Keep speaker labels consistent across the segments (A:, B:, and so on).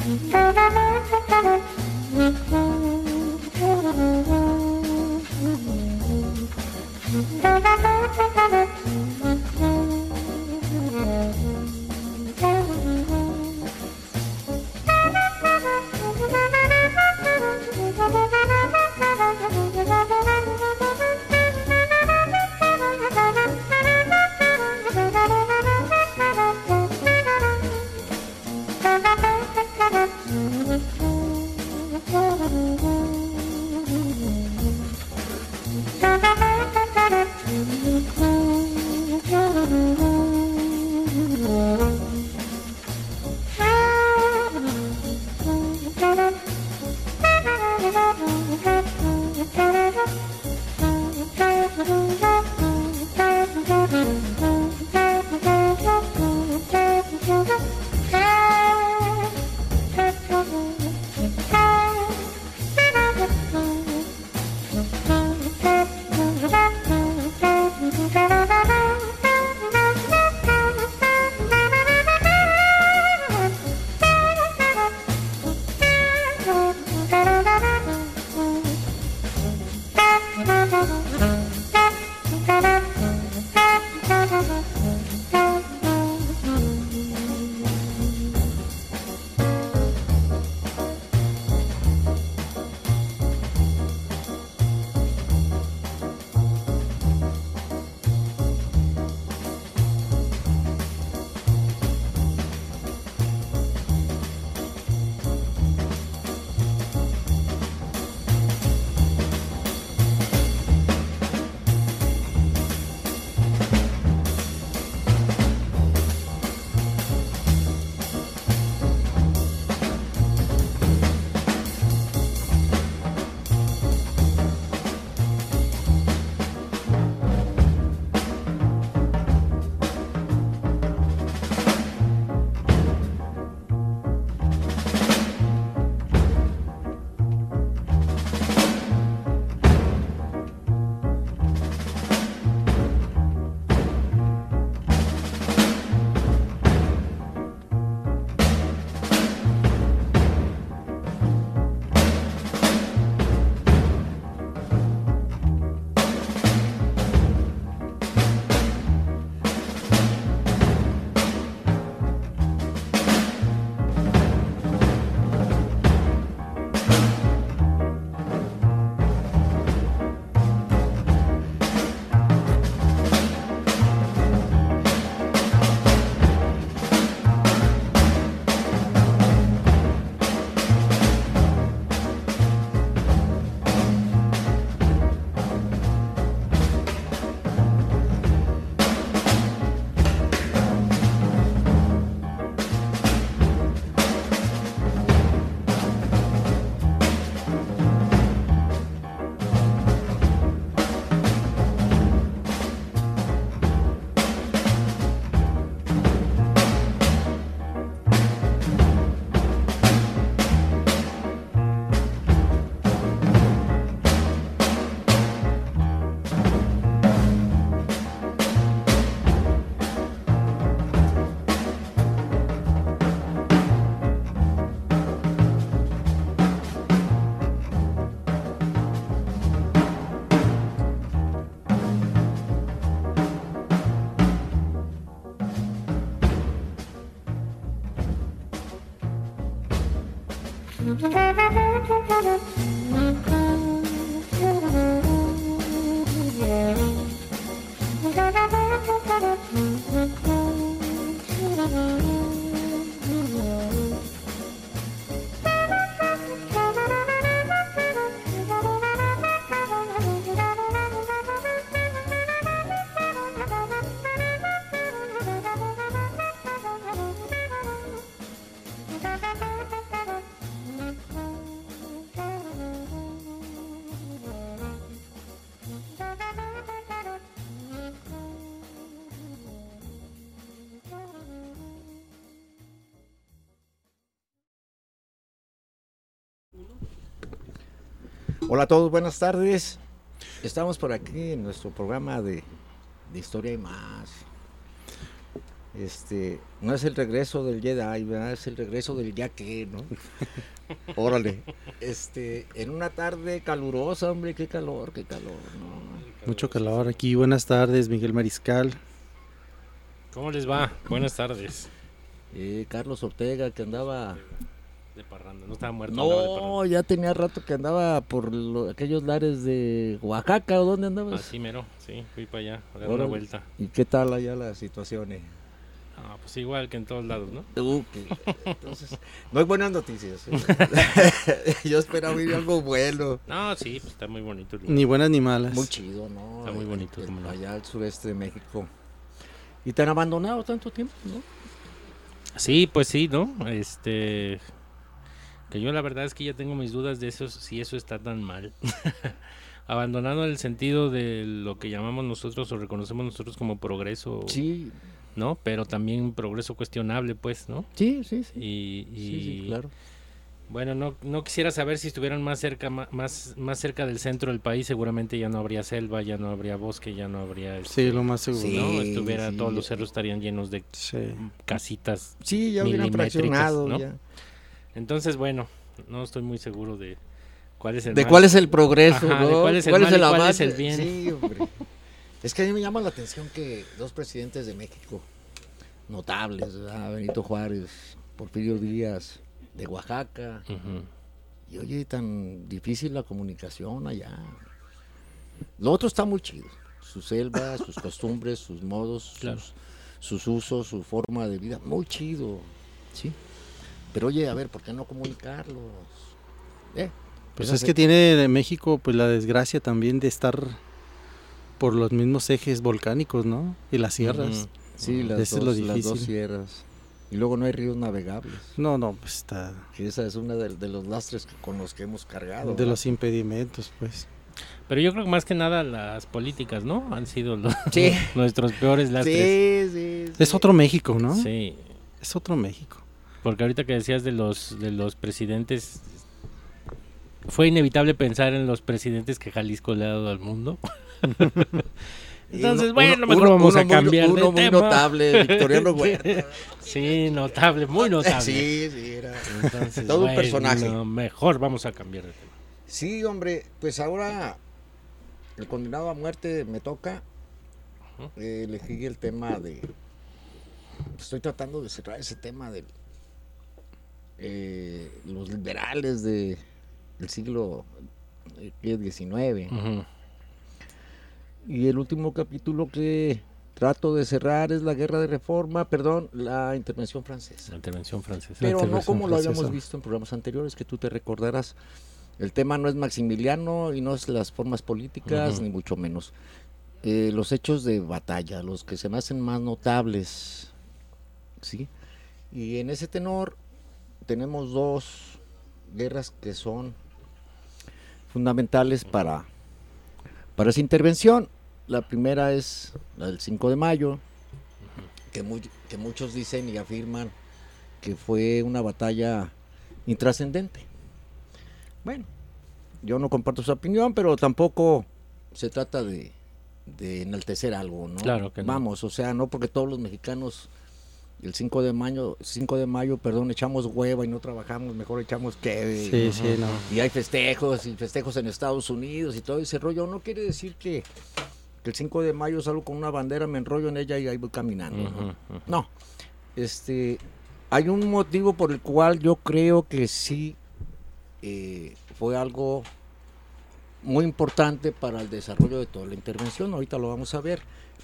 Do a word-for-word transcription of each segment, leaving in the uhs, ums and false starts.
A: Hola a todos, buenas tardes. Estamos por aquí en nuestro programa de, de Historia y Más. Este, no es el regreso del Jedi, ¿verdad? Es el regreso del ya que, ¿no? Órale. Este, en una tarde calurosa, hombre, qué calor, qué calor, ¿no?
B: Mucho calor aquí. Buenas tardes, Miguel Mariscal.
C: ¿Cómo les va? Buenas tardes.
A: Eh, Carlos Ortega, que andaba...
C: De parranda, no estaba muerto. andaba de
A: No,
C: parranda.
A: ya tenía rato que andaba por lo- aquellos lares de Oaxaca, ¿o dónde andabas?
C: Así mero, sí, fui para allá a dar
A: Órale.
C: una vuelta.
A: ¿Y qué tal allá la situación? Eh?
C: Ah, pues igual que en todos lados, ¿no?
A: Uh, que- entonces, no hay buenas noticias. ¿eh? Yo esperaba ir algo bueno.
C: No, sí, pues está muy bonito el lugar.
B: Ni buenas ni malas.
A: Muy chido, ¿no?
C: Está muy bonito,
A: Eh,
C: cómo no.
A: allá al sureste de México. ¿Y te han abandonado tanto tiempo, no?
C: Sí, pues sí, ¿no? Este... Que yo la verdad es que ya tengo mis dudas de eso, si eso está tan mal. Abandonando el sentido de lo que llamamos nosotros o reconocemos nosotros como progreso,
A: Sí,
C: ¿no? Pero también progreso cuestionable, pues, ¿no?
A: sí, sí, sí.
C: Y, y
A: Sí, sí, claro.
C: bueno, no, no quisiera saber si estuvieran más cerca, ma- más, más cerca del centro del país, seguramente ya no habría selva, ya no habría bosque, ya no habría, este,
B: Sí, lo más seguro.
A: Sí.
C: ¿no? Estuviera,
A: sí.
C: todos los cerros estarían llenos de
B: Sí.
C: casitas.
A: Sí, ya hubieran
C: milimétricas,
A: fraccionado.
C: ¿no?
A: Ya.
C: Entonces, bueno, no estoy muy seguro de cuál es el
A: ¿De
C: mal.
A: cuál es el progreso?
C: Ajá,
A: ¿no?
C: de cuál es el mal y cuál es
A: avance?
C: el bien.
A: Sí, hombre. Es que a mí me llama la atención que dos presidentes de México, notables, ¿verdad? Benito Juárez, Porfirio Díaz, de Oaxaca,
C: Ujú.
A: y oye, tan difícil la comunicación allá. Lo otro está muy chido, su selva, sus costumbres, sus modos,
C: Claro.
A: sus, sus usos, su forma de vida, muy chido, ¿sí? Pero oye, a ver, ¿por qué no comunicarlos? Eh,
B: Pues
A: esa
B: es
A: se-
B: que tiene de México pues la desgracia también de estar por los mismos ejes volcánicos, ¿no? Y las sierras.
C: Ujú.
A: Sí, las,
B: Ese es
A: dos,
B: lo
A: las dos
B: difícil.
A: sierras. Y luego no hay ríos navegables.
B: No, no, pues está
A: Que esa es una de, de los lastres que- con los que hemos cargado.
B: de
A: ¿verdad?
B: los impedimentos, pues.
C: Pero yo creo que más que nada las políticas, ¿no? Han sido los,
A: Sí.
C: nuestros peores lastres.
A: Sí, sí, sí.
B: Es otro México, ¿no?
C: Sí,
B: Es otro México.
C: porque ahorita que decías de los de los presidentes, fue inevitable pensar en los presidentes que Jalisco le ha dado al mundo.
A: Y
C: Entonces,
A: uno-
C: bueno,
A: uno-
C: mejor
A: uno-
C: vamos
A: uno
C: a
A: muy-
C: cambiar de
A: uno muy
C: tema.
A: notable, Victoriano Huerta.
C: Sí, notable, muy notable.
A: Sí, sí, era.
C: Entonces,
A: todo un
C: bueno,
A: personaje.
C: mejor vamos a cambiar de tema.
A: Sí, hombre, pues ahora el condenado a muerte me toca. Eh, elegí el tema de. Estoy tratando de cerrar ese tema de eh, los liberales de, del siglo eh, diecinueve.
C: Ujú.
A: Y el último capítulo que trato de cerrar es la guerra de reforma, perdón, la intervención francesa.
C: La intervención francesa.
A: Pero no
B: intervención
A: como lo habíamos
B: francesa.
A: visto en programas anteriores, que tú te recordarás. El tema no es Maximiliano y no es las formas políticas,
C: Ujú.
A: ni mucho menos. Eh, los hechos de batalla, los que se me hacen más notables. ¿Sí? Y en ese tenor tenemos dos guerras que son fundamentales para, para esa intervención. La primera es la del cinco de mayo, que, mu- que muchos dicen y afirman que fue una batalla intrascendente. Bueno, yo no comparto su opinión, pero tampoco se trata de, de enaltecer algo, ¿no?
C: Claro que no.
A: Vamos, o sea, no porque todos los mexicanos el cinco de mayo, cinco de mayo, perdón, echamos hueva y no trabajamos, mejor echamos que
B: Sí, sí, no.
A: y hay festejos y festejos en Estados Unidos y todo ese rollo. No quiere decir que, que el cinco de mayo salgo con una bandera, me enrollo en ella y ahí voy caminando. ¿no?
C: Ujú, ujú.
A: No, este, hay un motivo por el cual yo creo que sí eh, fue algo muy importante para el desarrollo de toda la intervención. Ahorita lo vamos a ver.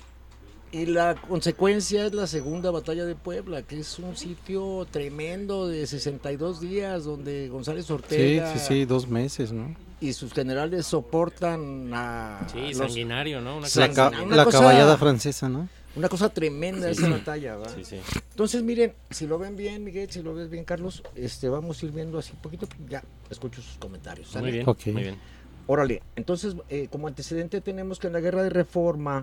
A: Y la consecuencia es la segunda batalla de Puebla, que es un sitio tremendo de sesenta y dos días, donde González
B: Sí,
A: Ortega
B: sí, sí, dos meses, ¿no?
A: y sus generales soportan a
C: Sí,
A: los-
C: sanguinario, ¿no? Una
A: Sí,
B: La,
C: cosa
B: ca-
A: una
B: la
A: cosa-
B: caballada francesa, ¿no?
A: una cosa tremenda esa batalla, ¿va?
C: Sí, sí.
A: Entonces, miren, si lo ven bien, Miguel, si lo ves bien, Carlos, este, vamos a ir viendo así un poquito, ya, escucho sus comentarios. ¿sale?
C: Muy bien,
B: Ok.
C: muy bien.
A: Órale, entonces, eh, como antecedente tenemos que en la guerra de reforma,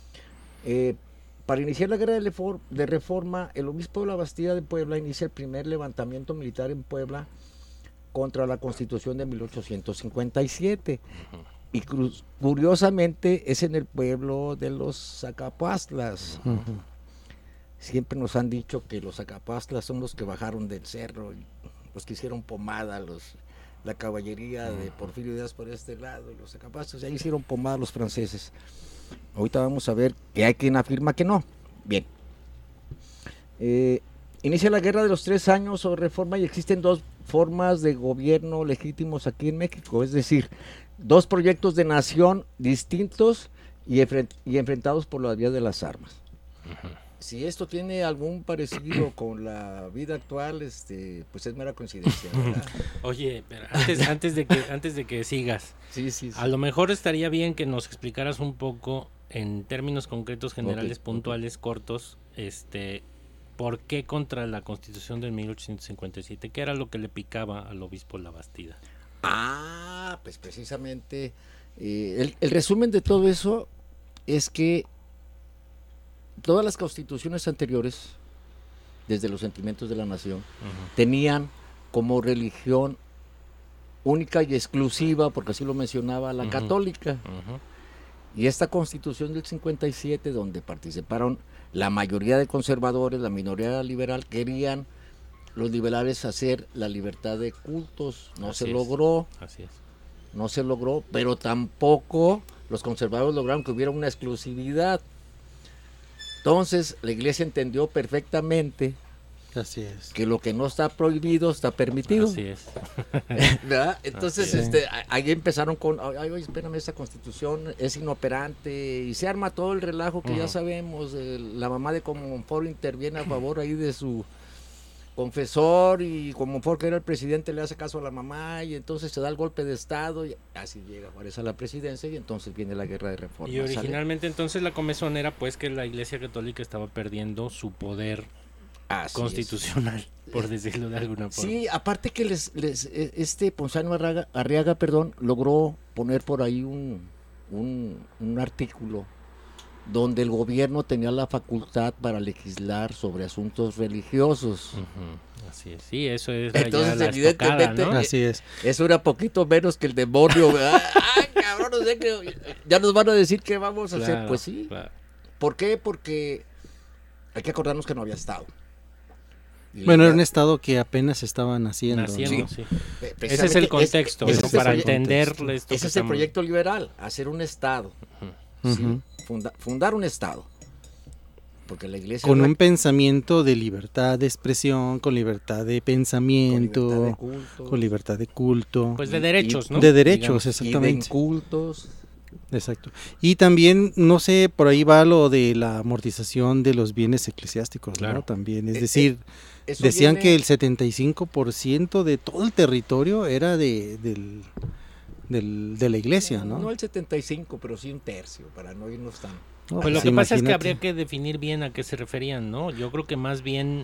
A: eh, para iniciar la guerra de, refor- de reforma, el obispo de la Bastilla de Puebla inicia el primer levantamiento militar en Puebla contra la Constitución de mil ochocientos cincuenta y siete. Y cru- curiosamente es en el pueblo de los Zacapuastlas.
B: Ujú.
A: siempre nos han dicho que los Acapastlas son los que bajaron del cerro, los que hicieron pomada, los la caballería de Porfirio Díaz por este lado, los Acapastlas, ya hicieron pomada los franceses. Ahorita vamos a ver que hay quien afirma que no. Bien. Eh, inicia la guerra de los tres años sobre reforma y existen dos formas de gobierno legítimos aquí en México, es decir, dos proyectos de nación distintos y, enfrent y enfrentados por la vía de las armas. Uh-huh. Si esto tiene algún parecido con la vida actual, este, pues es mera coincidencia, ¿verdad?
C: Oye, pero antes, antes de que antes de que sigas,
A: sí, sí, sí.
C: a lo mejor estaría bien que nos explicaras un poco en términos concretos, generales, okay, puntuales, okay. cortos, este, ¿por qué contra la Constitución de mil ochocientos cincuenta y siete? ¿Qué era lo que le picaba al obispo Labastida?
A: Ah, pues precisamente eh, el, el resumen de todo eso es que todas las constituciones anteriores, desde los sentimientos de la nación, uh-huh. tenían como religión única y exclusiva, porque así lo mencionaba, la uh-huh. católica. Uh-huh. Y esta constitución del cincuenta y siete, donde participaron la mayoría de conservadores, la minoría liberal, querían los liberales hacer la libertad de cultos. No así se es. logró.
C: Así es.
A: No se logró, pero tampoco los conservadores lograron que hubiera una exclusividad. Entonces, la iglesia entendió perfectamente
B: Así es.
A: que lo que no está prohibido está permitido.
C: Así es.
A: ¿verdad? Entonces, Así es. este, ahí empezaron con, ay, ay, espérame, esta constitución es inoperante, y se arma todo el relajo que uh-huh. ya sabemos. Eh, la mamá de Comonfort interviene a favor ahí de su confesor, y Comonfort, que era el presidente, le hace caso a la mamá, y entonces se da el golpe de estado, y así llega Juárez a la presidencia, y entonces viene la guerra de reforma.
C: Y originalmente ¿sale? Entonces la comezón era pues que la Iglesia Católica estaba perdiendo su poder así constitucional, es. por decirlo de alguna forma.
A: Sí, aparte que les, les este Ponzano Arriaga, Arriaga perdón, logró poner por ahí un, un, un artículo donde el gobierno tenía la facultad para legislar sobre asuntos religiosos.
C: Uh-huh. Así es, sí, eso es.
A: Entonces, evidentemente,
C: estocada, ¿no?
B: Así es.
A: Eso era poquito menos que el demonio, ¿verdad? ¡Ay, cabrón! No sé qué, ya nos van a decir qué vamos a
C: claro,
A: hacer. Pues sí.
C: Claro.
A: ¿Por qué? Porque hay que acordarnos que no había estado.
B: Y bueno, era un estado que apenas estaban haciendo.
C: Naciendo,
B: ¿no?
C: sí. Ese es el contexto,
A: es,
C: ¿no? Para entender esto.
A: Ese es
C: estamos...
A: el proyecto liberal, hacer un estado. Uh-huh. Sí, uh-huh. funda, fundar un estado. Porque la iglesia
B: con
A: la...
B: un pensamiento de libertad de expresión, con libertad de pensamiento, con libertad de culto, con libertad de culto.
C: Pues de derechos,
A: y,
C: ¿no?
B: De derechos,
A: digamos,
B: exactamente.
A: Y de cultos.
B: Exacto. Y también, no sé, por ahí va lo de la amortización de los bienes eclesiásticos, claro. ¿no? También, es decir, eh, eh, decían viene... que el setenta y cinco por ciento de todo el territorio era de del, del de la iglesia, ¿no?
A: No, no el setenta y cinco, pero sí un tercio, para no irnos tan...
C: No, pues lo que imagínate. Pasa es que habría que definir bien a qué se referían, ¿no? Yo creo que más bien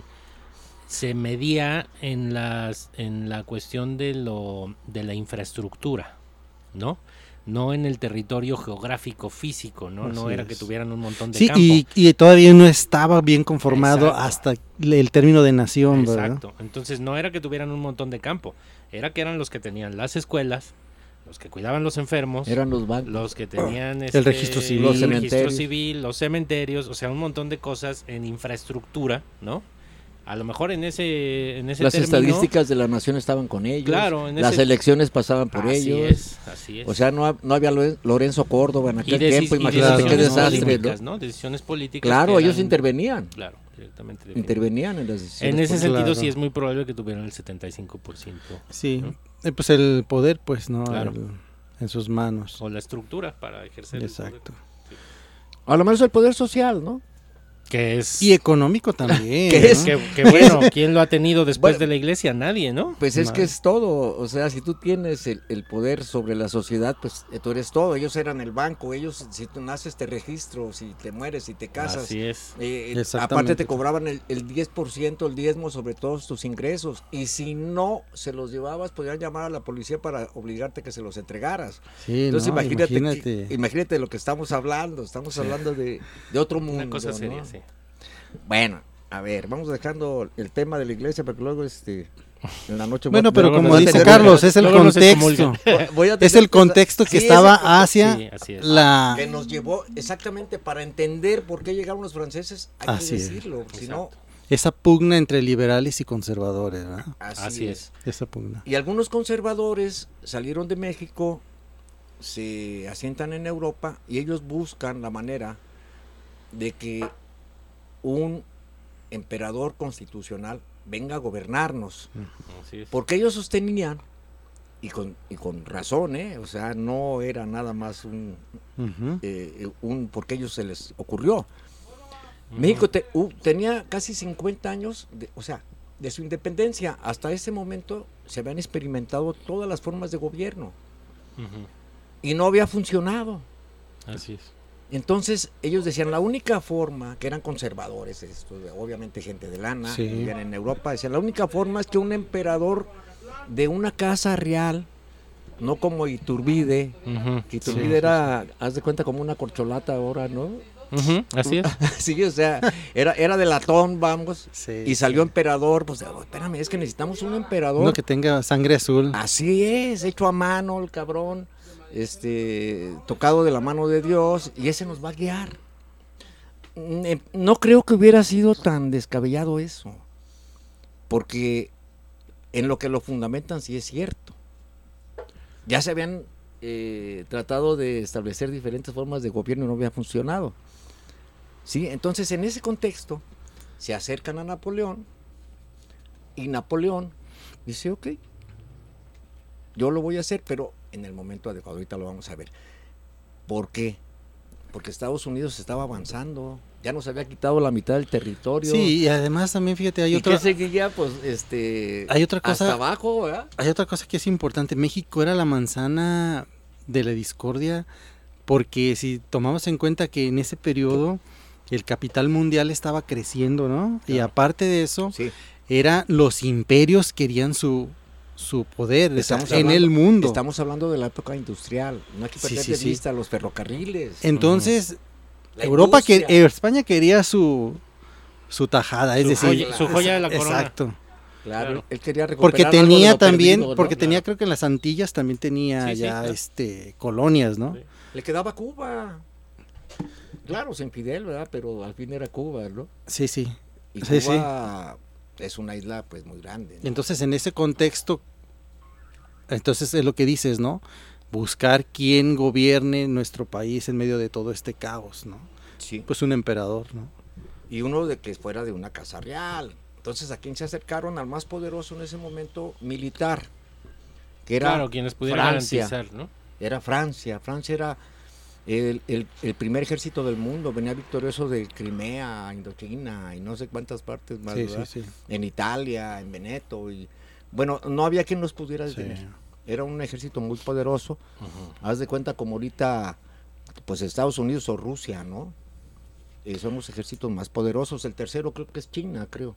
C: se medía en las en la cuestión de lo de la infraestructura, ¿no? No en el territorio geográfico físico, ¿no? Así no era es. Que tuvieran un montón de
B: sí,
C: campo.
B: Y, y todavía no estaba bien conformado Exacto. hasta el término de nación, ¿verdad?
C: Exacto. Entonces no era que tuvieran un montón de campo, era que eran los que tenían las escuelas, los que cuidaban los enfermos,
A: eran los bancos,
C: los que tenían
B: el
C: este,
B: registro civil,
C: los
B: el
C: registro civil, los cementerios, o sea, un montón de cosas en infraestructura, ¿no? A lo mejor en ese en ese
A: las
C: término,
A: estadísticas de la nación estaban con ellos,
C: claro, en
A: las
C: ese,
A: elecciones pasaban por
C: así
A: ellos,
C: es, así es.
A: O sea, no, no había Lorenzo Córdoba en aquel
C: decis-
A: tiempo, imagínate qué desastre,
C: ¿no? ¿no? Decisiones políticas.
A: Claro,
C: eran,
A: ellos intervenían.
C: Claro, directamente
A: intervenían en las decisiones.
C: En ese
A: políticas.
C: sentido
B: claro.
C: sí es muy probable que tuvieran el setenta y cinco por ciento.
B: Sí,
C: ¿no?
B: eh, pues el poder, pues, ¿no?
C: Claro.
B: El, en sus manos.
C: O la estructura para ejercer
B: Exacto.
C: el poder. Sí.
A: A lo menos el poder social, ¿no?
C: Que es...
B: Y económico también.
A: ¿Qué
B: ¿no?
A: es?
C: Que, que bueno, ¿quién lo ha tenido después
A: Bueno,
C: de la iglesia? Nadie, ¿no?
A: Pues es
B: No.
A: que es todo, o sea, si tú tienes el, el poder sobre la sociedad, pues tú eres todo. Ellos eran el banco, ellos, si tú naces te registro, si te mueres, si te casas.
C: Así es.
A: Eh, aparte te cobraban el, el diez por ciento, el diezmo sobre todos tus ingresos, y si no se los llevabas, podían llamar a la policía para obligarte a que se los entregaras.
B: Sí,
A: Entonces
B: no,
A: imagínate,
B: imagínate.
A: Que, imagínate lo que estamos hablando, estamos hablando de, de otro mundo.
C: Una cosa seria,
A: ¿no?
C: sí.
A: Bueno, a ver, vamos dejando el tema de la iglesia, porque luego este En la noche
B: bueno,
A: voy a,
B: pero
A: voy a
B: como dice
A: tener-
B: Carlos, es el
C: luego nos
B: contexto.
A: voy a
B: Es
A: tener
B: el contexto que
A: sí, es el
B: estaba
A: contexto.
B: hacia
C: Sí, así es.
B: la...
A: Que nos llevó exactamente para entender por qué llegaron los franceses, hay
B: Así
A: que
B: es.
A: decirlo, si no,
B: esa pugna entre liberales y conservadores, ¿verdad?
A: así,
C: Así
A: es.
C: es.
B: Esa pugna.
A: Y algunos conservadores salieron de México, se asientan en Europa y ellos buscan la manera de que un emperador constitucional venga a gobernarnos.
C: Así es.
A: Porque ellos sostenían, y con, y con razón, ¿eh? O sea, no era nada más un,
B: Ujú.
A: eh, un porque a ellos se les ocurrió. México te- uh, tenía casi cincuenta años, de, o sea, de su independencia. Hasta ese momento se habían experimentado todas las formas de gobierno
C: Ujú.
A: y no había funcionado.
C: Así es.
A: Entonces ellos decían la única forma, que eran conservadores, esto, obviamente gente de lana,
B: Sí.
A: vivían en Europa, decían la única forma es que un emperador de una casa real, no como Iturbide,
C: Ujú.
A: que
C: Sí,
A: Iturbide
C: sí,
A: era, haz de cuenta, como una corcholata ahora, ¿no?
C: Ujú, así es.
A: Sí, o sea, era, era de latón, vamos,
B: Sí,
A: y salió
B: sí.
A: emperador, pues, oh, espérame, es que necesitamos un emperador.
B: Uno que tenga sangre azul.
A: Así es, hecho a mano el cabrón, este, tocado de la mano de Dios, y ese nos va a guiar. Mm, eh, No creo que hubiera sido tan descabellado eso, porque en lo que lo fundamentan sí es cierto. Ya se habían eh, tratado de establecer diferentes formas de gobierno y no había funcionado. ¿Sí? Entonces, en ese contexto, se acercan a Napoleón y Napoleón dice, ok, yo lo voy a hacer, pero en el momento adecuado, ahorita lo vamos a ver. ¿Por qué? Porque Estados Unidos estaba avanzando, ya nos había quitado la mitad del territorio.
B: Sí, y además también, fíjate, hay
A: ¿Y
B: otra,
A: qué seguía? Pues, este,
B: Hay otra cosa-
A: hasta abajo, ¿verdad?
B: hay otra cosa que es importante. México era la manzana de la discordia, porque si tomamos en cuenta que en ese periodo el capital mundial estaba creciendo, ¿no? Y
A: Claro.
B: aparte de eso,
A: Sí.
B: era los imperios querían su, su poder
A: Estamos
B: en
A: hablando-
B: el mundo.
A: Estamos hablando de la época industrial, no hay que
B: Sí,
A: perder
B: sí,
A: de
B: sí.
A: vista los ferrocarriles.
B: Entonces,
A: La
B: Europa que,
A: industria.
B: eh, España quería su, su tajada, es
C: Su
B: decir,
C: joya- su joya de la corona.
B: Exacto.
A: Claro,
C: Claro.
A: él quería recuperar
B: Porque
A: algo de
B: tenía
A: lo
B: también,
A: perdido, ¿no?
B: porque tenía
C: Claro.
B: creo que en las Antillas también tenía
C: Sí, sí,
B: ya
C: claro.
B: este colonias, ¿no?
C: Sí.
A: Le quedaba Cuba. Claro, sin Fidel, ¿verdad? Pero al fin era Cuba, ¿no?
B: Sí, sí.
A: Y
B: Sí,
A: Cuba es una isla pues muy grande, ¿no?
B: Entonces, en ese contexto, entonces es lo que dices, ¿no? Buscar quién gobierne nuestro país en medio de todo este caos, ¿no?
A: Sí.
B: Pues un emperador, ¿no?
A: Y uno de que fuera de una casa real. Entonces, ¿a quién se acercaron? Al más poderoso en ese momento militar, que era
C: Claro, quienes pudieran
A: Francia.
C: garantizar, ¿no?
A: Era Francia. Francia era el, el- el primer ejército del mundo. Venía victorioso de Crimea, Indochina y no sé cuántas partes más,
B: Sí,
A: ¿verdad?
B: sí, sí.
A: En Italia, en Veneto. Y, bueno, no había quien los pudiera
B: Sí.
A: detener. Era un ejército muy poderoso.
C: Ujú.
A: Haz de cuenta como ahorita, pues Estados Unidos o Rusia, ¿no? Eh, son los ejércitos más poderosos. El tercero creo que es China, creo.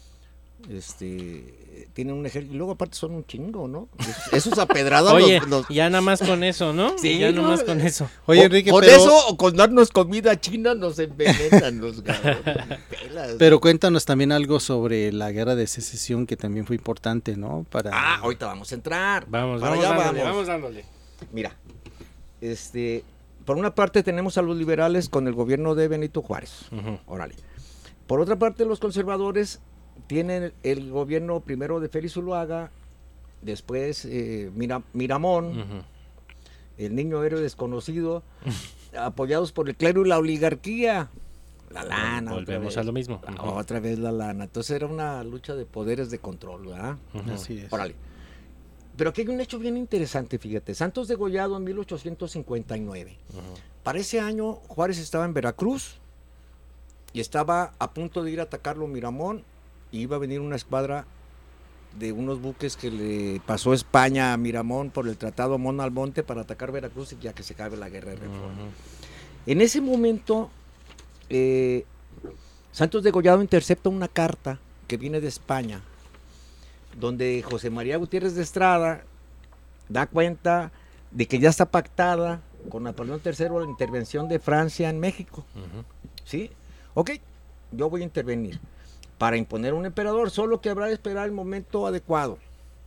A: Este, tienen un ejército, y luego aparte son un chingo, ¿no? Esos apedrados
C: Oye,
A: los- los-
C: ya nada más con eso, ¿no?
A: Sí,
C: ya
A: no,
C: nada más con eso.
B: Oye,
A: o-
B: Enrique,
A: por
B: pero,
A: eso o con darnos comida china nos envenenan los cabrones, pelas.
B: pero cuéntanos también algo sobre la guerra de secesión, que también fue importante, ¿no? Para...
A: Ah, ahorita vamos a entrar.
C: Vamos,
A: Para
C: vamos
A: allá
C: dándole,
A: vamos.
C: vamos dándole.
A: Mira, este, por una parte tenemos a los liberales con el gobierno de Benito Juárez.
C: Ujú.
A: Órale. Por otra parte, los conservadores tienen el gobierno primero de Félix Zuluaga, después eh, Mira- Miramón,
C: Ujú.
A: el niño héroe desconocido, apoyados por el clero y la oligarquía. La lana. otra
C: Volvemos
A: vez.
C: a lo mismo.
A: La-
C: Ujú.
A: Otra vez la lana. Entonces era una lucha de poderes de control, ¿verdad?
C: Ujú.
B: Así es.
A: Órale. Pero aquí hay un hecho bien interesante, fíjate. Santos degollado en mil ochocientos cincuenta y nueve.
C: Ujú.
A: Para ese año, Juárez estaba en Veracruz y estaba a punto de ir a atacarlo Miramón, y iba a venir una escuadra de unos buques que le pasó España a Miramón por el Tratado Mon Almonte para atacar Veracruz y ya que se acabe la guerra de Reforma.
C: Ujú.
A: En ese momento, eh, Santos degollado intercepta una carta que viene de España, donde José María Gutiérrez de Estrada da cuenta de que ya está pactada con Napoleón tercero la intervención de Francia en México.
C: Ujú.
A: ¿Sí? Ok, yo voy a intervenir. para imponer un emperador, solo que habrá de esperar el momento adecuado.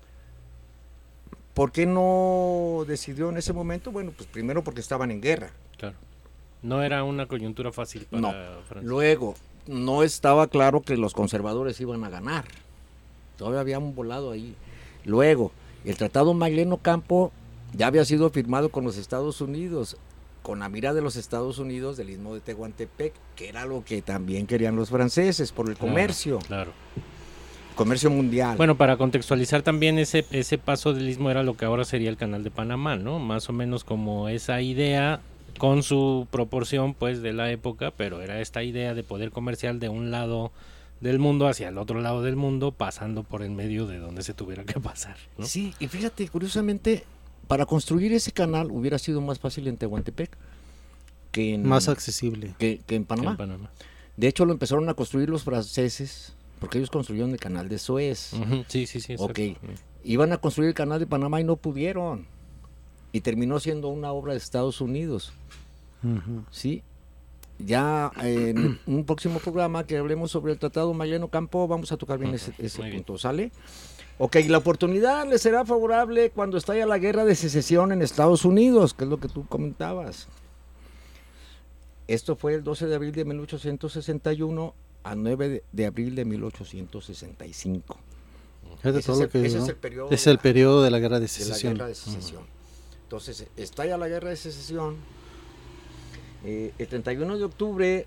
A: ¿Por qué no decidió en ese momento? Bueno, pues primero porque estaban en guerra.
C: Claro. No era una coyuntura fácil para
A: no.
C: Francia.
A: Luego, no estaba claro que los conservadores iban a ganar. Todavía había un volado ahí. Luego, el Tratado Magleno-Campo ya había sido firmado con los Estados Unidos, con la mira de los Estados Unidos del Istmo de Tehuantepec, que era lo que también querían los franceses por el comercio.
C: Claro.
A: Comercio mundial.
C: Bueno, para contextualizar también, ese ese paso del Istmo era lo que ahora sería el Canal de Panamá, ¿no? Más o menos como esa idea, con su proporción pues de la época, pero era esta idea de poder comercial de un lado del mundo hacia el otro lado del mundo, pasando por en medio de donde se tuviera que pasar, ¿no?
A: Sí, y fíjate, curiosamente, para construir ese canal hubiera sido más fácil en Tehuantepec que en,
B: más accesible
A: que, que en Panamá.
C: Que en Panamá.
A: De hecho, lo empezaron a construir los franceses, porque ellos construyeron el canal de Suez.
C: Uh-huh. Sí, sí, sí.
A: Ok, iban a construir el canal de Panamá y no pudieron. Y terminó siendo una obra de Estados Unidos.
B: Uh-huh.
A: Sí. Ya en un próximo programa que hablemos sobre el Tratado Magleno-Campo vamos a tocar bien uh-huh. ese, ese punto, bien. ¿Sale? Ok, la oportunidad le será favorable cuando estalla la guerra de secesión en Estados Unidos, que es lo que tú comentabas. Esto fue el doce de abril de mil ochocientos sesenta y uno a nueve de abril de mil ochocientos sesenta y cinco.
B: Ese,
A: ese,
B: es, el,
A: que, ese
B: ¿no?
A: es el periodo,
B: es el periodo de la guerra de secesión.
A: De la guerra de secesión. Uh-huh. Entonces, estalla la guerra de secesión. Eh, el treinta y uno de octubre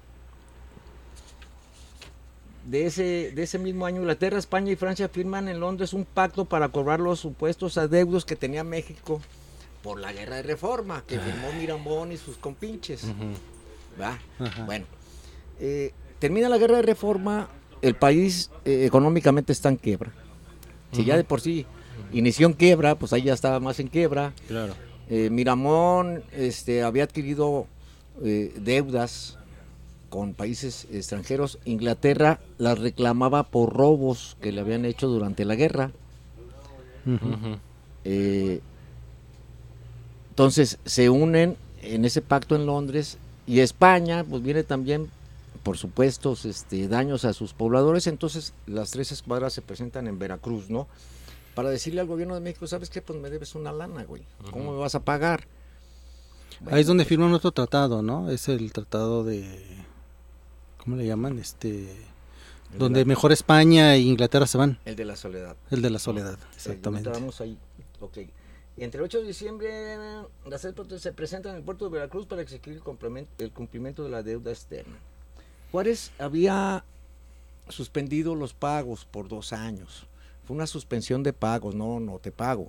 A: de ese, de ese mismo año, Inglaterra, España y Francia firman en Londres un pacto para cobrar los supuestos adeudos que tenía México por la guerra de reforma que firmó Miramón y sus compinches. Uh-huh. ¿Va? Uh-huh. Bueno, eh, termina la guerra de reforma, el país eh, económicamente está en quiebra. Si uh-huh. ya de por sí inició en quiebra, pues ahí ya estaba más en quiebra.
C: Claro.
A: Eh, Miramón este, había adquirido eh, deudas con países extranjeros. Inglaterra las reclamaba por robos que le habían hecho durante la guerra. Uh-huh. Eh, entonces se unen en ese pacto en Londres, y España pues viene también por supuestos este, daños a sus pobladores. Entonces las tres escuadras se presentan en Veracruz, ¿no? Para decirle al gobierno de México, ¿sabes qué? Pues me debes una lana, güey. ¿Cómo uh-huh. me vas a pagar? Bueno,
B: ahí es donde firman otro tratado, ¿no? Es el tratado de... ¿Cómo le llaman? Este... Donde la... mejor España e Inglaterra se van.
A: El de la soledad.
B: El de la soledad, exactamente.
A: Eh, vamos ahí. Ok. Entre el ocho de diciembre, las tres se presentan en el puerto de Veracruz para exigir el, el cumplimiento de la deuda externa. Juárez había suspendido los pagos por dos años. Fue una suspensión de pagos, no, no te pago.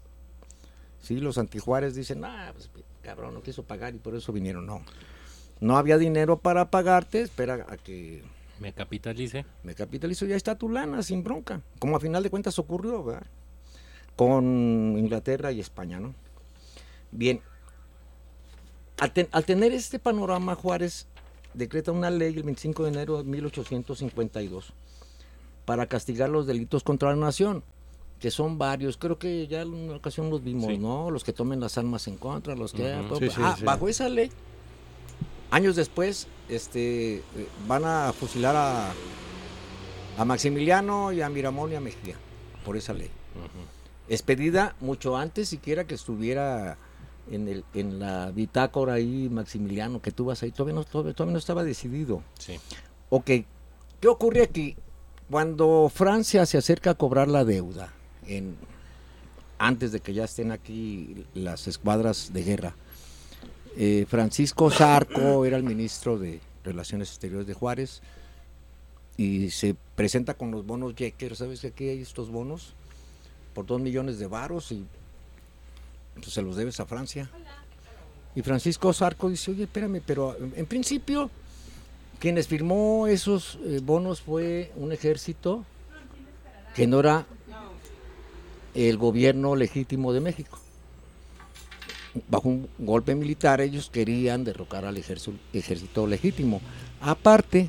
A: Sí, los antijuárez dicen, ah, pues cabrón, no quiso pagar y por eso vinieron. No, no había dinero para pagarte, espera a que...
C: Me capitalice.
A: Me capitalizo, ya está tu lana, sin bronca. Como a final de cuentas ocurrió, ¿verdad? Con Inglaterra y España, ¿no? Bien, al, ten, al tener este panorama, Juárez decreta una ley el veinticinco de enero de mil ochocientos cincuenta y dos para castigar los delitos contra la nación, que son varios, creo que ya en una ocasión los vimos, sí. ¿no? Los que tomen las armas en contra, los que... Uh-huh. Sí, sí, ah, sí. Bajo esa ley, años después, este, van a fusilar a, a Maximiliano y a Miramón y a Mejía, por esa ley. Uh-huh. Expedida mucho antes siquiera que estuviera en el en la bitácora ahí Maximiliano, que tú vas ahí, todavía no, todavía, todavía no estaba decidido.
C: Sí.
A: Ok, ¿qué ocurre aquí? Cuando Francia se acerca a cobrar la deuda, en, antes de que ya estén aquí las escuadras de guerra, eh, Francisco Zarco era el ministro de Relaciones Exteriores de Juárez, y se presenta con los bonos Jecker. ¿Sabes que aquí hay estos bonos? Por dos millones de varos, y pues, se los debes a Francia. Y Francisco Zarco dice, oye, espérame, pero en principio quienes firmó esos eh, bonos fue un ejército que no era el gobierno legítimo de México. Bajo un golpe militar ellos querían derrocar al ejército, ejército legítimo. Aparte,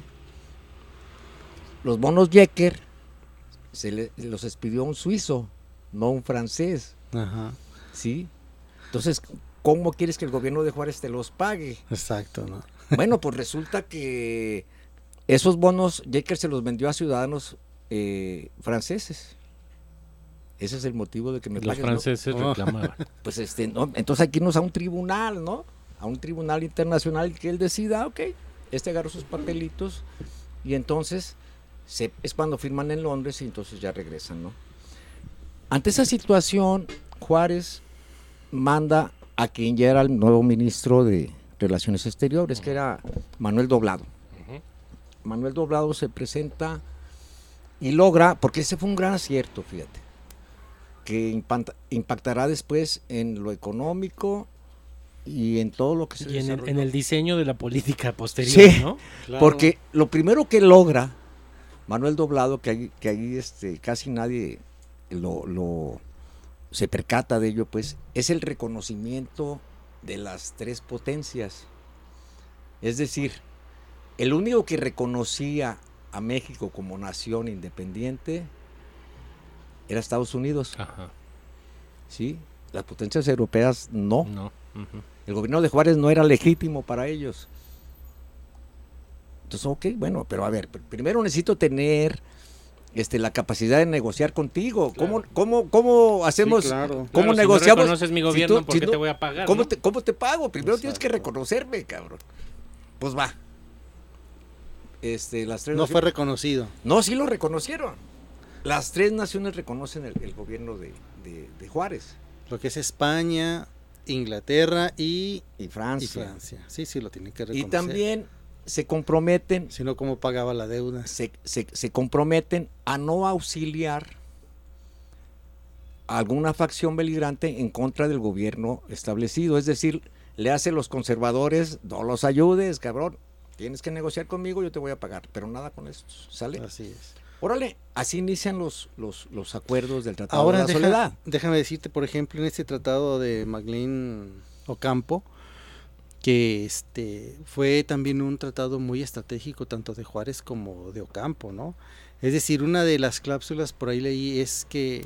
A: los bonos Jecker se le, los expidió un suizo, no un francés.
B: Ajá.
A: ¿Sí? Entonces, ¿cómo quieres que el gobierno de Juárez te los pague?
B: Exacto, ¿no?
A: Bueno, pues resulta que esos bonos Jekyll se los vendió a ciudadanos eh, franceses. Ese es el motivo de que me
C: Los
A: pagues,
C: franceses
A: ¿no?
C: reclamaban.
A: Pues este, ¿no? Entonces hay que irnos a un tribunal, ¿no? A un tribunal internacional que él decida, ok, este agarró sus papelitos y entonces se, es cuando firman en Londres y entonces ya regresan, ¿no? Ante esa situación, Juárez manda a quien ya era el nuevo ministro de Relaciones Exteriores, que era Manuel Doblado. Uh-huh. Manuel Doblado se presenta y logra, porque ese fue un gran acierto, fíjate, que impacta, impactará después en lo económico y en todo lo que se
C: y en
A: desarrolló.
C: el, en el diseño de la política posterior,
A: sí,
C: ¿no?
A: Claro. Porque lo primero que logra Manuel Doblado, que ahí, que ahí este, casi nadie lo, lo se percata de ello, pues, es el reconocimiento de las tres potencias. Es decir, el único que reconocía a México como nación independiente era Estados Unidos.
C: Ajá.
A: ¿Sí? Las potencias europeas no.
C: No. Uh-huh.
A: El gobierno de Juárez no era legítimo para ellos. Entonces, ok, bueno, pero a ver, primero necesito tener este, la capacidad de negociar contigo. Claro. ¿Cómo, cómo, cómo hacemos?
B: Sí, claro.
A: ¿Cómo
C: claro,
A: negociamos?
C: Si no reconoces mi gobierno,
A: si tú,
C: ¿por
A: si
C: qué
A: no,
C: te voy a pagar?
A: ¿cómo,
C: ¿no?
A: te, ¿Cómo te pago? Primero
B: Exacto.
A: Tienes que reconocerme, cabrón. Pues va. Este, las tres
B: no fue reconocido.
A: No, sí lo reconocieron. Las tres naciones reconocen el, el gobierno de, de, de Juárez.
B: Lo que es España, Inglaterra y,
A: y, Francia.
B: y Francia. Sí, sí, lo tienen que reconocer.
A: Y también se comprometen.
B: Si no, ¿cómo pagaba la deuda?
A: Se, se, se comprometen a no auxiliar a alguna facción beligerante en contra del gobierno establecido. Es decir, le hace los conservadores, no los ayudes, cabrón. Tienes que negociar conmigo, yo te voy a pagar, pero nada con esto, ¿sale?
B: Así es.
A: Órale, así inician los, los, los acuerdos del Tratado
B: Ahora,
A: de la
B: deja,
A: Soledad.
B: Déjame decirte, por ejemplo, en este tratado de McLean Ocampo, que este fue también un tratado muy estratégico, tanto de Juárez como de Ocampo, ¿no? Es decir, una de las cláusulas por ahí leí es que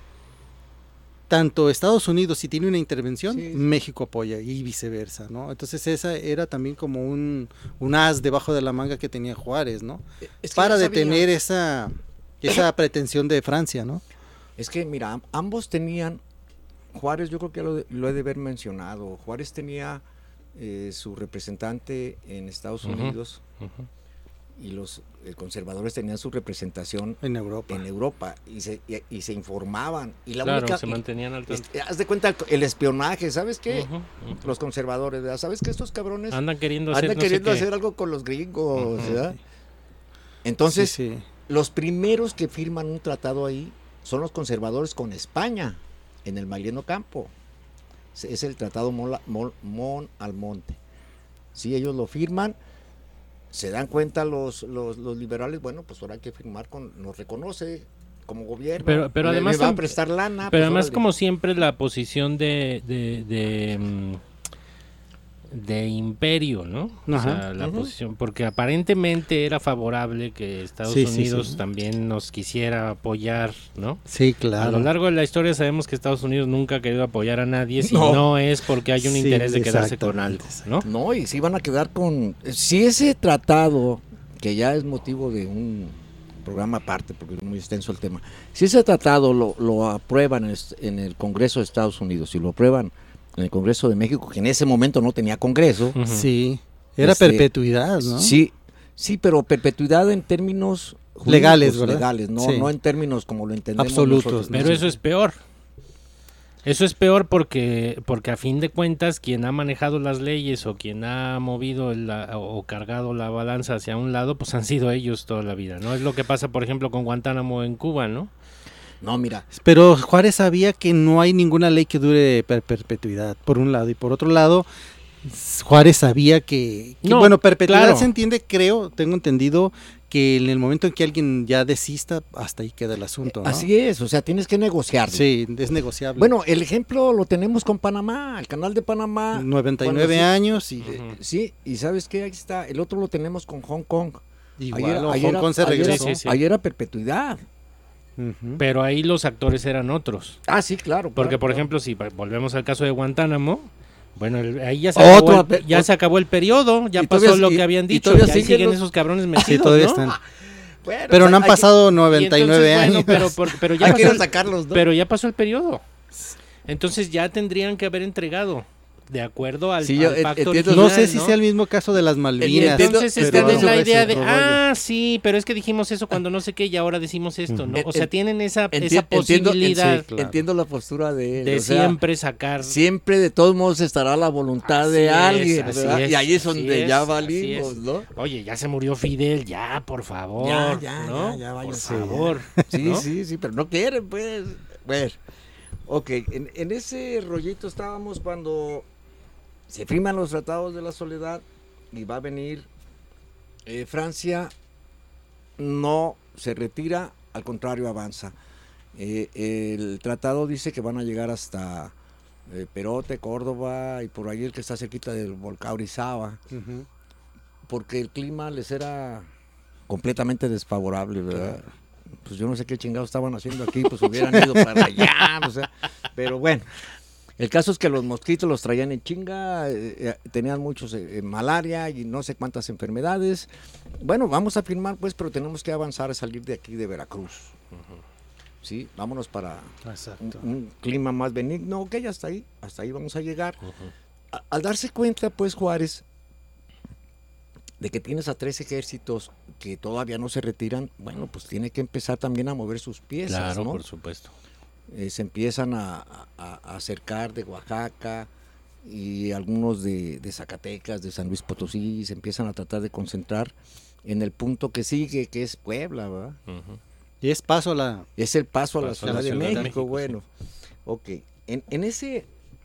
B: tanto Estados Unidos, si tiene una intervención, sí, México apoya y viceversa, ¿no? Entonces esa era también como un, un as debajo de la manga que tenía Juárez, ¿no? Es que para detener esa, esa pretensión de Francia, ¿no?
A: Es que, mira, ambos tenían, Juárez yo creo que lo, lo he de haber mencionado, Juárez tenía eh, su representante en Estados uh-huh, Unidos uh-huh. y los eh, conservadores tenían su representación
B: en Europa,
A: en Europa y se y, y se informaban y la
C: claro,
A: única
C: se mantenían al tanto.
A: Haz de cuenta el espionaje, ¿sabes qué?
C: Uh-huh, uh-huh.
A: Los conservadores, ¿verdad? ¿Sabes qué? Estos cabrones
C: andan queriendo
A: andan
C: hacer, no
A: queriendo
C: sé
A: hacer algo con los gringos,
C: uh-huh.
A: ¿verdad? Entonces,
B: sí, sí.
A: los primeros que firman un tratado ahí son los conservadores con España en el McLean Ocampo. Es el tratado Mon, Mon, Mon Almonte. Sí, ellos lo firman. Se dan cuenta los, los, los liberales, bueno, pues ahora hay que firmar, con, nos reconoce como gobierno,
C: pero, pero
A: le,
C: además
A: le va a prestar lana.
C: Pero
A: pues
C: además,
A: órale.
C: como siempre, la posición de de, de, de imperio, ¿no?
B: Ajá.
C: O sea, la
A: uh-huh.
C: posición, porque aparentemente era favorable que Estados
B: sí,
C: Unidos
B: sí, sí.
C: también nos quisiera apoyar, ¿no?
B: Sí, claro.
C: A lo largo de la historia sabemos que Estados Unidos nunca ha querido apoyar a nadie si no,
A: no
C: es porque hay un
B: sí,
C: interés de quedarse con algo, ¿no?
A: No, y si van a quedar con... Si ese tratado, que ya es motivo de un programa aparte, porque es muy extenso el tema, si ese tratado lo, lo aprueban en el, en el Congreso de Estados Unidos, si lo aprueban en el Congreso de México, que en ese momento no tenía Congreso.
C: Uh-huh.
B: Sí, era este, perpetuidad, ¿no?
A: Sí, sí, pero perpetuidad en términos jurídicos,
B: legales, ¿verdad?
A: Legales, no,
B: sí.
A: no en términos como lo entendemos
B: absolutos.
A: Nosotros,
C: pero
A: ¿no?
C: eso es peor. Eso es peor porque porque a fin de cuentas quien ha manejado las leyes o quien ha movido la, o cargado la balanza hacia un lado, pues han sido ellos toda la vida, ¿no? Es lo que pasa, por ejemplo, con Guantánamo en Cuba, ¿no?
A: No, mira.
B: Pero Juárez sabía que no hay ninguna ley que dure per perpetuidad, por un lado, y por otro lado, Juárez sabía que, que
C: no,
B: bueno, perpetuidad
C: claro.
B: se entiende, creo, tengo entendido, que en el momento en que alguien ya desista, hasta ahí queda el asunto, ¿no?
A: Así es, o sea, tienes que negociar.
B: Sí, es negociable.
A: Bueno, el ejemplo lo tenemos con Panamá, el canal de Panamá.
B: noventa y nueve años y...
A: Uh-huh. Sí, y ¿sabes qué? Ahí está, el otro lo tenemos con Hong Kong.
B: Igual,
A: ayer,
B: Hong
A: ayer,
B: Kong se regresó.
A: Ayer, sí, sí. ayer era perpetuidad.
B: Uh-huh.
C: Pero ahí los actores eran otros.
A: Ah, sí, claro.
C: Porque,
A: claro,
C: por
A: claro.
C: ejemplo, si volvemos al caso de Guantánamo, Bueno, el, ahí ya se acabó,
A: Otro,
C: el, ya se acabó el periodo, ya pasó
A: todavía,
C: lo
A: y,
C: que habían dicho,
A: y
C: ya
A: siguen,
C: siguen
A: los...
C: esos cabrones metidos,
B: sí, todavía
C: ¿no?
B: están.
A: Bueno,
B: pero
A: o sea,
B: no han pasado
A: que...
B: noventa y nueve
C: entonces,
B: años.
C: Bueno, pero, por, pero, ya
A: hay
C: pasó
A: que
C: el,
A: sacarlos, ¿no?
C: pero ya pasó el periodo. Entonces ya tendrían que haber entregado. De acuerdo al,
A: sí, yo,
C: al pacto
A: entiendo,
C: original,
B: no sé si
C: ¿no?
B: sea el mismo caso de las Malvinas.
C: Entonces
B: pero
C: están en la idea de,
B: rollo.
C: ah, sí, pero es que dijimos eso cuando no sé qué y ahora decimos esto, ¿no? O sea, tienen esa,
A: Enti-
C: esa posibilidad
A: entiendo, sí, claro. Entiendo la postura de él.
C: De
A: o sea,
C: siempre sacar.
A: Siempre de todos modos estará la voluntad
C: así
A: de
C: es,
A: alguien,
C: así
A: ¿verdad?
C: es,
A: Y ahí es donde
C: es,
A: ya valimos, ¿no?
C: Oye, ya se murió Fidel, ya, por favor.
A: Ya, ya,
C: ¿no?
A: ya, ya, vaya
C: por
A: sí.
C: favor.
A: Sí,
C: ¿no?
A: sí, sí, pero no quieren, pues. Bueno, ok, en, en ese rollito estábamos cuando se firman los tratados de la soledad y va a venir eh, Francia, no se retira, al contrario avanza. Eh, el tratado dice que van a llegar hasta eh, Perote, Córdoba y por ahí el que está cerquita del volcán Orizaba, uh-huh. porque el clima les era completamente desfavorable, ¿verdad? Claro. Pues yo no sé qué chingados estaban haciendo aquí, pues hubieran ido para allá, o sea, pero bueno. El caso es que los mosquitos los traían en chinga, eh, tenían muchos eh, malaria y no sé cuántas enfermedades. Bueno, vamos a firmar pues, pero tenemos que avanzar a salir de aquí de Veracruz. Uh-huh. Sí, vámonos para un, un clima más benigno. Ok, hasta ahí, hasta ahí vamos a llegar. Uh-huh. A, al darse cuenta pues Juárez de que tienes a tres ejércitos que todavía no se retiran, bueno, pues tiene que empezar también a mover sus piezas,
C: claro,
A: ¿no?
C: por supuesto.
A: Eh, se empiezan a, a, a acercar de Oaxaca y algunos de, de Zacatecas, de San Luis Potosí, se empiezan a tratar de concentrar en el punto que sigue, que es Puebla, ¿verdad?
C: Uh-huh.
B: Y es paso a la...
A: Es el paso a la,
C: paso
A: Ciudad, a la Ciudad de, México, de México, bueno. Sí. Ok, en, en ese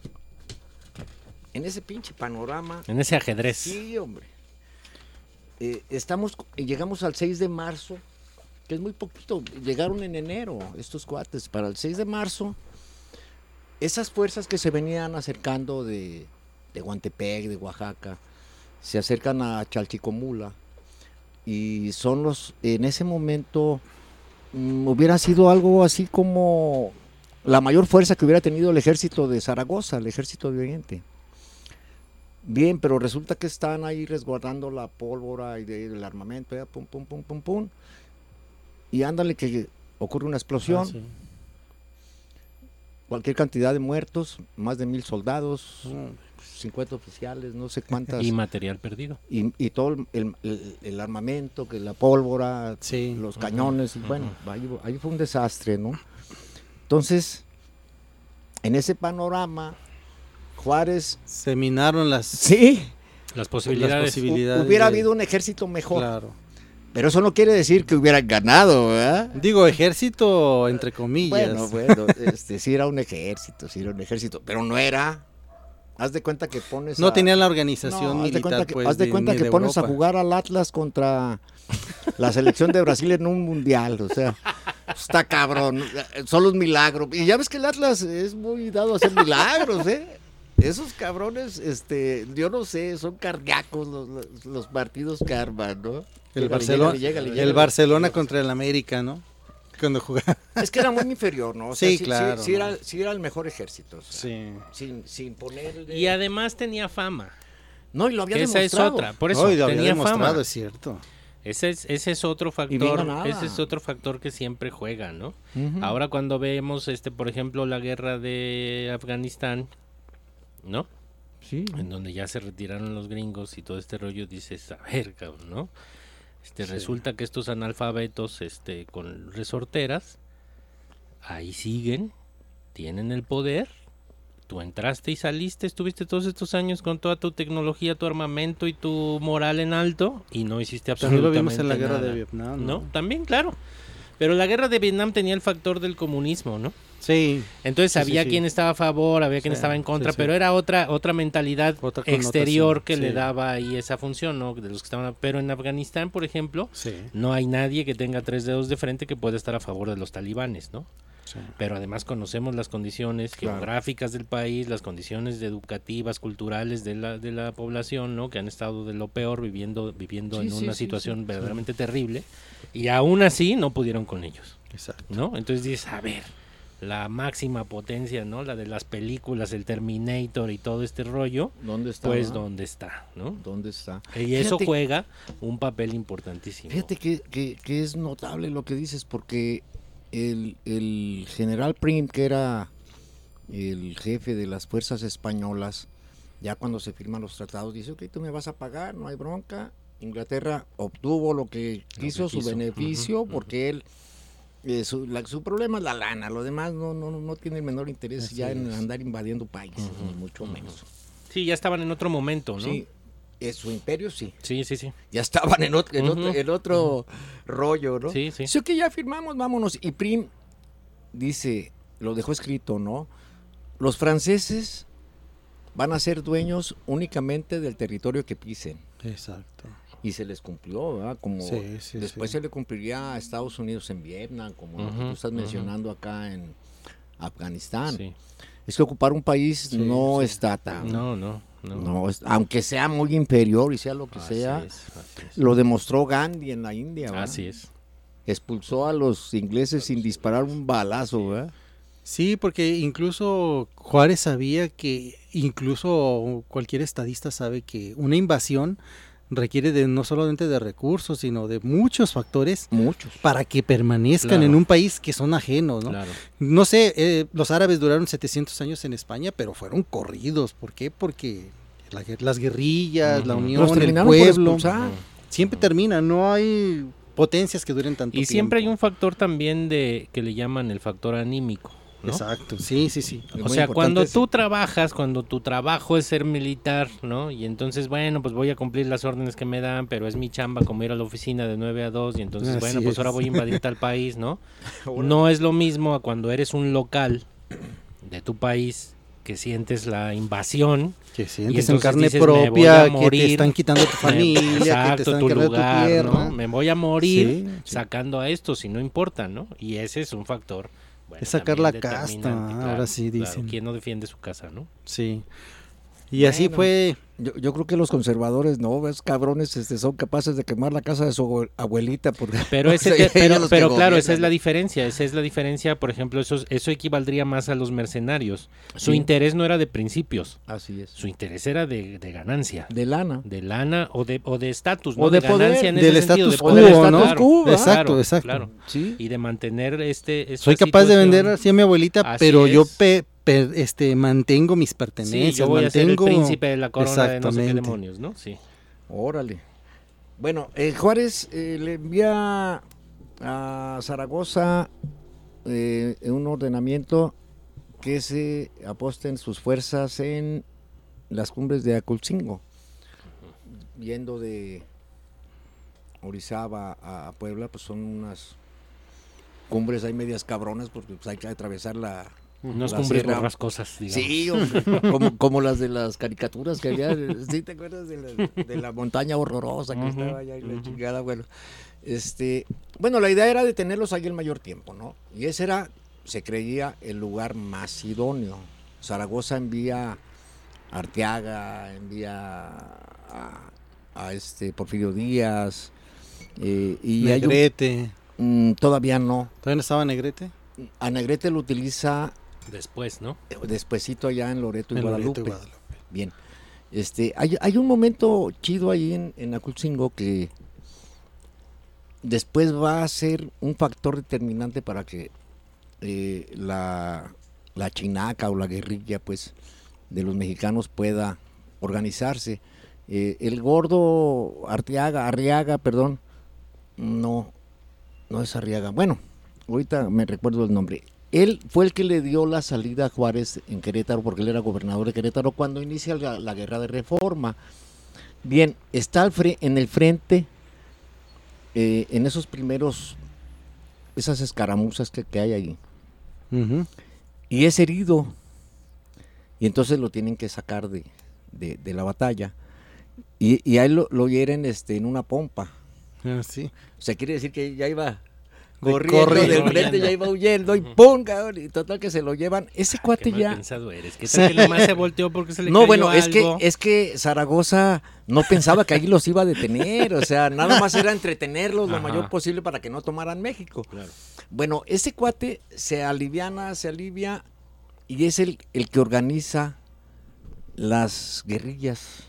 A: en ese pinche panorama...
C: En ese ajedrez.
A: Sí, hombre. Eh, estamos, llegamos al seis de marzo, que es muy poquito, llegaron en enero estos cuates, para el seis de marzo, esas fuerzas que se venían acercando de, de Guantepec, de Oaxaca, se acercan a Chalchicomula, y son los, en ese momento, mmm, hubiera sido algo así como la mayor fuerza que hubiera tenido el ejército de Zaragoza, el ejército de Oriente. Bien, pero resulta que están ahí resguardando la pólvora y de, del armamento, ya, pum, pum, pum, pum, pum, y ándale que ocurre una explosión, ah, sí. Cualquier cantidad de muertos, más de mil soldados, mm. cincuenta oficiales, no sé cuántas.
C: Y material perdido.
A: Y, y todo el, el, el armamento, que la pólvora, sí. los cañones, uh-huh. y bueno, uh-huh. ahí, ahí fue un desastre, ¿no? Entonces, en ese panorama, Juárez...
B: Se minaron las...
A: Sí.
C: Las posibilidades.
B: Las posibilidades
A: hubiera
B: de...
A: habido un ejército mejor.
B: Claro.
A: Pero eso no quiere decir que hubieran ganado, ¿verdad?
B: Digo, ejército entre comillas.
A: Bueno, bueno, este, sí era un ejército, sí era un ejército, pero no era... Haz de cuenta que pones
B: No
A: a...
B: tenía la organización
A: no,
B: militar,
A: haz de cuenta que,
B: pues,
A: haz de,
B: de,
A: cuenta que
B: de
A: pones
B: Europa.
A: a jugar al Atlas contra la selección de Brasil en un mundial, o sea, está cabrón, solo un milagro. Y ya ves que el Atlas es muy dado a hacer milagros, ¿eh? Esos cabrones, este, yo no sé, son cardíacos los, los, los partidos que arman, ¿no?
B: El, Barcelona, llegale, llegale, el Barcelona contra el América, ¿no? Cuando jugaba.
A: Es que era muy inferior, ¿no? O sea,
B: sí,
A: sí,
B: claro.
A: Sí, sí, era, sí era el mejor ejército. O sea,
B: sí.
A: Sin, sin ponerle...
C: Y además tenía fama.
A: No, y lo había
C: Esa
A: demostrado.
C: es otra, por eso
B: no, y lo
C: tenía
B: había demostrado,
C: fama.
B: Es cierto.
C: Ese es, ese es otro factor, ese es otro factor que siempre juega, ¿no? Uh-huh. Ahora cuando vemos, este, por ejemplo, la guerra de Afganistán, ¿no?
A: Sí.
C: En donde ya se retiraron los gringos y todo este rollo, dices, a ver, cabrón, ¿no? Este, sí. Resulta que estos analfabetos, este, con resorteras, ahí siguen, tienen el poder. Tú entraste y saliste, estuviste todos estos años con toda tu tecnología, tu armamento y tu moral en alto y no hiciste absolutamente nada.
B: También lo vimos en la guerra nada. de Vietnam, ¿no?
C: ¿no? También, claro. Pero la guerra de Vietnam tenía el factor del comunismo, ¿no?
B: Sí.
C: Entonces
B: sí,
C: había
B: sí,
C: quien
B: sí.
C: estaba a favor, había quien
B: sí,
C: estaba en contra,
B: sí, sí.
C: pero era otra otra mentalidad
B: otra
C: exterior que
B: sí.
C: le daba ahí esa función, ¿no? De los que estaban, pero en Afganistán, por ejemplo,
B: sí.
C: no hay nadie que tenga tres dedos de frente que pueda estar a favor de los talibanes, ¿no?
B: Sí.
C: Pero además conocemos las condiciones
A: claro.
C: geográficas del país, las condiciones educativas, culturales de la de la población, ¿no? Que han estado de lo peor viviendo viviendo
A: sí,
C: en
A: sí,
C: una
A: sí,
C: situación
A: sí,
C: verdaderamente sí. terrible y aún así no pudieron con ellos.
B: Exacto.
C: ¿No? Entonces dices, a ver, la máxima potencia, ¿no? La de las películas, el Terminator y todo este rollo.
A: ¿Dónde está?
C: Pues
A: ¿no?
C: ¿dónde está? ¿no?
A: ¿Dónde está?
C: Y eso
A: Fíjate,
C: juega un papel importantísimo.
A: Fíjate que, que, que es notable lo que dices, porque el, el general Prim, que era el jefe de las fuerzas españolas, ya cuando se firman los tratados, dice, ok, tú me vas a pagar, no hay bronca. Inglaterra obtuvo lo que quiso, lo que su quiso. beneficio, uh-huh, porque uh-huh. él, eh, su, la, su problema es la lana, lo demás no, no, no tiene el menor interés Así ya es. en andar invadiendo países, uh-huh, ni mucho uh-huh. menos.
C: Sí, ya estaban en otro momento, ¿no?
A: Sí, es su imperio, sí.
C: Sí, sí, sí.
A: Ya estaban en otro, en uh-huh. otro, en otro uh-huh. rollo, ¿no?
C: Sí, sí.
A: Sí, que ya firmamos, vámonos. Y Prim dice, lo dejó escrito, ¿no? Los franceses van a ser dueños únicamente del territorio que pisen.
B: Exacto.
A: Y se les cumplió, ¿verdad? Como
B: sí, sí,
A: después
B: sí.
A: se le cumpliría a Estados Unidos en Vietnam, como uh-huh, lo que tú estás uh-huh. mencionando acá en Afganistán. Sí. Es que ocupar un país sí, no sí. está tan...
C: No, no, no.
A: no es, aunque sea muy inferior y sea lo que así sea, es, es. lo demostró Gandhi en la India, ¿verdad?
C: Así es.
A: Expulsó a los ingleses sin disparar un balazo, ¿verdad?
B: Sí, porque incluso Juárez sabía que, incluso cualquier estadista sabe que una invasión requiere de no solamente de recursos, sino de muchos factores
A: muchos
B: para que permanezcan claro. en un país que son ajenos, ¿no?
C: Claro.
B: No sé, eh, los árabes duraron setecientos años en España, pero fueron corridos. ¿Por qué? Porque la, las guerrillas, uh-huh. la unión, el pueblo, siempre uh-huh. terminan, no hay potencias que duren tanto
C: y
B: tiempo.
C: Y siempre hay un factor también de que le llaman el factor anímico, ¿no?
B: Exacto, sí, sí, sí.
C: O sea, cuando ese. tú trabajas, cuando tu trabajo es ser militar, ¿no? Y entonces, bueno, pues voy a cumplir las órdenes que me dan, pero es mi chamba como ir a la oficina de nueve a dos y entonces, Así bueno, pues es. ahora voy a invadir tal país, ¿no? No es lo mismo a cuando eres un local de tu país que sientes la invasión.
B: Que sientes en carne dices, propia que te están quitando tu familia,
C: Exacto,
B: que te están
C: tu
B: quitando
C: lugar,
B: tu tierra.
C: ¿no? Me voy a morir
B: sí, sí.
C: sacando a esto, si no importa, ¿no? Y ese es un factor. Bueno,
B: es sacar la casta,
C: claro,
B: ahora sí dicen.
C: Claro, ¿quién no defiende su casa, no?
B: Sí. Y bueno, así fue.
A: Yo, yo creo que los conservadores, no, ves, cabrones, este, son capaces de quemar la casa de su abuelita. Porque,
C: pero ese, o sea, pero, pero claro, gobiernan. Esa es la diferencia. Esa es la diferencia, por ejemplo, eso, eso equivaldría más a los mercenarios. Su sí. interés no era de principios.
A: Así es.
C: Su interés era de, de ganancia.
A: De lana.
C: De lana o de o de estatus,
A: ¿no? O de,
C: de
A: poder.
C: Ganancia en
B: del
C: ese
B: status
C: sentido,
B: quo,
C: de poder,
B: ¿no?
C: Claro,
B: Cuba,
C: claro,
B: exacto, exacto.
C: Claro.
A: ¿Sí?
C: Y de mantener este.
B: Soy capaz
C: situación.
B: de vender así a mi abuelita,
C: Así
B: pero
C: es.
B: yo pe, pe, este, mantengo mis pertenencias.
C: Sí, yo voy
B: mantengo...
C: a ser el príncipe de la corona de no sé qué demonios, ¿no? Sí.
A: Órale. Bueno, eh, Juárez eh, le envía a Zaragoza eh, un ordenamiento que se aposten sus fuerzas en las cumbres de Aculcingo, yendo de Orizaba a Puebla, pues son unas cumbres, hay medias cabronas porque pues, hay que atravesar la...
C: Unas cumbres borrascosas, digamos.
A: Sí, hombre, como, como las de las caricaturas que había. ¿Sí te acuerdas de la, de la montaña horrorosa que uh-huh, estaba allá y la uh-huh. chingada? Bueno, este, bueno, la idea era de tenerlos ahí el mayor tiempo, ¿no? Y ese era, se creía, el lugar más idóneo. Zaragoza envía a Arteaga, envía a, a este Porfirio Díaz. Eh, y
B: Negrete.
A: Hay un, mm, todavía no.
B: ¿Todavía no estaba Negrete?
A: A Negrete lo utiliza...
C: Después, ¿no?
A: Despuesito allá en Loreto y,
B: en
A: Guadalupe.
B: Loreto y Guadalupe.
A: Bien. Este, hay, hay un momento chido ahí en, en Aculcingo que después va a ser un factor determinante para que eh, la, la chinaca o la guerrilla, pues, de los mexicanos pueda organizarse. Eh, el gordo Arteaga, Arriaga, perdón, no, no es Arriaga. Bueno, ahorita me recuerdo el nombre. Él fue el que le dio la salida a Juárez en Querétaro, porque él era gobernador de Querétaro cuando inicia la, la guerra de Reforma. Bien, está al fre- en el frente, eh, en esos primeros, esas escaramuzas que, que hay ahí.
B: Uh-huh.
A: Y es herido. Y entonces lo tienen que sacar de, de, de la batalla. Y, y a él lo, lo hieren este, en una pompa.
B: Ah, sí.
A: O sea, quiere decir que ya iba... corriendo
B: Corre,
A: del frente, ya iba huyendo y ¡pum! Cabrón, y total que se lo llevan. Ese cuate
C: qué
A: ya...
C: mal pensado eres. ¿Qué tal que nomás se volteó porque se le
A: no,
C: cayó
A: bueno,
C: algo?
A: es que, es que Zaragoza no pensaba que ahí los iba a detener. O sea, nada más era entretenerlos lo
C: Ajá.
A: mayor posible para que no tomaran México.
C: Claro.
A: Bueno, ese cuate se aliviana, se alivia y es el, el que organiza las guerrillas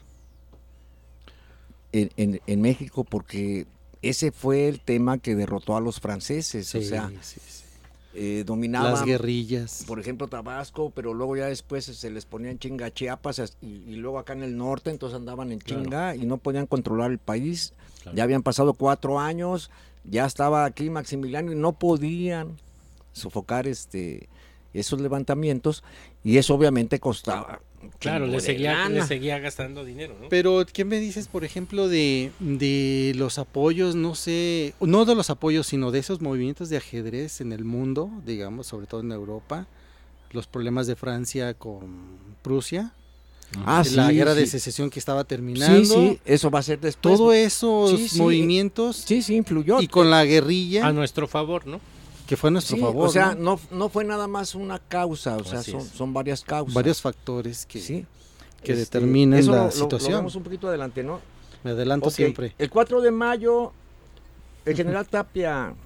A: en, en, en México, porque ese fue el tema que derrotó a los franceses,
B: Sí,
A: o sea,
B: sí, sí.
A: eh, dominaban,
B: Las guerrillas.
A: por ejemplo, Tabasco, pero luego ya después se les ponía en chinga a Chiapas y, y luego acá en el norte, entonces andaban en chinga
C: Claro.
A: y no podían controlar el país.
C: Claro.
A: Ya habían pasado cuatro años, ya estaba aquí Maximiliano y no podían sofocar este esos levantamientos y eso obviamente costaba.
C: Claro, le
A: de
C: seguía,
A: lana.
C: le seguía gastando dinero, ¿no?
B: Pero, ¿qué me dices, por ejemplo, de, de los apoyos, no sé, no de los apoyos, sino de esos movimientos de ajedrez en el mundo, digamos, sobre todo en Europa, los problemas de Francia con Prusia,
A: Ah,
B: la
A: sí,
B: guerra de
A: sí.
B: secesión que estaba terminando,
A: Sí, sí, eso va a ser después.
B: todos esos
A: Sí, sí.
B: movimientos
A: Sí, sí, influyó.
B: y con la guerrilla,
C: A nuestro favor, ¿no?
B: que fue a nuestro
A: Sí,
B: favor,
A: o sea,
B: ¿no?
A: no, no fue nada más una causa, o sea,
C: Así
A: son,
C: es.
A: son varias causas.
B: Varios factores que,
A: sí.
B: que
A: Este,
B: determinan
A: eso
B: la
A: lo- lo-
B: situación.
A: Lo vemos un poquito adelante, ¿no?
B: Me adelanto
A: Ok,
B: siempre.
A: El cuatro de mayo, el general Tapia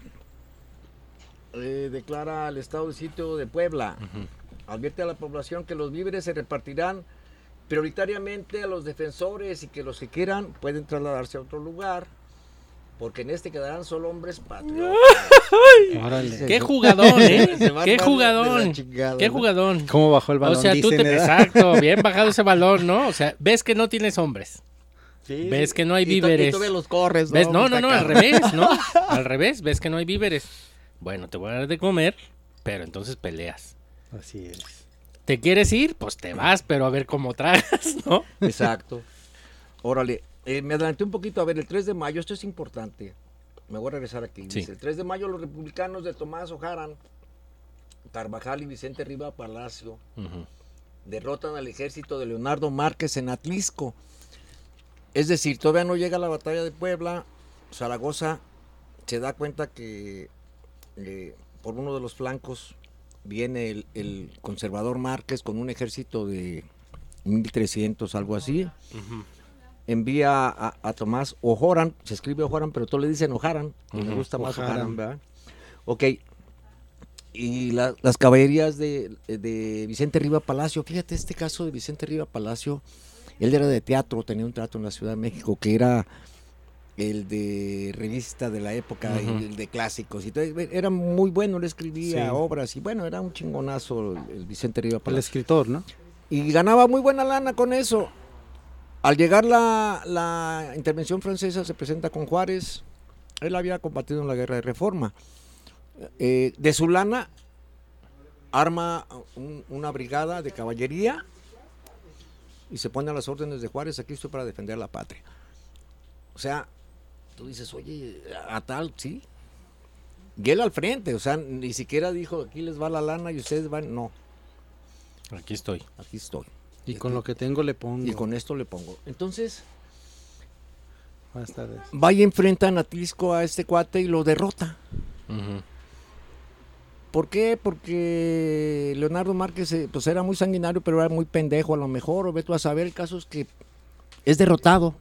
A: eh, declara el estado de sitio de Puebla. Advierte a la población que los víveres se repartirán prioritariamente a los defensores y que los que quieran pueden trasladarse a otro lugar, porque en este quedarán solo hombres patriotas.
B: Órale.
C: Qué jugadón, ¿eh?
A: Se va
C: Qué
A: armando de la
C: jugadón.
A: chingada,
C: Qué
A: ¿no?
C: jugadón.
B: ¿Cómo bajó el balón?
C: O sea, tú
B: Dicen,
C: te...
B: ¿verdad?
C: Exacto, bien bajado ese balón, ¿no? O sea, ves que no tienes hombres.
A: Sí,
C: Ves
A: sí.
C: que no hay
A: Y to- Y
C: víveres.
A: todavía los corres, ¿no?
C: ¿Ves? No,
A: Pues
C: no,
A: está
C: no, al
A: cabrón.
C: revés, ¿no? Al revés, ves que no hay víveres. Bueno, te voy a dar de comer, pero entonces peleas.
B: Así es.
C: ¿Te quieres ir? Pues te vas, pero a ver cómo tragas, ¿no?
A: Exacto. Órale, eh, me adelanté un poquito. A ver, el tres de mayo, esto es importante. Me voy a regresar aquí.
C: Sí.
A: Dice, el tres de mayo los republicanos de Tomás Ojaran, Carvajal y Vicente Riva Palacio
C: Ujú.
A: derrotan al ejército de Leonardo Márquez en Atlisco. Es decir, todavía no llega la batalla de Puebla. Zaragoza se da cuenta que eh, por uno de los flancos viene el, el conservador Márquez con un ejército de mil trescientos, algo así.
C: Ujú.
A: Envía a, a Tomás Ojoran, se escribe Ojoran, pero todos le dicen Ojaran, y me
C: Ujú.
A: gusta más
B: Ojaran.
A: Ojaran, ¿verdad? Ok, y la- las caballerías de, de Vicente Riva Palacio, fíjate este caso de Vicente Riva Palacio, él era de teatro, tenía un teatro en la Ciudad de México que era el de revista de la época
C: Ujú.
A: y el de clásicos, y todo, era muy bueno, él escribía
B: Sí.
A: obras, y bueno, era un chingonazo el, el Vicente Riva
B: El
A: Palacio.
B: escritor, ¿no?
A: Y ganaba muy buena lana con eso. Al llegar la, la intervención francesa se presenta con Juárez. Él había combatido en la guerra de Reforma. Eh, de su lana arma un- una brigada de caballería y se pone a las órdenes de Juárez. Aquí estoy para defender la patria. O sea, tú dices, oye, a tal, sí. Y él al frente, o sea, ni siquiera dijo, aquí les va la lana y ustedes van. No,
C: Aquí estoy.
A: aquí estoy.
B: Y con lo que tengo le pongo.
A: Y con esto le pongo. Entonces,
B: Buenas tardes.
A: va y enfrenta a Atlisco a este cuate y lo derrota.
C: Ujú.
A: ¿Por qué? Porque Leonardo Márquez eh, pues era muy sanguinario, pero era muy pendejo a lo mejor, o ve tú a saber. El caso es que es derrotado.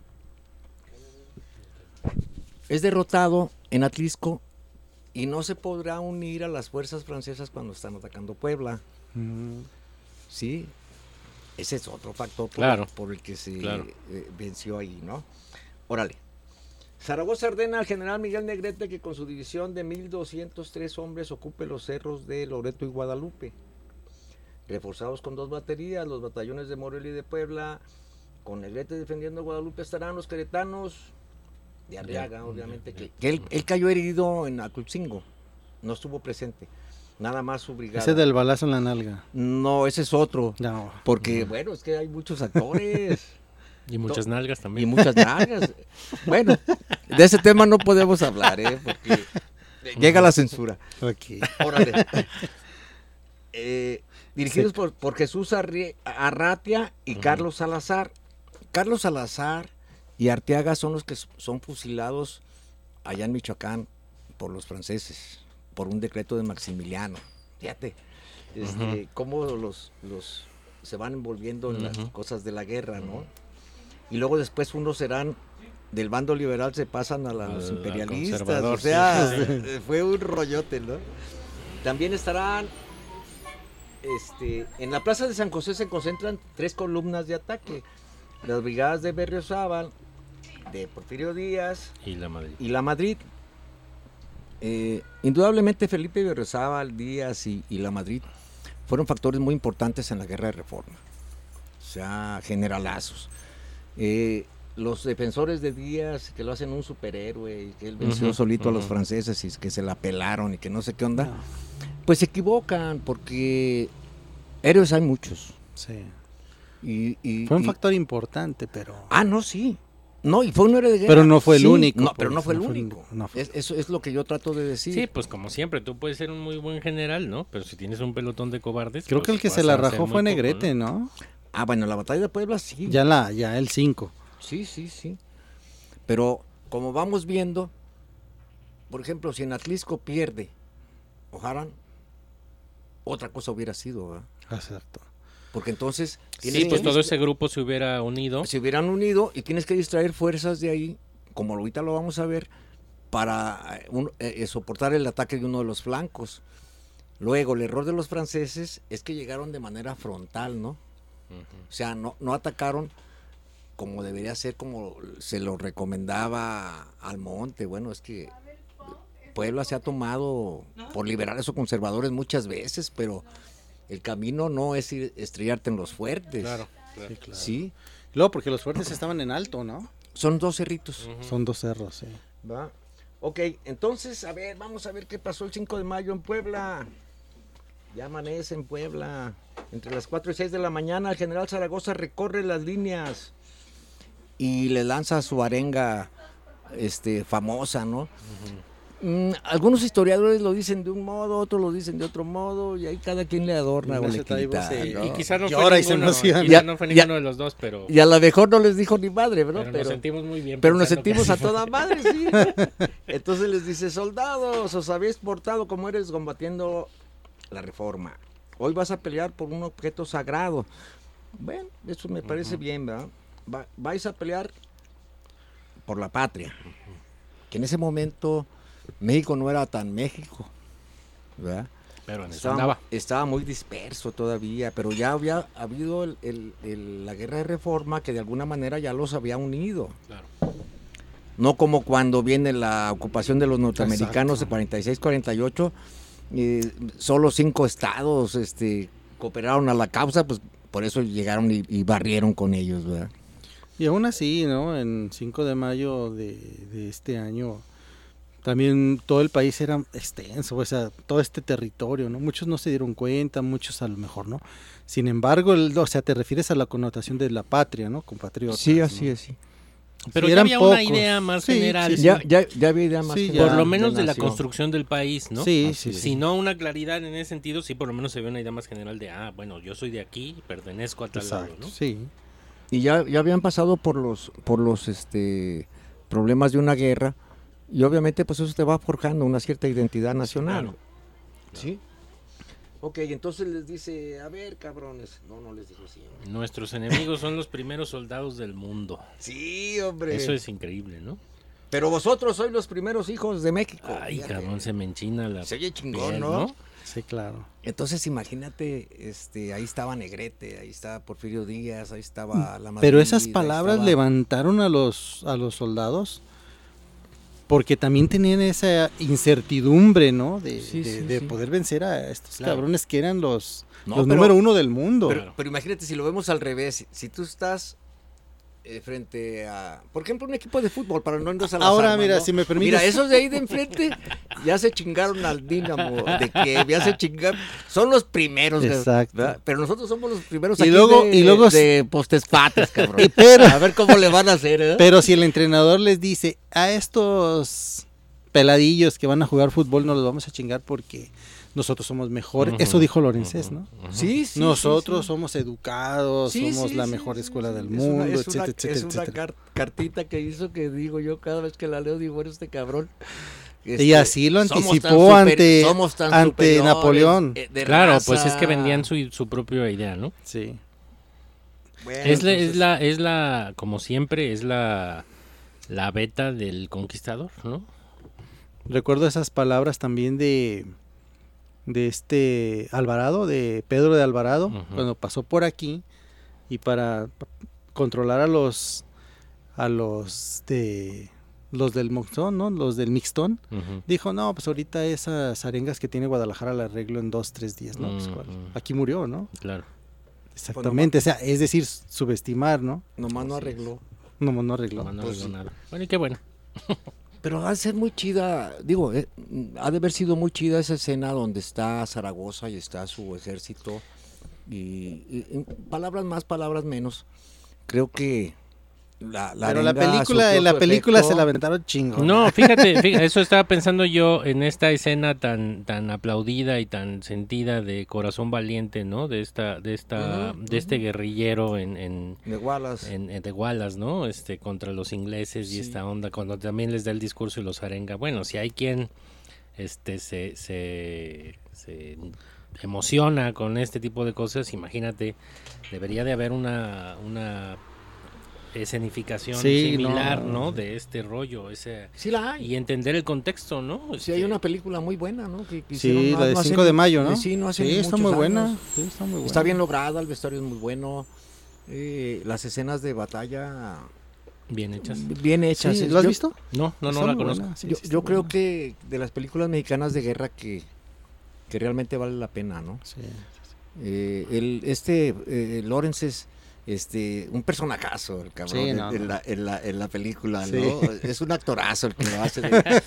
A: Es derrotado en Atlisco y no se podrá unir a las fuerzas francesas cuando están atacando Puebla.
B: Mm,
A: Sí, ese es otro factor por,
C: Claro.
A: por el que se
C: Claro.
A: eh, venció ahí, ¿no? Órale. Zaragoza ordena al general Miguel Negrete que con su división de mil doscientos tres hombres ocupe los cerros de Loreto y Guadalupe. Reforzados con dos baterías, los batallones de Morelia y de Puebla, con Negrete defendiendo Guadalupe estarán los queretanos de Arriaga,
C: Ya,
A: obviamente,
C: ya,
A: que,
C: ya.
A: que él, él cayó herido en Aculcingo, no estuvo presente, nada más su brigada.
B: ese del balazo en la nalga.
A: No, ese es otro.
B: No.
A: Porque, bueno, es que hay muchos actores
C: Y muchas nalgas
A: y
C: también.
A: muchas nalgas. Bueno, de ese tema no podemos hablar, ¿eh? Porque llega la censura.
B: Ok.
A: Órale. Eh, dirigidos por, por Jesús Arri- Arratia y
C: Ujú.
A: Carlos Salazar. Carlos Salazar y Arteaga son los que s- son fusilados allá en Michoacán por los franceses, por un decreto de Maximiliano. Fíjate, este,
C: Ujú.
A: cómo los, los se van envolviendo en las
C: Ujú.
A: cosas de la guerra, ¿no? Y luego después unos serán del bando liberal se pasan a, la, a los imperialistas,
C: o
A: sea, sí. Fue un rollote, ¿no? También estarán, este, en la plaza de San José se concentran tres columnas de ataque, las brigadas de Berriozábal, de Porfirio Díaz
C: y la Madrid.
A: Y la Madrid. Eh, indudablemente Felipe Berriozábal, Díaz y, y la Madrid fueron factores muy importantes en la guerra de reforma, o sea, generalazos. Eh, los defensores de Díaz, que lo hacen un superhéroe, y que él venció uh-huh, solito uh-huh. a los franceses y que se la pelaron y que no sé qué onda, no. Pues se equivocan, porque héroes hay muchos.
B: Sí.
A: Y, y,
B: fue un
A: y,
B: factor importante, pero...
A: Ah, no, sí. No, y fue un héroe de guerra.
B: Pero no fue el
A: sí,
B: único.
A: No,
B: pues,
A: pero no fue
B: no
A: el
B: fue
A: único.
B: No fue.
A: Es, eso es lo que yo trato de decir.
C: Sí, pues como siempre, tú puedes ser un muy buen general, ¿no? Pero si tienes un pelotón de cobardes...
B: Creo
C: pues
B: que el que se la rajó fue Negrete, poco, ¿no? ¿no?
A: Ah, bueno, la batalla de Puebla sí.
B: Ya la, ya el cinco.
A: Sí, sí, sí. Pero como vamos viendo, por ejemplo, si en Atlisco pierde Ojarán, otra cosa hubiera sido, ¿verdad?
B: Exacto.
A: Porque entonces...
C: Sí, pues todo ese grupo se hubiera unido.
A: Se hubieran unido y tienes que distraer fuerzas de ahí, como ahorita lo vamos a ver, para un, eh, soportar el ataque de uno de los flancos. Luego, el error de los franceses es que llegaron de manera frontal, ¿no? Uh-huh. O sea, no, no atacaron como debería ser, como se lo recomendaba Almonte. Bueno, es que Puebla se ha tomado por liberales o conservadores muchas veces, pero el camino no es ir, estrellarte en los fuertes.
C: Claro, claro.
B: Sí, claro.
A: ¿Sí?
B: Luego, porque los fuertes estaban en alto, ¿no?
A: Son dos cerritos.
B: Uh-huh. Son dos cerros, sí.
A: ¿Va? Ok, entonces, a ver, vamos a ver qué pasó el cinco de mayo en Puebla. Ya amanece en Puebla. Entre las cuatro y seis de la mañana, el general Zaragoza recorre las líneas y le lanza su arenga este, famosa, ¿no? Uh-huh. Mm, algunos historiadores lo dicen de un modo, otros lo dicen de otro modo, y ahí cada quien le adorna o le quita,
C: sí,
A: ¿no?
C: Y quizás no,
B: fue ninguno,
C: ya, no fue ninguno de los dos, pero...
A: Y a lo mejor no les dijo ni madre, ¿no?
C: Pero, pero nos sentimos muy bien.
A: Pero nos sentimos que... a toda madre, sí. Entonces les dice, soldados, os habéis portado como eres combatiendo la reforma. Hoy vas a pelear por un objeto sagrado. Bueno, eso me parece uh-huh. bien, ¿verdad? Va, vais a pelear por la patria. Uh-huh. Que en ese momento México no era tan México, ¿verdad?
C: Pero en eso
A: estaba,
C: andaba.
A: estaba muy disperso todavía, pero ya había habido el, el, el, la guerra de reforma que de alguna manera ya los había unido.
C: Claro.
A: No como cuando viene la ocupación de los norteamericanos. Exacto. De cuarenta y seis cuarenta y ocho, eh, solo cinco estados este, cooperaron a la causa, pues por eso llegaron y, y barrieron con ellos, ¿verdad?
B: Y aún así, ¿no? En cinco de mayo de, de este año, también todo el país era extenso, o sea, todo este territorio, ¿no? Muchos no se dieron cuenta, muchos a lo mejor, ¿no? Sin embargo, el, o sea, te refieres a la connotación de la patria, ¿no? Compatriotas.
A: Sí, así
B: ¿no?
A: es, sí.
C: Pero sí, ya había pocos. Una idea más
B: sí,
C: general.
B: Sí, sí.
A: Ya, ya, ya había idea más
C: sí,
A: general.
C: Por lo menos de,
A: de
C: la construcción del país, ¿no?
B: Sí, sí,
C: Si
B: sí.
C: no una claridad en ese sentido, sí, por lo menos se ve una idea más general de, ah, bueno, yo soy de aquí, pertenezco a tal
B: Exacto,
C: lado, ¿no?
B: Sí.
A: Y ya, ya habían pasado por los, por los este, problemas de una guerra, y obviamente pues eso te va forjando una cierta identidad nacional.
C: Claro.
A: ¿Sí? Ok, entonces les dice, a ver, cabrones. No, no les dijo así. ¿No?
C: Nuestros enemigos son los primeros soldados del mundo.
A: Sí, hombre.
C: Eso es increíble, ¿no?
A: Pero vosotros sois los primeros hijos de México.
C: Ay,
A: fíjate.
C: Cabrón, se me enchina la
A: Se oye chingón,
C: piel,
A: ¿no?
C: ¿no?
B: Sí, claro.
A: Entonces imagínate, este, ahí estaba Negrete, ahí estaba Porfirio Díaz, ahí estaba la Madrid.
B: Pero esas palabras
A: estaba...
B: levantaron a los, a los soldados, porque también tenían esa incertidumbre, ¿no? De,
A: sí,
B: de,
A: sí,
B: de
A: sí.
B: poder vencer a estos
C: Claro.
B: cabrones que eran los,
A: No,
B: los
A: pero,
B: número uno del mundo.
A: Pero, pero imagínate si lo vemos al revés, si, si tú estás eh, frente a, por ejemplo, un equipo de fútbol, para no irnos a las
B: Ahora,
A: armas,
B: mira,
A: ¿no?
B: si me permites.
A: Mira, esos de ahí de enfrente ya se chingaron al Dínamo, de que ya se chingaron, son los primeros.
B: Exacto.
A: ¿verdad? Pero nosotros somos los primeros
B: Y
A: aquí
B: luego-
A: de,
B: y luego-
A: de postespates, cabrón.
B: Y pero-
A: A ver cómo le van a hacer, ¿eh?
B: Pero si el entrenador les dice, a estos peladillos que van a jugar fútbol no los vamos a chingar porque nosotros somos mejores.
C: Uh-huh.
B: Eso dijo Lorencés, ¿no?
C: Uh-huh.
A: Sí, sí.
B: Nosotros
A: sí, sí.
B: somos educados,
A: Sí,
B: somos
A: sí,
B: la
A: sí,
B: mejor
A: sí,
B: escuela
A: sí.
B: del
A: Es
B: mundo,
A: una, es
B: etcétera,
A: una,
B: etcétera,
A: es una
B: etcétera.
A: car- cartita que hizo que digo yo cada vez que la leo, digo, bueno, este cabrón.
B: Y
A: este,
B: así lo
A: somos
B: anticipó
A: tan super-
B: ante,
A: somos tan
B: ante
A: superiores,
B: Napoleón.
A: eh, de
C: Claro,
A: raza.
C: pues es que vendían su, su propia idea, ¿no?
B: Sí.
A: Bueno,
C: Es la,
A: entonces,
C: es la, es la, como siempre, es la la beta del Conquistador, ¿no?
B: Recuerdo esas palabras también de de este Alvarado, de Pedro de Alvarado, uh-huh. cuando pasó por aquí y para controlar a los a los de los del Mixtón, ¿no? Los del Mixtón, uh-huh. dijo, no, pues ahorita esas arengas que tiene Guadalajara las arreglo en dos, tres días, ¿no? Uh-huh. Pues, aquí murió, ¿no?
C: Claro.
B: Exactamente, pues, o sea, es decir, subestimar, ¿no?
A: Nomás no arregló.
B: Nomás no arregló.
C: Nomás no
B: pues,
C: arregló nada. Bueno, y qué bueno.
A: Pero ha de ser muy chida, digo, eh, ha de haber sido muy chida esa escena donde está Zaragoza y está su ejército. Y, y, y palabras más, palabras menos. Creo que la, la
B: Pero la película, en la película efecto. Se la aventaron chingo.
C: No, fíjate, fíjate, eso estaba pensando yo en esta escena tan tan aplaudida y tan sentida de Corazón Valiente, ¿no? De esta de esta uh-huh, de uh-huh. este guerrillero en en
A: de Wallace,
C: en, en de Wallace, ¿no? Este contra los ingleses sí. y esta onda cuando también les da el discurso y los arenga. Bueno, si hay quien este se se se emociona con este tipo de cosas, imagínate, debería de haber una una escenificación sí, similar, no, ¿no? De este rollo, ese
A: sí la hay.
C: Y entender el contexto, ¿no?
A: Sí,
C: este...
A: hay una película muy buena, ¿no? Que, que
B: sí, la de no cinco de mayo, ¿no?
A: Sí, no hace
B: sí, está muy buena. Sí, está muy buena.
A: Está bien lograda, el vestuario es muy bueno. Eh, las escenas de batalla
C: bien hechas.
A: Bien hechas.
B: Sí, ¿lo has
A: yo,
B: visto?
C: No, no, no la conozco.
A: Sí, yo sí, yo creo buena. que de las películas mexicanas de guerra que, que realmente vale la pena, ¿no?
B: Sí.
A: Eh, el este eh, Lawrence es este un personajazo el cabrón sí, no, en, en, la, en, la, en la película, sí. ¿no? Es un actorazo el que lo hace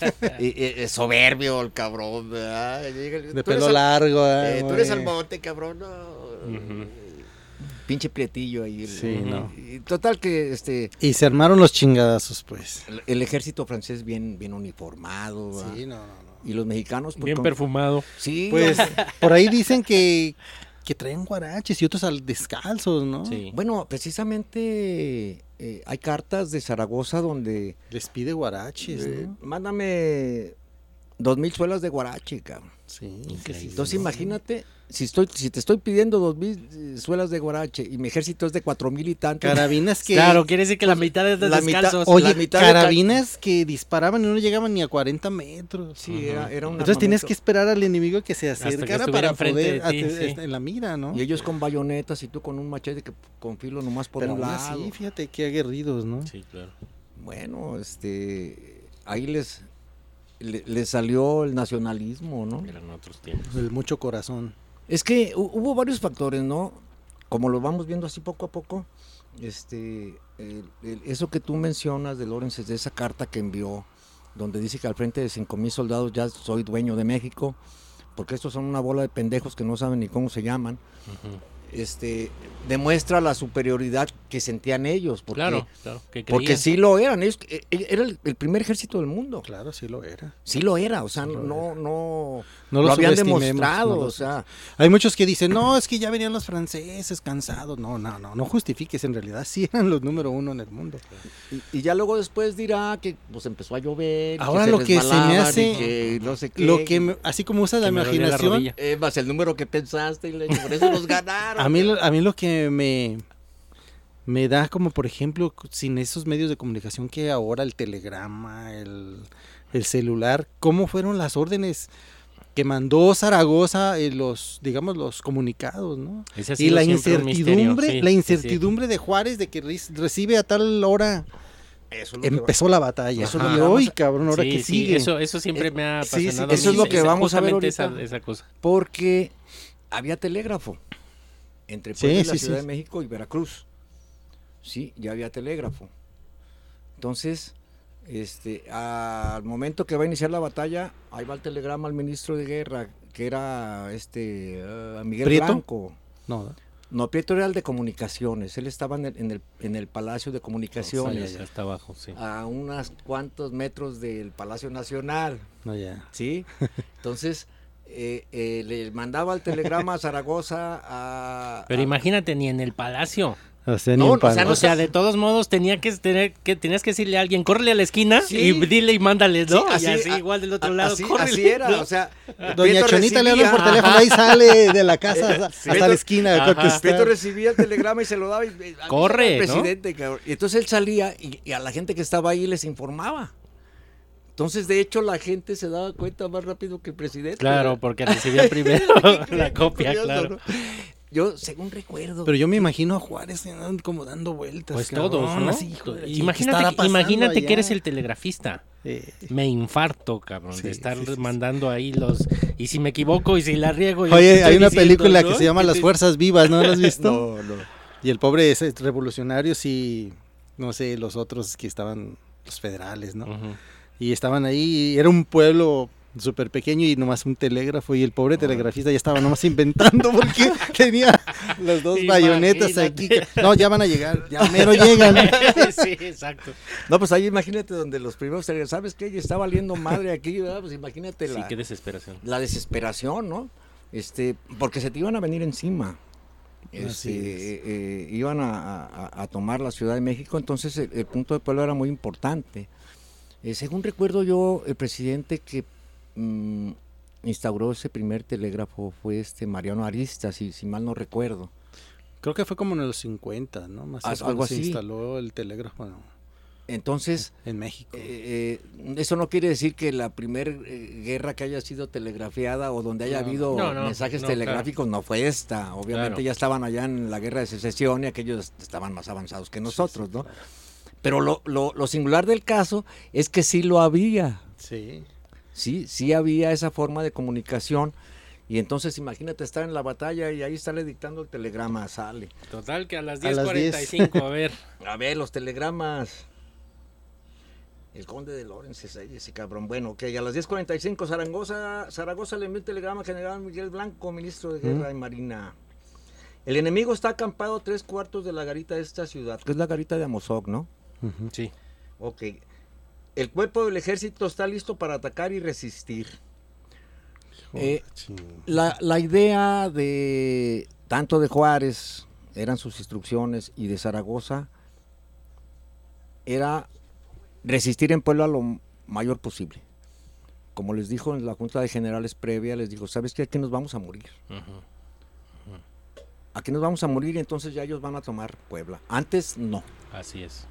A: de, es soberbio el cabrón, ¿verdad?
B: De pelo al, largo,
A: eh, tú eres Almonte, cabrón, no. Uh-huh. Pinche prietillo ahí.
B: Sí,
A: el,
B: no.
A: Y, total que este
B: y se armaron los chingadazos, pues.
A: El, el ejército francés bien bien uniformado, ¿verdad?
B: Sí, no, no, no.
A: Y los mexicanos
C: pues, bien con... perfumado.
A: Sí.
B: Pues por ahí dicen que que traen guaraches y otros al descalzos, ¿no?
A: Sí. Bueno, precisamente eh, hay cartas de Zaragoza donde
B: les pide guaraches, eh, ¿no?
A: Mándame dos mil suelas de guarache, cabrón.
B: Sí,
A: increíble. Entonces imagínate, si estoy, si te estoy pidiendo dos mil suelas de guarache y mi ejército es de cuatro mil y tantos.
B: Carabinas que.
C: Claro, quiere decir que la mitad es de la descalzos.
B: Mitad, oye,
C: la
B: mitad carabinas de... que disparaban y no llegaban ni a cuarenta metros.
A: Sí, uh-huh. era, era un
B: Entonces tienes que esperar al enemigo que se acercara
C: que
B: para poder
C: ti,
B: a,
C: sí.
B: en la mira, ¿no?
A: Y ellos con bayonetas y tú con un machete que con filo nomás por
B: Pero
A: un lado.
B: Sí, fíjate qué aguerridos, ¿no?
C: Sí, claro.
A: Bueno, este, ahí les le, le salió el nacionalismo, ¿no?
C: Eran otros tiempos.
B: El mucho corazón.
A: Es que hubo varios factores, ¿no? Como lo vamos viendo así poco a poco, este, el, el, eso que tú mencionas de Lawrence, de esa carta que envió, donde dice que al frente de cinco mil soldados ya soy dueño de México, porque estos son una bola de pendejos que no saben ni cómo se llaman. Uh-huh. Este, demuestra la superioridad que sentían ellos, porque,
C: claro, claro, que
A: porque sí lo eran, ellos, era el, el primer ejército del mundo.
B: Claro, sí lo era.
A: Sí lo era, o sea,
B: sí
A: no, no,
B: no,
A: no lo habían demostrado, no lo, o sea.
B: Hay muchos que dicen, no, es que ya venían los franceses cansados, no, no, no, no justifiques, en realidad sí eran los número uno en el mundo.
A: Y, y ya luego después dirá que pues empezó a llover.
B: Ahora
A: que
B: lo que se me hace,
A: que no sé qué,
B: lo que me, así como usa la imaginación,
A: la eh, más el número que pensaste y le, por eso los ganaron.
B: A mí, a mí lo que me, me da como, por ejemplo, sin esos medios de comunicación que ahora, el telegrama, el, el celular, ¿cómo fueron las órdenes que mandó Zaragoza, eh, los, digamos, los comunicados, ¿no? Y la incertidumbre, sí, la incertidumbre sí, sí. de Juárez de que recibe a tal hora... Eso es empezó va. la batalla.
A: Eso
B: y hoy, a... cabrón, ahora
C: sí,
B: que
C: sí,
B: sigue.
C: Eso, eso siempre me ha apasionado.
A: Sí, sí, eso es lo que esa, vamos a ver ahorita.
C: Esa, esa cosa.
A: Porque había telégrafo entre Puebla,
B: sí,
A: la
B: sí,
A: Ciudad
B: sí.
A: de México y Veracruz. Sí, ya había telégrafo. Entonces, este, al momento que va a iniciar la batalla, ahí va el telegrama al ministro de Guerra, que era este uh, Miguel
B: ¿Prieto?
A: Blanco.
B: No,
A: No, Prieto era el de comunicaciones, él estaba en el, en el, en el Palacio de Comunicaciones.
C: O sea, ya, ya está abajo, sí.
A: A unos cuantos metros del Palacio Nacional.
B: No, ya.
A: ¿Sí? Entonces, eh, eh, le mandaba el telegrama a Zaragoza a...
C: Pero
A: a,
C: imagínate, ni en el Palacio.
B: O sea,
C: no,
B: o sea,
C: no, o sea, de todos modos tenía que tener que tenías que decirle a alguien, córrele a la esquina sí. y dile y mándale, ¿no? Sí, así, y así a, igual del otro a, lado,
A: así,
C: córrele.
A: Así era, ¿no? O sea,
B: doña Prieto Chonita recibía, le hablan por teléfono, ahí sale de la casa hasta, sí. hasta la esquina a contestar.
A: Prieto recibía el telegrama y se lo daba y
C: corre,
A: al presidente, ¿no? Cabrón. Y entonces él salía y, y a la gente que estaba ahí les informaba. Entonces, de hecho, la gente se daba cuenta más rápido que el presidente.
C: Claro, porque recibía primero la copia, curioso, claro. ¿no?
A: Yo, según recuerdo.
B: Pero yo me imagino a Juárez como dando vueltas.
C: Pues cabrón, todos, ¿no? Así, joder, imagínate que, imagínate que eres el telegrafista. Eh. Me infarto, cabrón, sí, de estar sí, sí, mandando ahí los... Y si me equivoco y si la riego...
B: Oye, hay una diciendo, película ¿no? que se llama Las Fuerzas Vivas, ¿no? ¿La has visto?
A: No, no.
B: Y el pobre ese revolucionario, sí, no sé, los otros que estaban, los federales, ¿no? Uh-huh. Y estaban ahí, y era un pueblo... súper pequeño y nomás un telégrafo y el pobre telegrafista ya estaba nomás inventando porque tenía las dos bayonetas aquí. Que, no, ya van a llegar, ya mero llegan.
C: Sí, exacto.
A: No, pues ahí imagínate donde los primeros telegrafistas, ¿sabes qué? Ya está valiendo madre aquí, ¿verdad? Pues imagínate la...
C: Sí, qué desesperación.
A: La desesperación, ¿no? Este, porque se te iban a venir encima. Este, eh, eh, iban a, a, a tomar la Ciudad de México, entonces el, el punto de pueblo era muy importante. Eh, según recuerdo yo, el presidente que Mm, instauró ese primer telégrafo fue este Mariano Aristas, si, si mal no recuerdo.
B: Creo que fue como en los cincuenta, ¿no? Más
A: ah, algo así.
B: Se instaló el telégrafo.
A: Entonces,
B: en México.
A: Eh, eh, eso no quiere decir que la primera eh, guerra que haya sido telegrafiada o donde haya no, habido no, no, mensajes no, telegráficos claro. no fue esta. Obviamente claro. ya estaban allá en la guerra de secesión y aquellos estaban más avanzados que nosotros, sí, sí, ¿no? Claro. Pero lo, lo, lo singular del caso es que sí lo había.
B: Sí.
A: Sí, sí había esa forma de comunicación y entonces imagínate estar en la batalla y ahí estarle dictando el telegrama, sale.
C: Total que a las diez cuarenta y cinco, a ver.
A: A ver, los telegramas. El conde de Lorenz, ese, ese cabrón. Bueno, ok, a las diez cuarenta y cinco Zaragoza, Zaragoza le envió un telegrama al general Miguel Blanco, ministro de Guerra ¿Mm? y Marina. El enemigo está acampado a tres cuartos de la garita de esta ciudad, que es la garita de Amozoc, ¿no?
B: Uh-huh.
C: Sí.
A: Ok. El cuerpo del ejército está listo para atacar y resistir. Oh, eh, la, la idea de tanto de Juárez, eran sus instrucciones, y de Zaragoza, era resistir en Puebla lo mayor posible. Como les dijo en la Junta de Generales previa, les dijo, ¿sabes qué? Aquí nos vamos a morir. Uh-huh. Uh-huh. Aquí nos vamos a morir y entonces ya ellos van a tomar Puebla. Antes, no.
C: Así es.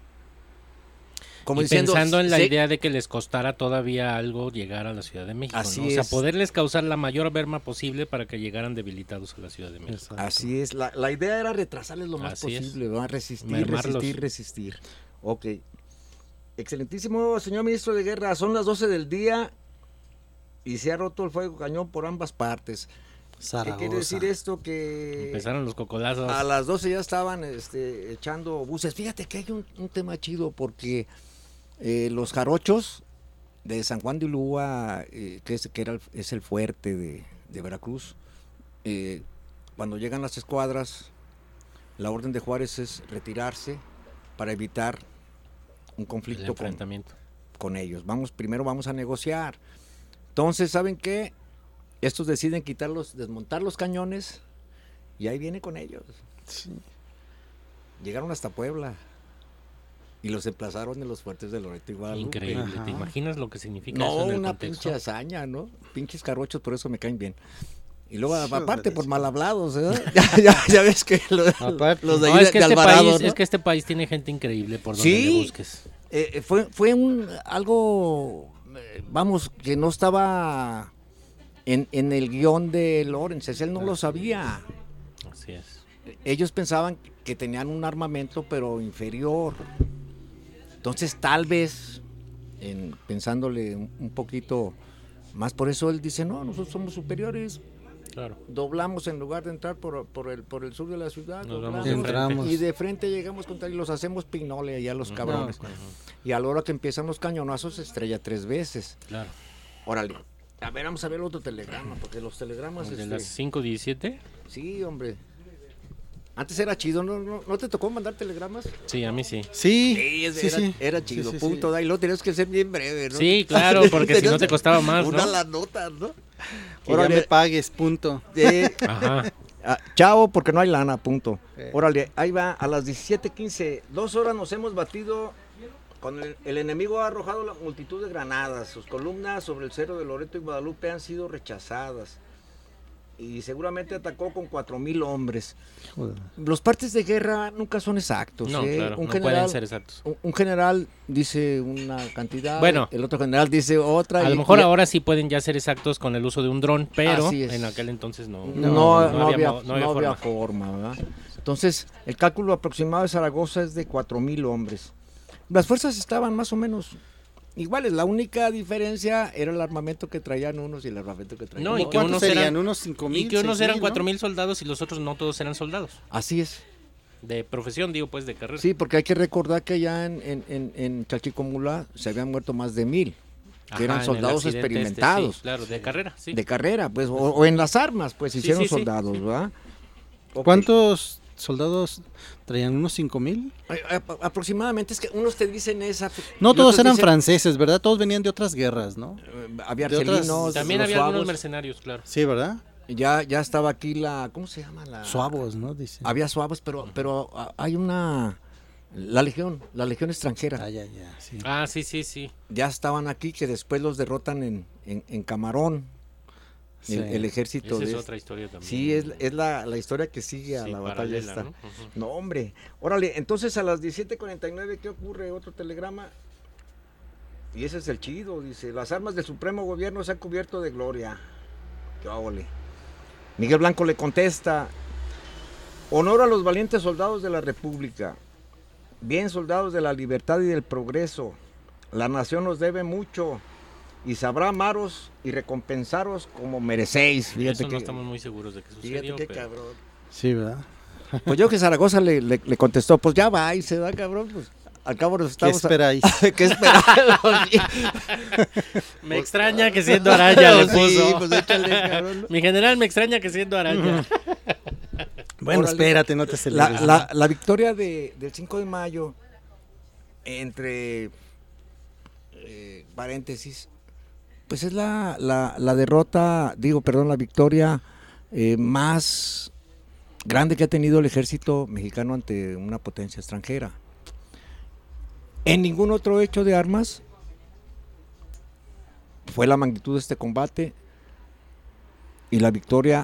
A: Como
C: y
A: diciendo,
C: pensando en la
A: sí,
C: idea de que les costara todavía algo llegar a la Ciudad de México,
A: así
C: ¿no? O
A: es.
C: sea, poderles causar la mayor merma posible para que llegaran debilitados a la Ciudad de México.
A: Exacto. Así es, la, la idea era retrasarles lo más así posible, ¿verdad? Resistir, Mermarlos. resistir, resistir. Ok. Excelentísimo señor ministro de Guerra, son las doce del día y se ha roto el fuego cañón por ambas partes.
B: Zaragoza.
A: ¿Qué quiere decir esto? Que
C: empezaron los cocolazos.
A: A las doce ya estaban este, echando buses. Fíjate que hay un, un tema chido porque eh, los jarochos de San Juan de Ulúa, eh, que, es, que era el, es el fuerte de, de Veracruz, eh, cuando llegan las escuadras, la orden de Juárez es retirarse para evitar un conflicto con, con ellos. Vamos, primero vamos a negociar. Entonces, ¿saben qué? Estos deciden quitarlos, desmontar los cañones y ahí viene con ellos. Sí. Llegaron hasta Puebla y los emplazaron en los fuertes de Loreto y Guadalupe.
C: Increíble, Ajá. ¿Te imaginas lo que significa
A: no,
C: eso en el
A: una
C: contexto?
A: Pinche hazaña, ¿no? Pinches carrochos, por eso me caen bien. Y luego, sí, aparte, por mal hablados, ¿eh? ya, ya, ya ves que lo, los de,
C: no, es que
A: de
C: este
A: Alvarado,
C: país,
A: ¿no?
C: Es que este país tiene gente increíble por donde
A: sí,
C: le busques.
A: Eh, fue, fue un algo, vamos, que no estaba en, en el guión de Lorenz, él no lo sabía.
C: Así es.
A: Ellos pensaban que tenían un armamento, pero inferior. Entonces, tal vez, en, pensándole un, un poquito más, por eso él dice, no, nosotros somos superiores.
C: Claro.
A: Doblamos en lugar de entrar por, por, el, por el sur de la ciudad,
C: doblamos,
A: doblamos, y de frente llegamos contra y los hacemos pinole allá los cabrones. No, no, no. Y a la hora que empiezan los cañonazos se estrella tres veces.
C: Claro.
A: Órale. A ver, vamos a ver otro telegrama, porque los telegramas...
C: ¿De
A: este,
C: las cinco diecisiete?
A: Sí, hombre. Antes era chido, ¿no, no, ¿no te tocó mandar telegramas?
C: Sí, a mí sí.
B: Sí,
A: sí, es,
B: sí,
A: era,
B: sí.
A: era chido,
B: sí, sí,
A: punto.
B: Sí.
A: Y lo tenías que ser bien breve, ¿no?
C: Sí, claro, porque si no te costaba más,
A: una
C: ¿no?
A: las notas, ¿no?
B: Que Ahora, ya me pagues, punto.
A: Eh,
C: Ajá.
A: Ah, chao, porque no hay lana, punto. Eh. Órale, ahí va, a las diecisiete quince, dos horas nos hemos batido, con el, el enemigo ha arrojado la multitud de granadas, sus columnas sobre el cerro de Loreto y Guadalupe han sido rechazadas, y seguramente atacó con cuatro mil hombres. Joder. Los partes de guerra nunca son exactos.
C: No,
A: ¿eh?
C: claro,
A: un
C: no
A: general,
C: pueden ser exactos.
A: Un, un general dice una cantidad,
C: bueno,
A: el otro general dice otra.
C: A
A: y,
C: lo mejor
A: y,
C: ahora sí pueden ya ser exactos con el uso de un dron, pero en aquel entonces no.
A: No, no, no, no había,
C: había, no había,
A: no
C: forma.
A: había forma, ¿verdad? Entonces, el cálculo aproximado de Zaragoza es de cuatro mil hombres. Las fuerzas estaban más o menos iguales, la única diferencia era el armamento que traían unos y el armamento que traían
C: no,
A: otros.
C: y que unos eran
B: unos cinco mil,
C: y que unos eran
B: ¿no?
C: cuatro mil soldados y los otros no todos eran soldados.
A: Así es.
C: De profesión, digo, pues, de carrera.
A: Sí, porque hay que recordar que allá en, en, en, en Chalchicomula se habían muerto más de mil, que Ajá, eran soldados experimentados.
C: Este, sí, claro, de carrera, sí.
A: De carrera, pues, o, o en las armas, pues, hicieron sí, sí, soldados, sí. ¿verdad?
B: ¿Cuántos soldados traían? ¿Unos cinco mil?
A: Aproximadamente, es que unos te dicen esa...
B: No todos eran dicen, franceses, ¿verdad? Todos venían de otras guerras, ¿no?
A: Había argelinos,
C: otras, también había suavos. Algunos mercenarios, claro.
B: Sí, ¿verdad?
A: Ya, ya estaba aquí la, ¿cómo se llama? La,
B: suavos, ¿no? Dicen.
A: Había suavos, pero, pero hay una, la legión, la legión extranjera.
B: Ah, ya, ya, sí.
C: Ah, sí, sí, sí.
A: Ya estaban aquí, que después los derrotan en, en, en Camarón, sí. el, el ejército.
C: Esa
A: de
C: es otra historia también.
A: Sí, es, es la, la historia que sigue a sí, la batalla esta. ¿no? Uh-huh. no, hombre. Órale, entonces a las diecisiete cuarenta y nueve, ¿qué ocurre? Otro telegrama. Y ese es el chido, dice, las armas del Supremo Gobierno se han cubierto de gloria. Qué óvole. Miguel Blanco le contesta: honor a los valientes soldados de la República, bien soldados de la libertad y del progreso, la nación os debe mucho y sabrá amaros y recompensaros como merecéis.
C: Fíjate Eso que no estamos muy seguros de que sucedió.
A: Fíjate qué
C: pero...
A: cabrón.
B: Sí, ¿verdad?
A: Pues yo que Zaragoza le, le, le contestó, pues ya va y se da, cabrón, pues al cabo nos estamos...
B: ¿Qué esperáis?
A: A... ¿Qué esperáis?
C: Me extraña que siendo araña le puso.
A: Sí, pues échale, cabrón.
C: Mi general, me extraña que siendo araña.
B: Bueno, Órale, espérate, no te aceleres.
A: La, la, la victoria de, del cinco de mayo, entre eh, paréntesis, pues es la, la, la derrota, digo, perdón, la victoria eh, más grande que ha tenido el ejército mexicano ante una potencia extranjera. En ningún otro hecho de armas fue la magnitud de este combate y la victoria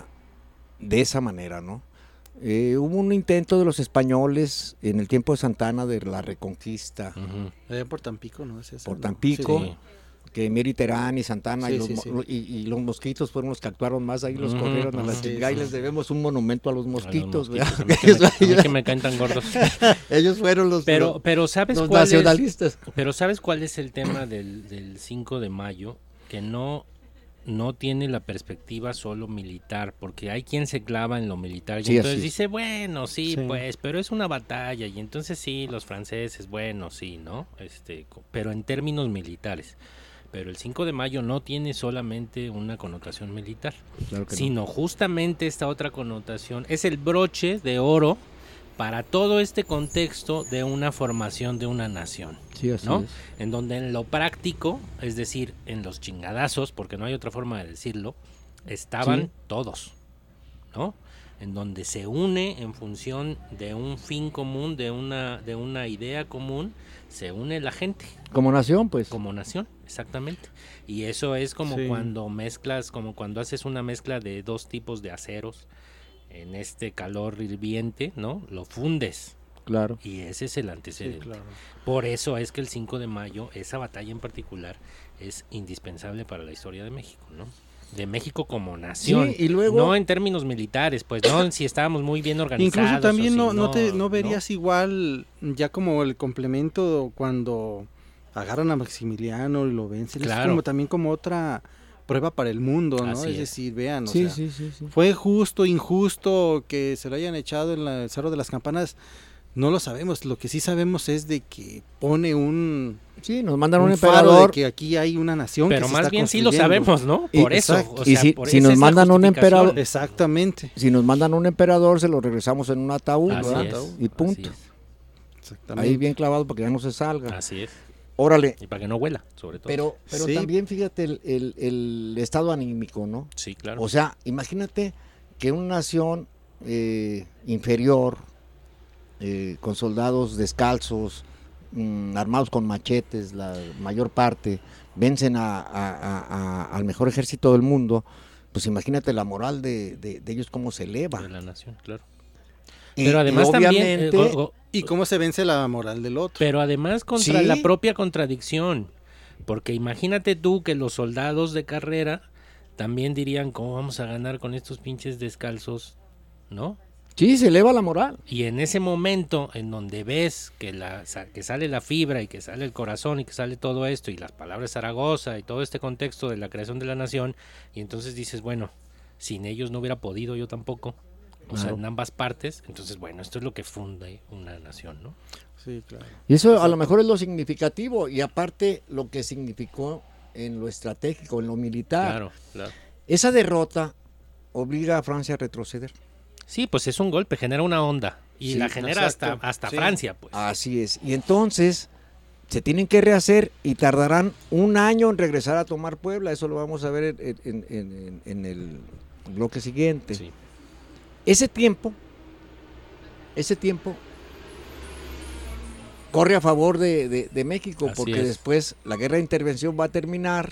A: de esa manera, ¿no? Eh, hubo un intento de los españoles en el tiempo de Santana de la reconquista.
B: Uh-huh. Eh, por Tampico, ¿no? Es
A: por Tampico,
B: sí.
A: que Miri Terán y Santana
B: sí,
A: y, los,
B: sí, sí.
A: Y, y los mosquitos fueron los que actuaron más, ahí los uh-huh, corrieron a la
B: sí,
A: chingada sí. y les debemos un monumento a los mosquitos.
C: A los mosquitos a, mí que me, a mí que me caen tan gordos.
A: Ellos fueron los,
C: pero,
A: los,
C: pero ¿sabes
A: los
C: cuál
A: nacionalistas.
C: Es, pero ¿sabes cuál es el tema del, del cinco de mayo? Que no... no tiene la perspectiva solo militar, porque hay quien se clava en lo militar y sí, entonces dice, bueno, sí, sí, pues, pero es una batalla y entonces sí, los franceses, bueno, sí, ¿no? Este, pero en términos militares. Pero el cinco de mayo no tiene solamente una connotación militar, claro que sino no. Justamente esta otra connotación es el broche de oro para todo este contexto de una formación de una nación,
A: sí, así
C: ¿no?
A: es.
C: En donde en lo práctico, es decir, en los chingadazos, porque no hay otra forma de decirlo, estaban sí. todos, ¿no? En donde se une en función de un fin común, de una, de una idea común, se une la gente.
A: Como nación, pues.
C: Como nación, exactamente. Y eso es como sí. cuando mezclas, como cuando haces una mezcla de dos tipos de aceros, en este calor hirviente, ¿no? Lo fundes.
A: Claro.
C: Y ese es el antecedente.
B: Sí, claro.
C: Por eso es que el cinco de mayo, esa batalla en particular, es indispensable para la historia de México, ¿no? De México como nación.
A: Sí, y luego...
C: No en términos militares, pues, no si estábamos muy bien organizados.
B: Incluso también
C: si
B: no,
C: no,
B: no, te, no verías
C: ¿no?
B: igual ya como el complemento cuando agarran a Maximiliano y lo vencen.
C: Claro.
B: Es como también como otra... prueba para el mundo, ¿no?
C: Así
B: es,
C: es
B: decir, vean, o
A: sí,
B: sea,
A: sí, sí, sí.
B: fue justo, injusto que se lo hayan echado en la, el Cerro de las Campanas, no lo sabemos, lo que sí sabemos es de que pone un...
A: Sí, nos mandan
B: un,
A: un
B: emperador
A: emperador.
B: De que aquí hay una nación
C: pero
B: que
C: más
B: se está
C: bien sí lo sabemos, ¿no?
A: Y,
C: por eso.
A: O
C: sea,
A: y si,
C: por
A: si nos mandan un emperador...
B: Exactamente.
A: Si nos mandan un emperador, se lo regresamos en un ataúd,
C: así
A: ¿verdad?
C: Es,
A: y punto.
B: Exactamente.
A: Ahí bien clavado para que ya no se salga.
C: Así es.
A: Órale.
C: Y para que no huela, sobre todo.
A: Pero, pero sí. también fíjate el, el, el estado anímico, ¿no?
C: Sí, claro.
A: O sea, imagínate que una nación eh, inferior, eh, con soldados descalzos, mmm, armados con machetes, la mayor parte, vencen a, a, a, a, al mejor ejército del mundo, pues imagínate la moral de, de, de ellos cómo se eleva.
C: De la nación, claro.
A: Y,
C: pero además
A: y
C: también...
A: obviamente,
C: Eh, o, o,
B: ¿y cómo se vence la moral del otro?
C: Pero además contra
A: ¿sí?
C: la propia contradicción. Porque imagínate tú que los soldados de carrera también dirían, ¿cómo vamos a ganar con estos pinches descalzos? ¿No?
A: Sí, se eleva la moral.
C: Y en ese momento en donde ves que, la, que sale la fibra y que sale el corazón y que sale todo esto y las palabras Zaragoza y todo este contexto de la creación de la nación, y entonces dices, bueno, sin ellos no hubiera podido, yo tampoco. O claro. sea, en ambas partes. Entonces, bueno, esto es lo que funda una nación, ¿no?
B: Sí, claro.
A: Y eso Exacto. a lo mejor es lo significativo, y aparte lo que significó en lo estratégico, en lo militar.
C: Claro, claro.
A: Esa derrota obliga a Francia a retroceder.
C: Sí, pues es un golpe, genera una onda. Y sí, la genera hasta, hasta sí. Francia, pues.
A: Así es. Y entonces se tienen que rehacer y tardarán un año en regresar a tomar Puebla. Eso lo vamos a ver en, en, en, en el bloque siguiente.
C: Sí.
A: Ese tiempo, ese tiempo corre a favor de, de, de México, Así porque es. después la guerra de intervención va a terminar.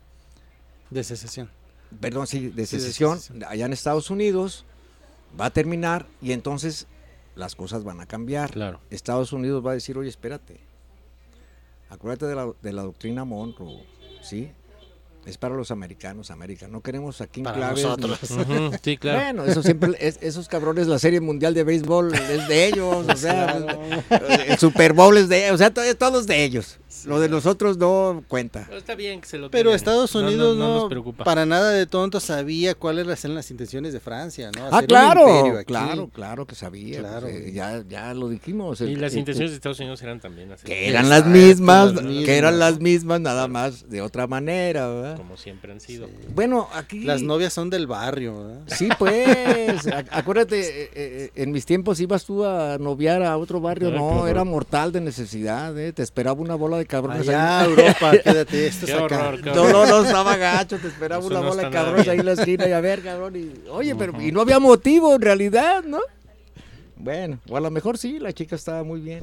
B: De secesión.
A: Perdón, sí, de secesión, sí, de secesión. Allá en Estados Unidos, va a terminar y entonces las cosas van a cambiar.
C: Claro.
A: Estados Unidos va a decir, oye, espérate, acuérdate de la, de la doctrina Monroe, ¿sí? Es para los americanos, América. No queremos aquí
B: para
A: enclaves.
B: Nosotros.
C: Uh-huh, sí, claro.
A: Bueno, eso siempre, es, esos cabrones, la Serie Mundial de Béisbol es de ellos, o sea, claro. El Super Bowl es de ellos, o sea, todo, todo es de ellos. Sí. Lo de nosotros no cuenta.
C: Pero está bien que se lo
B: Pero
C: queden.
B: Estados Unidos no, no, no nos
C: preocupa.
B: Para nada de tonto sabía cuáles eran las intenciones de Francia, ¿no?
A: Hacer ah, claro, claro, claro que sabía.
B: Claro.
A: Pues, eh, ya, ya lo dijimos.
C: El, y las
A: el,
C: intenciones
A: el,
C: de Estados Unidos eran también así.
A: Que eran las mismas, las mismas, que eran las mismas, nada más de otra manera, ¿verdad?
C: Como siempre han sido.
A: Sí. Bueno, aquí...
B: Las novias son del barrio, ¿verdad?
A: Sí, pues, acuérdate, eh, eh, en mis tiempos ibas tú a noviar a otro barrio, Ay, no, era mortal de necesidad, ¿eh? Te esperaba una bola de cabrones
B: allá,
A: ahí.
B: Europa, quédate, esto
C: qué
B: es acá.
C: Horror, qué
A: no, no, no, estaba gacho, te esperaba
C: Eso
A: una
C: no
A: bola de
C: está nada
A: cabrones
C: bien.
A: ahí en la esquina y a ver, cabrón, y, oye, uh-huh. pero, y no había motivo en realidad, ¿no? Bueno, o a lo mejor sí, la chica estaba muy bien.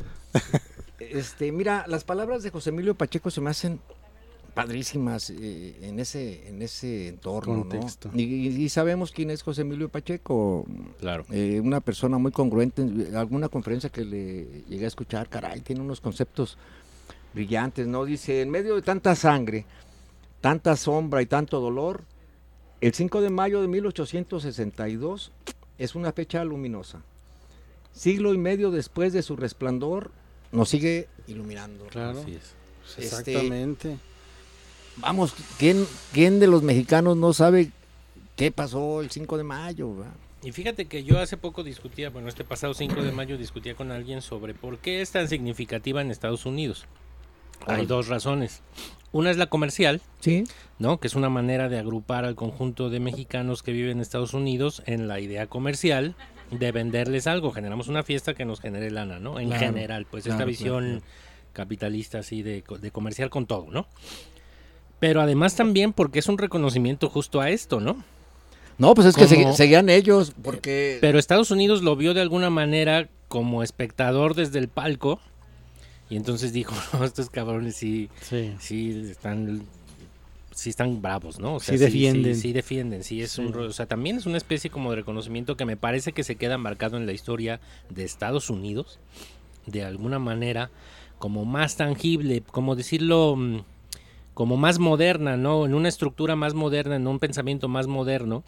A: Este, mira, las palabras de José Emilio Pacheco se me hacen padrísimas eh, en ese en ese entorno,
B: Contexto.
A: ¿no? Y, y sabemos quién es José Emilio Pacheco,
C: claro,
A: eh, una persona muy congruente. En alguna conferencia que le llegué a escuchar, caray, tiene unos conceptos brillantes, ¿no? Dice, en medio de tanta sangre, tanta sombra y tanto dolor, el cinco de mayo de mil ochocientos sesenta y dos es una fecha luminosa. Siglo y medio después de su resplandor, nos sigue iluminando.
B: Claro,
C: así es.
A: Este,
B: exactamente.
A: Vamos, ¿quién, ¿quién de los mexicanos no sabe qué pasó el cinco de mayo? ¿verdad?
C: Y fíjate que yo hace poco discutía, bueno, este pasado cinco de mayo discutía con alguien sobre por qué es tan significativa en Estados Unidos. Hay dos razones. Una es la comercial,
A: ¿sí?
C: ¿no? Que es una manera de agrupar al conjunto de mexicanos que viven en Estados Unidos en la idea comercial de venderles algo. Generamos una fiesta que nos genere lana, ¿no? En
A: claro,
C: general, pues
A: claro,
C: esta visión
A: claro, claro.
C: capitalista así de, de comercial con todo, ¿no? Pero además también porque es un reconocimiento justo a esto, ¿no?
A: No, pues es
C: como,
A: que segui- seguían ellos, porque...
C: Pero Estados Unidos lo vio de alguna manera como espectador desde el palco, y entonces dijo, no, estos cabrones sí,
B: sí.
C: sí están... sí están bravos, ¿no? O sea,
B: sí defienden.
C: Sí, sí, sí defienden, sí es sí. un... O sea, también es una especie como de reconocimiento que me parece que se queda marcado en la historia de Estados Unidos, de alguna manera, como más tangible, como decirlo... como más moderna, ¿no? En una estructura más moderna, en un pensamiento más moderno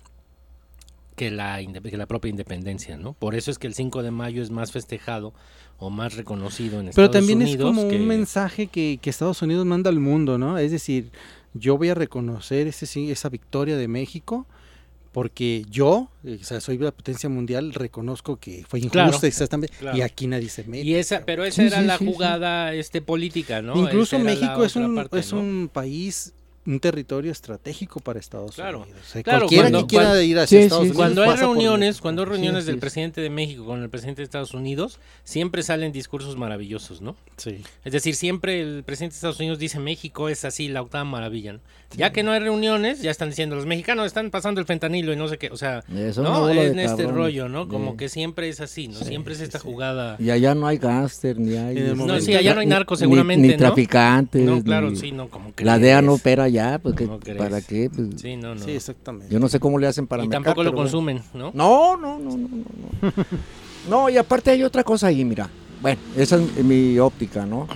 C: que la, que la propia independencia, ¿no? Por eso es que el cinco de mayo es más festejado o más reconocido en
B: Pero
C: Estados
B: también
C: Unidos.
B: Pero también es como
C: que...
B: un mensaje que, que Estados Unidos manda al mundo, ¿no? Es decir, yo voy a reconocer ese, esa victoria de México porque yo, o sea, soy la potencia mundial, reconozco que fue injusta
C: claro,
B: exactamente,
C: claro.
B: y aquí nadie se mete.
C: Y esa, pero esa
B: sí,
C: era
B: sí,
C: la
B: sí,
C: jugada sí. este política, ¿no?
B: Incluso
C: esa
B: México es un
C: parte,
B: es
C: ¿no?
B: un país un territorio estratégico para Estados
C: claro,
B: Unidos. O sea,
C: claro,
B: cualquiera
C: cuando,
B: que quiera
C: cuando,
B: ir hacia
A: sí,
B: Estados
A: sí,
B: Unidos.
C: Cuando hay
B: pasa por
C: reuniones,
B: México.
C: cuando hay reuniones
A: sí,
C: del
A: sí.
C: presidente de México con el presidente de Estados Unidos, siempre salen discursos maravillosos, ¿no?
B: Sí.
C: Es decir, siempre el presidente de Estados Unidos dice México es así, la octava maravilla, ¿no? Sí. Ya que no hay reuniones, ya están diciendo los mexicanos están pasando el fentanilo y no sé qué, o sea,
A: Eso
C: no,
A: no
C: es
A: de
C: en este
A: cabrones.
C: rollo, ¿no? Como
A: Sí.
C: que siempre es así, ¿no?
B: Sí,
C: siempre es
B: sí,
C: esta
B: sí.
C: jugada.
A: Y allá no hay gángster, ni hay...
B: En el
C: No,
B: momento.
C: sí, allá no hay narcos
A: ni-
C: seguramente,
A: Ni,
C: ¿no?
A: traficantes.
C: No, claro,
A: ni-
C: sí, no, como que
A: La D E A no opera allá, porque
C: ¿Cómo crees?
A: ¿para qué? Pues,
C: Sí, no, no.
B: Sí, exactamente.
A: yo no sé cómo le hacen para
C: Y
A: mercar,
C: tampoco lo
A: pero bueno.
C: consumen, ¿no?
A: No, no, no, no, no, no. No, y aparte hay otra cosa ahí, mira. Bueno, esa es mi óptica, ¿no?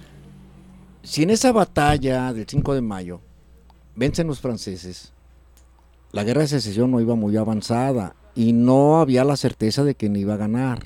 A: Si en esa batalla del cinco de mayo vencen los franceses, la guerra de secesión no iba muy avanzada y no había la certeza de que no iba a ganar,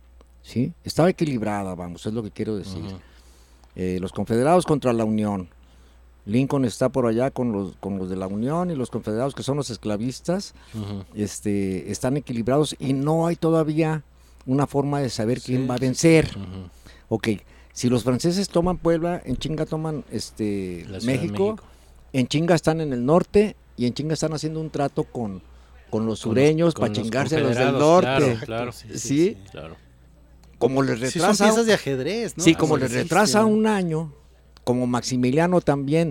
A: ¿sí? Estaba equilibrada, vamos, es lo que quiero decir.
C: Ujú.
A: Eh, los confederados contra la Unión. Lincoln está por allá con los, con los de la Unión y los confederados, que son los esclavistas,
C: Ujú.
A: este, están equilibrados y no hay todavía una forma de saber quién
B: Sí,
A: va a
B: sí,
A: vencer.
C: Ujú.
A: Ok, si los franceses toman Puebla, en chinga toman este
C: La Ciudad de
A: México,
C: México.
A: en chinga están en el norte y en chinga están haciendo un trato con, con los
C: Con
A: sureños
C: los-
A: para
C: con los
A: chingarse a los del
C: confederados,
A: norte.
C: Claro, claro.
B: Sí,
A: Sí,
B: sí,
C: Claro.
A: Como les
B: Sí, son
A: retrasa,
B: piezas de ajedrez, ¿no?
A: sí, como
B: Así
A: les
B: existe,
A: retrasa
B: ¿no?
A: un año, como Maximiliano también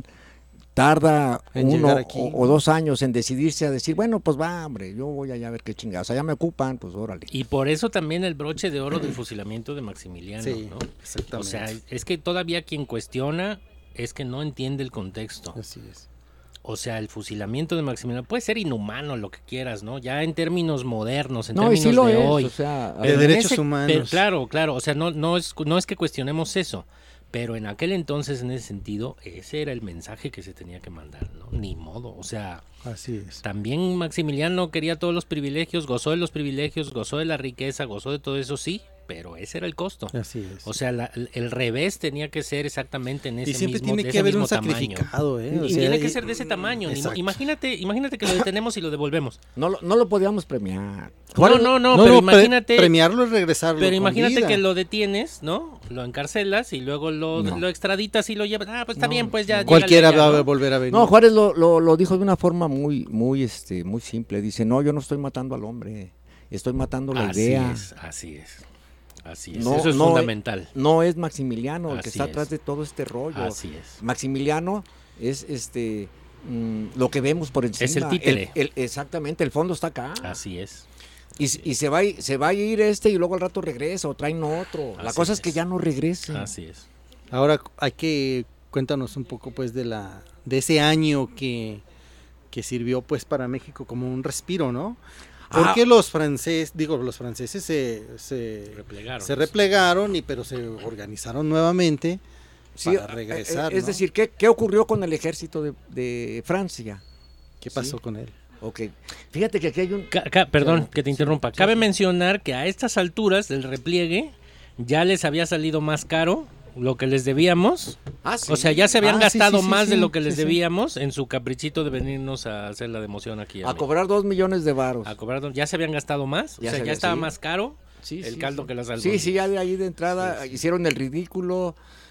A: tarda
B: En
A: uno
B: llegar aquí.
A: o, o dos años en decidirse a decir, bueno, pues va, hombre, yo voy allá a ver qué chingados, allá me ocupan, pues órale.
C: Y por eso también el broche de oro del fusilamiento de Maximiliano,
B: Sí,
C: ¿no?
B: exactamente.
C: O sea, es que todavía quien cuestiona es que no entiende el contexto.
B: Así es.
C: O sea, el fusilamiento de Maximiliano puede ser inhumano, lo que quieras, ¿no? Ya en términos modernos, en
A: No, y
C: términos
A: sí lo
C: de
A: es,
C: hoy.
A: o sea, a
B: De
A: ver,
C: en
B: derechos
C: ese-
B: humanos.
C: pero claro, claro, o sea, no, no, es, no es que cuestionemos eso, pero en aquel entonces, en ese sentido, ese era el mensaje que se tenía que mandar, ¿no? Ni modo, o sea,
B: Así es.
C: también Maximiliano quería todos los privilegios, gozó de los privilegios, gozó de la riqueza, gozó de todo eso, sí, pero ese era el costo.
B: Así es.
C: O sea, la- el, el revés tenía que ser exactamente en ese
B: y siempre
C: mismo,
B: tiene
C: de
B: que
C: ese
B: haber
C: mismo
B: un
C: tamaño.
B: sacrificado, ¿eh? O
C: Y
B: sea,
C: tiene
B: y-
C: que ser de ese tamaño. ni mo-
B: Exacto.
C: Imagínate, imagínate que lo detenemos y lo devolvemos.
A: no, lo- no lo podíamos premiar.
C: No, no, no,
B: No,
C: pero
B: no, pre-
C: imagínate,
B: premiarlo es regresarlo.
C: pero
B: con
C: imagínate
B: vida.
C: que lo detienes, ¿no? Lo encarcelas y luego lo,
A: No.
C: lo extraditas y lo llevas. Ah, pues está
A: No,
C: bien, pues ya.
A: no.
B: Cualquiera
C: llégale ya,
B: va a
C: ¿no?
B: volver a venir.
A: No, Juárez lo, lo, lo dijo de una forma muy, muy, este, muy simple. Dice, no, yo no estoy matando al hombre, estoy matando la
C: Así
A: idea.
C: es, así es. Así es.
A: No,
C: Eso es
A: no,
C: fundamental.
A: No es Maximiliano el que
C: Así
A: está
C: es.
A: atrás de todo este rollo.
C: Así es.
A: Maximiliano es este mm, lo que vemos por encima.
C: Es el títere.
A: El- el- exactamente, el fondo está acá.
C: Así es.
A: Y, y se va a ir, se va a ir este y luego al rato regresa o traen otro. La
C: Así
A: cosa es que
C: es.
A: ya no regrese.
C: Así es.
B: Ahora hay que cuéntanos un poco pues de la de ese año que, que sirvió pues para México como un respiro, ¿no? Porque
A: Ah.
B: los franceses, digo, los franceses se, se,
C: Replegaron.
B: se replegaron y pero se organizaron nuevamente
A: Sí,
B: para regresar.
A: eh, es
B: ¿no?
A: decir, ¿qué, qué ocurrió con el ejército de, de Francia?
B: ¿qué pasó
A: sí.
B: con él?
A: Ok, fíjate que aquí hay un...
C: Ca- ca- perdón
A: Sí,
C: que te
A: sí,
C: interrumpa.
A: sí,
C: Cabe
A: sí.
C: mencionar que a estas alturas del repliegue ya les había salido más caro lo que les debíamos.
A: Ah, sí.
C: O sea, ya se habían
B: Ah, sí,
C: gastado
B: sí, sí,
C: más de
B: sí,
C: lo que les
B: sí, sí.
C: debíamos en su caprichito de venirnos a hacer la democión aquí.
A: A
C: México.
A: cobrar dos millones de varos.
C: A cobrar. Ya se habían gastado más.
A: Ya
C: o sea,
A: se
C: ya
A: había-
C: estaba
A: sí.
C: más caro
A: Sí,
C: el
A: sí,
C: caldo
A: sí.
C: que las
A: Sí,
C: albóndigas.
A: sí, ya de ahí de entrada
C: Sí, sí.
A: hicieron el ridículo.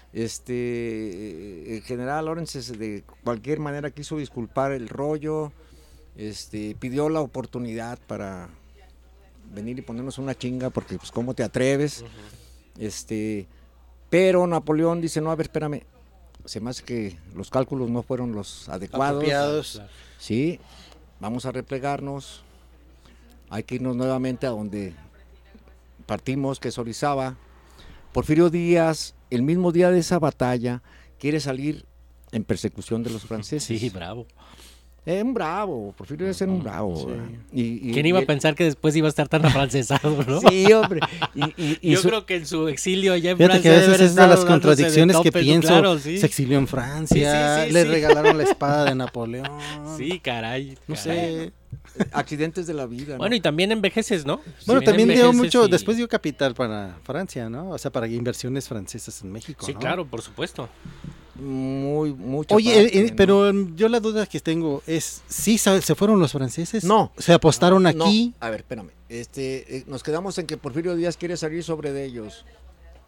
A: Este, el general Lawrence se- de cualquier manera quiso disculpar el rollo. Este, pidió la oportunidad para venir y ponernos una chinga porque pues cómo te atreves. Este, pero Napoleón dice, "No, a ver, espérame. Se me hace que los cálculos no fueron los adecuados.
B: Apropiados.
C: Claro.
A: Sí, vamos a replegarnos. Hay que irnos nuevamente a donde partimos, que es Orizaba. Porfirio Díaz, el mismo día de esa batalla, quiere salir en persecución de los franceses.
C: Sí, bravo.
A: Es un bravo, Porfirio Díaz era un bravo.
B: Sí.
A: ¿verdad? Y, y-
C: ¿Quién iba
A: y-
C: a pensar que después iba a estar tan afrancesado, no?
A: Sí, hombre. Y, y- y
C: Yo
A: su-
C: creo que en su exilio allá en
B: Fíjate que
C: Francia
B: a
C: debe
B: veces
C: haber
B: es de las
C: estado dándose de
B: contradicciones que
C: topes,
B: pienso.
C: claro, sí.
B: Se exilió en Francia,
C: Sí, sí, sí,
B: le
C: sí.
B: regalaron la espada de Napoleón.
C: Sí, caray.
B: No
C: caray.
B: sé.
A: accidentes de la vida. ¿no?
C: Bueno, y también envejeces, ¿no?
B: Bueno,
C: También
B: también dio
C: envejeces
B: mucho,
C: y-
B: después dio capital para Francia, ¿no? O sea, para inversiones francesas en México.
C: Sí,
B: ¿no?
C: claro, por supuesto.
A: Muy, mucho.
B: Oye, eh, eh, pero mm, yo la duda que tengo es, ¿sí sa- se fueron los franceses?
A: No.
B: ¿Se apostaron aquí?
A: No, a ver, espérame. Este, eh, nos quedamos en que Porfirio Díaz quiere salir sobre de ellos.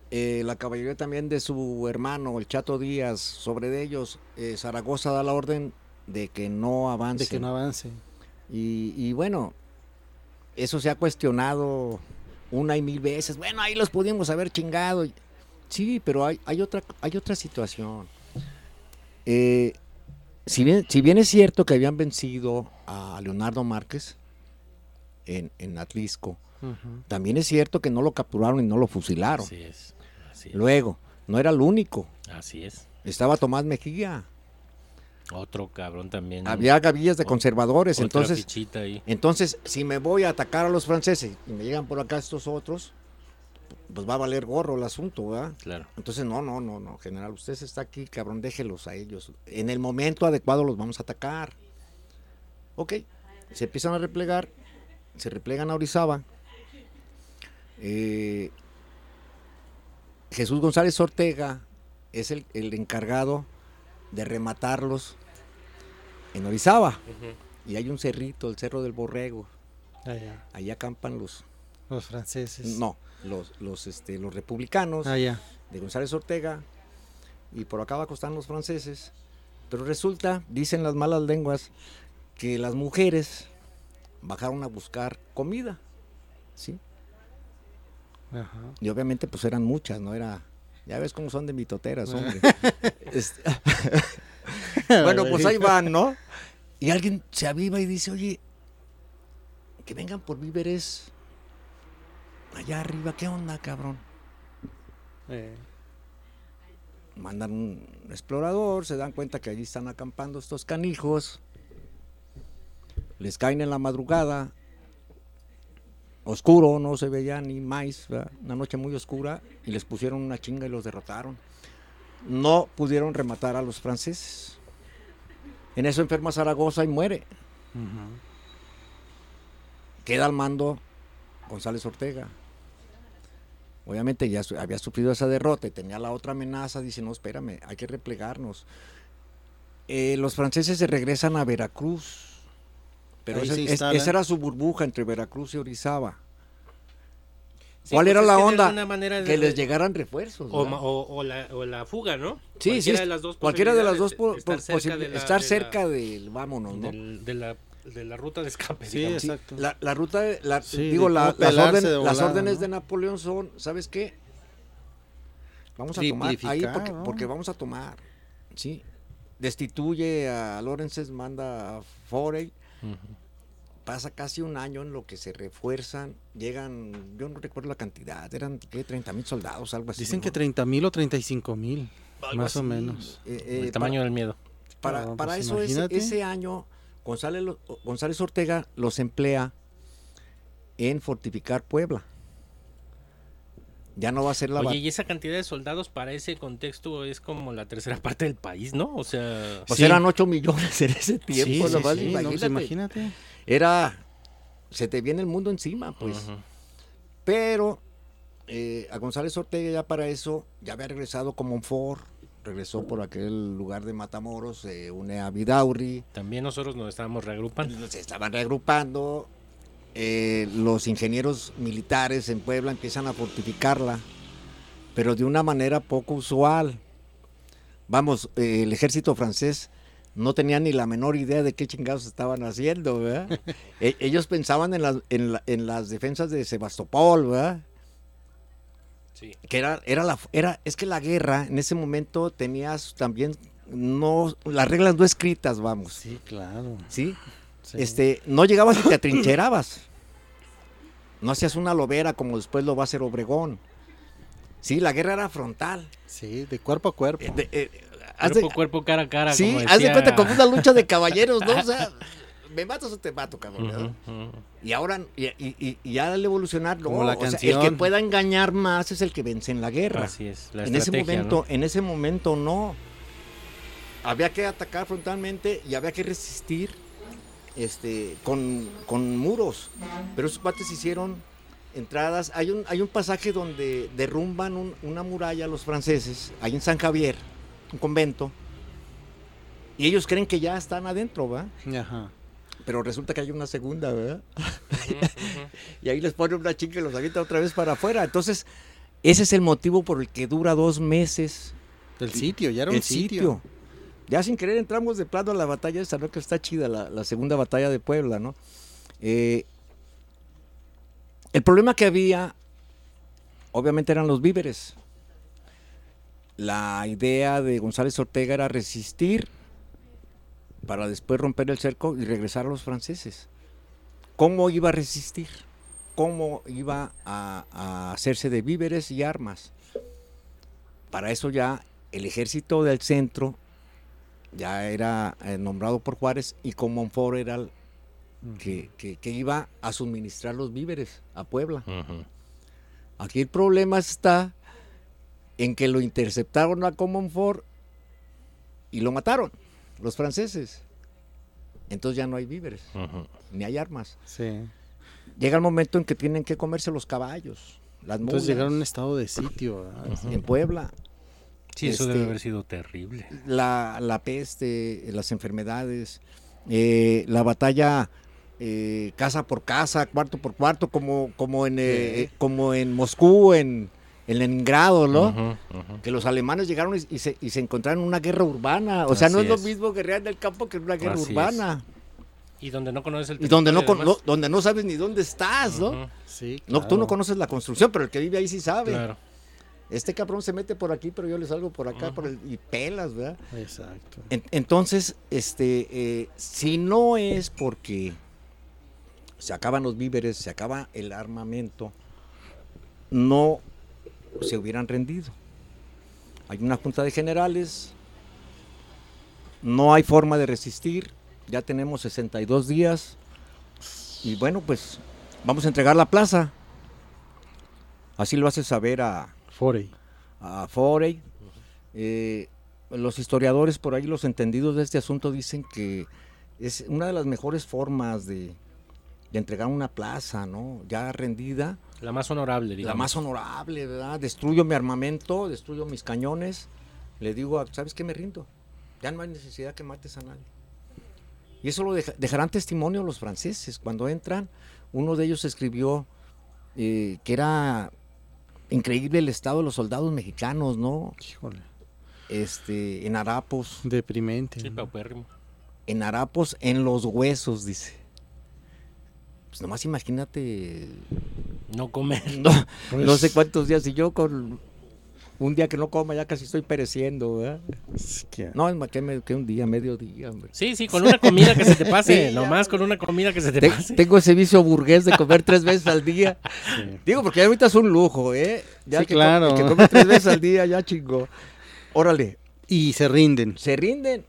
A: eh, la caballería también de su hermano, el Chato Díaz, sobre de ellos, eh, Zaragoza da la orden de que no avance.
B: De que no avance.
A: Y, y bueno, eso se ha cuestionado una y mil veces. Bueno, ahí los pudimos haber chingado. Sí, pero hay, hay, otra, hay otra situación. Eh, si, bien, si bien es cierto que habían vencido a Leonardo Márquez en, en Atlisco, uh-huh. también es cierto que no lo capturaron y no lo fusilaron.
C: Así es, así es.
A: Luego, no era el único.
C: Así es.
A: Estaba Tomás Mejía.
C: Otro cabrón también.
A: Había gavillas de conservadores.
C: Otra
A: entonces,
C: fichita ahí.
A: entonces, si me voy a atacar a los franceses y me llegan por acá estos otros, pues va a valer gorro el asunto, ¿verdad?
C: Claro.
A: Entonces, no, no, no, no, general, usted está aquí, cabrón, déjelos a ellos. En el momento adecuado los vamos a atacar. Ok, se empiezan a replegar, se replegan a Orizaba. Eh, Jesús González Ortega es el, el encargado de rematarlos en Orizaba. Uh-huh. Y hay un cerrito, el Cerro del Borrego.
B: Allá.
A: Ahí acampan los...
B: Los franceses.
A: No, los, los, este, los republicanos
B: Allá.
A: de González Ortega. Y por acá abajo están los franceses. Pero resulta, dicen las malas lenguas, que las mujeres bajaron a buscar comida. ¿Sí?
B: Ajá.
A: Y obviamente pues eran muchas, ¿no? Era... Ya ves cómo son de mitoteras, hombre. este... bueno, pues ahí van, ¿no? Y alguien se aviva y dice, oye, que vengan por víveres allá arriba, ¿qué onda, cabrón?
B: Eh.
A: Mandan un explorador, se dan cuenta que allí están acampando estos canijos, les caen en la madrugada, oscuro, no se veía ni maíz, ¿verdad? Una noche muy oscura, y les pusieron una chinga y los derrotaron. No pudieron rematar a los franceses. En eso enferma Zaragoza y muere. Uh-huh. Queda al mando González Ortega. Obviamente ya había sufrido esa derrota y tenía la otra amenaza, dice, no, espérame, hay que replegarnos. Eh, los franceses se regresan a Veracruz. Pero ese, es, esa era su burbuja entre Veracruz y Orizaba. Sí, ¿cuál pues era la onda? De, que les llegaran refuerzos.
C: O, o, o, la, o la fuga, ¿no?
A: Sí, cualquiera sí.
C: De las dos
A: cualquiera de las dos
C: por,
A: por,
C: estar cerca,
A: de,
C: de la,
A: estar
C: de
A: cerca
C: la,
A: del vámonos, ¿no?
C: Del, de, la, de la ruta de escape.
B: Sí,
C: digamos.
B: exacto.
A: La, la ruta, de, la,
B: sí,
A: digo, la, las, orden,
B: volada,
A: las órdenes
B: ¿no?
A: de Napoleón son, ¿sabes qué? Vamos a tomar ahí porque, ¿no? porque vamos a tomar, ¿sí? Destituye a Lawrence, manda a Forey. Uh-huh. Pasa casi un año en lo que se refuerzan, llegan, yo no recuerdo la cantidad, eran ¿qué? treinta mil soldados, algo así.
B: Dicen
A: ¿no?
B: que treinta mil o treinta y cinco mil, más
A: así,
B: o menos.
C: Eh, eh, el tamaño
A: para,
C: del miedo.
A: Para,
B: Pero,
A: para
B: pues,
A: eso ese, ese año González, González Ortega los emplea en fortificar Puebla. Ya no va a ser la...
C: Oye, y esa cantidad de soldados para ese contexto es como la tercera parte del país, ¿no? O sea...
A: Pues
C: sí.
A: eran ocho millones en ese tiempo,
B: sí,
A: nomás,
B: sí, sí,
A: imagínate.
B: no, pues imagínate.
A: Era... Se te viene el mundo encima, pues. Uh-huh. Pero eh, a González Ortega ya para eso, ya había regresado como Monfort, regresó por aquel lugar de Matamoros, se une a Vidaurri.
C: También nosotros nos estábamos reagrupando.
A: Se estaban reagrupando. Eh, los ingenieros militares en Puebla empiezan a fortificarla, pero de una manera poco usual. Vamos, eh, el ejército francés no tenía ni la menor idea de qué chingados estaban haciendo, ¿verdad? e- ellos pensaban en las, en, la, en las defensas de Sebastopol, ¿verdad?
C: Sí. Que
A: era, era la, era, es que la guerra en ese momento tenías también no, las reglas no escritas, vamos.
B: Sí, claro.
A: ¿Sí?
B: Sí.
A: Este, no llegabas y te atrincherabas. No hacías una lobera como después lo va a hacer Obregón. Sí, la guerra era frontal.
B: Sí, de cuerpo a cuerpo.
A: Eh, de, eh,
C: cuerpo
A: de,
C: a cuerpo, cara a cara.
A: Sí,
C: como decía...
A: haz de cuenta como una lucha de caballeros, ¿no? O sea, me matas o te mato, cabrón.
C: Uh-huh, uh-huh.
A: Y ahora, y, y, y ya al evolucionar, no,
B: la
A: o sea, el que pueda engañar más es el que vence en la guerra.
C: Así es, la
A: en ese momento,
C: ¿no?
A: En ese momento no. Había que atacar frontalmente y había que resistir este, con, con muros. Pero esos cuates hicieron entradas. Hay un, hay un pasaje donde derrumban un, una muralla los franceses, ahí en San Javier, un convento. Y ellos creen que ya están adentro, ¿va?
B: Ajá.
A: Pero resulta que hay una segunda, ¿verdad? Uh-huh, uh-huh. Y ahí les ponen una chinga y los avienta otra vez para afuera. Entonces, ese es el motivo por el que dura dos meses.
B: El sitio, ya era un
A: el
B: sitio.
A: sitio. Ya sin querer entramos de plano a la batalla esta, ¿no? Que está chida, la, la segunda batalla de Puebla, ¿no? Eh, el problema que había, obviamente, eran los víveres. La idea de González Ortega era resistir para después romper el cerco y regresar a los franceses. ¿Cómo iba a resistir? ¿Cómo iba a, a hacerse de víveres y armas? Para eso ya el ejército del centro ya era eh, nombrado por Juárez y Comonfort era el que, que, que iba a suministrar los víveres a Puebla. Uh-huh. Aquí el problema está en que lo interceptaron a Comonfort y lo mataron los franceses. Entonces ya no hay víveres, uh-huh. ni hay armas.
B: Sí.
A: Llega el momento en que tienen que comerse los caballos, las mulas.
B: Entonces llegaron a un estado de sitio.
A: Uh-huh. En Puebla.
C: Sí, eso este, debe haber sido terrible.
A: La, la peste, las enfermedades, eh, la batalla eh, casa por casa, cuarto por cuarto, como, como, en, eh, como en Moscú, en, en Leningrado, ¿no? Uh-huh, uh-huh. Que los alemanes llegaron y, y, se, y se encontraron en una guerra urbana. O sea, Así no es, es lo mismo guerrear en el campo que en una guerra Así urbana.
C: Es. Y donde no conoces el
A: y donde no, no, donde no sabes ni dónde estás, ¿no?
B: Uh-huh. Sí, claro.
A: No, tú no conoces la construcción, pero el que vive ahí sí sabe.
C: Claro.
A: Este cabrón se mete por aquí, pero yo le salgo por acá, uh-huh. por el, y pelas, ¿verdad?
B: Exacto.
A: En, entonces, este, eh, si no es porque se acaban los víveres, se acaba el armamento, no se hubieran rendido. Hay una junta de generales, no hay forma de resistir, ya tenemos sesenta y dos días, y bueno, pues vamos a entregar la plaza. Así lo hace saber a
B: Forey.
A: A Forey. Uh-huh. Eh, los historiadores por ahí, los entendidos de este asunto, dicen que es una de las mejores formas de, de entregar una plaza, ¿no? Ya rendida.
C: La más honorable, digamos.
A: La más honorable, ¿verdad? Destruyo mi armamento, destruyo mis cañones. Le digo, ¿sabes qué? Me rindo. Ya no hay necesidad que mates a nadie. Y eso lo deja, dejarán testimonio los franceses. Cuando entran, uno de ellos escribió eh, que era increíble el estado de los soldados mexicanos, ¿no?
B: Híjole.
A: Este, en harapos.
B: Deprimente.
C: Sí, paupérrimo.
A: En harapos, en los huesos, dice. Pues nomás imagínate.
C: No comer.
A: No, pues, no sé cuántos días, y yo con un día que no coma ya casi estoy pereciendo, ¿verdad? Es que, no, es más que, me, que un día, medio día, hombre.
C: Sí, sí, con una comida que se te pase, sí, nomás ya, con una comida que se te, te pase.
A: Tengo ese vicio burgués de comer tres veces al día. Sí. Digo, porque ahorita es un lujo, ¿eh? Ya
B: sí,
A: el que,
B: claro.
A: El que come tres veces al día, ya chingó. Órale.
B: Y se rinden.
A: Se rinden.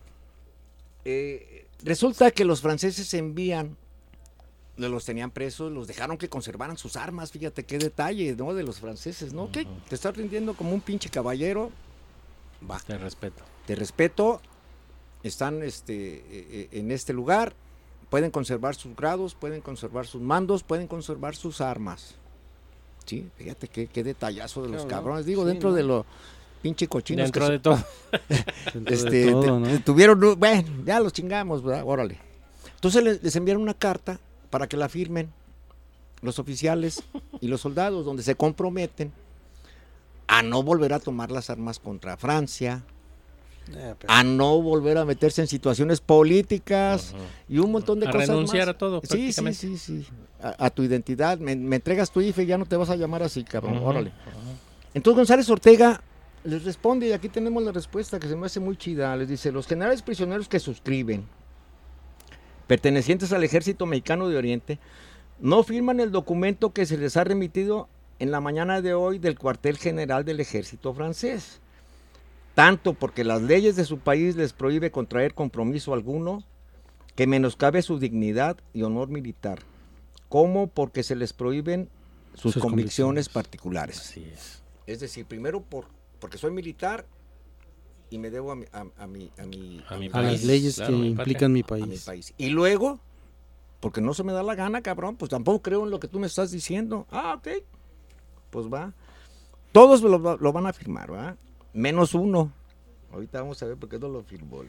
A: Eh, resulta que los franceses envían, los tenían presos, los dejaron que conservaran sus armas, fíjate qué detalle, ¿no? De los franceses, ¿no? Uh-huh. ¿Qué? Te estás rindiendo como un pinche caballero. Va.
C: Te respeto.
A: Te respeto. Están este, eh, en este lugar, pueden conservar sus grados, pueden conservar sus mandos, pueden conservar sus armas. Sí, fíjate qué, qué detallazo de los claro, cabrones. Digo, sí, dentro ¿no? de lo pinche cochinos.
C: Dentro
A: que
C: de todo.
A: dentro este, de todo, ¿no? Tuvieron, bueno, ya los chingamos, ¿verdad? Órale. Entonces les, les enviaron una carta para que la firmen los oficiales y los soldados, donde se comprometen a no volver a tomar las armas contra Francia, eh, pero... a no volver a meterse en situaciones políticas uh-huh. y un montón de
C: a
A: cosas más.
C: A renunciar a todo,
A: sí, sí, sí, sí. A, a tu identidad, me, me entregas tu I F E y ya no te vas a llamar así, cabrón, uh-huh. órale. Uh-huh. Entonces González Ortega les responde, y aquí tenemos la respuesta que se me hace muy chida, les dice, los generales prisioneros que suscriben, pertenecientes al Ejército Mexicano de Oriente, no firman el documento que se les ha remitido en la mañana de hoy del cuartel general del Ejército francés, tanto porque las leyes de su país les prohíbe contraer compromiso alguno que menoscabe su dignidad y honor militar, como porque se les prohíben sus, sus convicciones, convicciones particulares.
C: Así es.
A: Es decir, primero por, porque soy militar y me debo a mi, a, a mi, a mi,
B: a mi a país, las leyes claro, que mi implican mi país.
A: mi país. Y luego, porque no se me da la gana, cabrón, pues tampoco creo en lo que tú me estás diciendo. Ah, ok, pues va. Todos lo, lo van a firmar, ¿verdad? Menos uno. Ahorita vamos a ver por qué no lo firmó.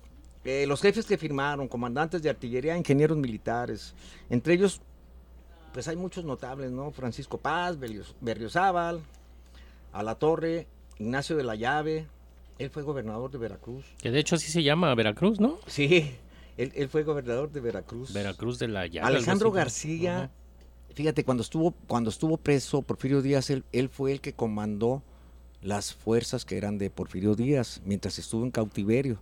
A: Eh, los jefes que firmaron, comandantes de artillería, ingenieros militares, entre ellos pues hay muchos notables, ¿no? Francisco Paz, Berriozábal, Alatorre, Ignacio de la Llave, él fue gobernador de Veracruz.
C: Que de hecho así se llama Veracruz, ¿no?
A: Sí, él, él fue gobernador de Veracruz.
C: Veracruz de la Llave.
A: Alejandro García, uh-huh. fíjate, cuando estuvo, cuando estuvo preso Porfirio Díaz, él, él fue el que comandó las fuerzas que eran de Porfirio Díaz mientras estuvo en cautiverio.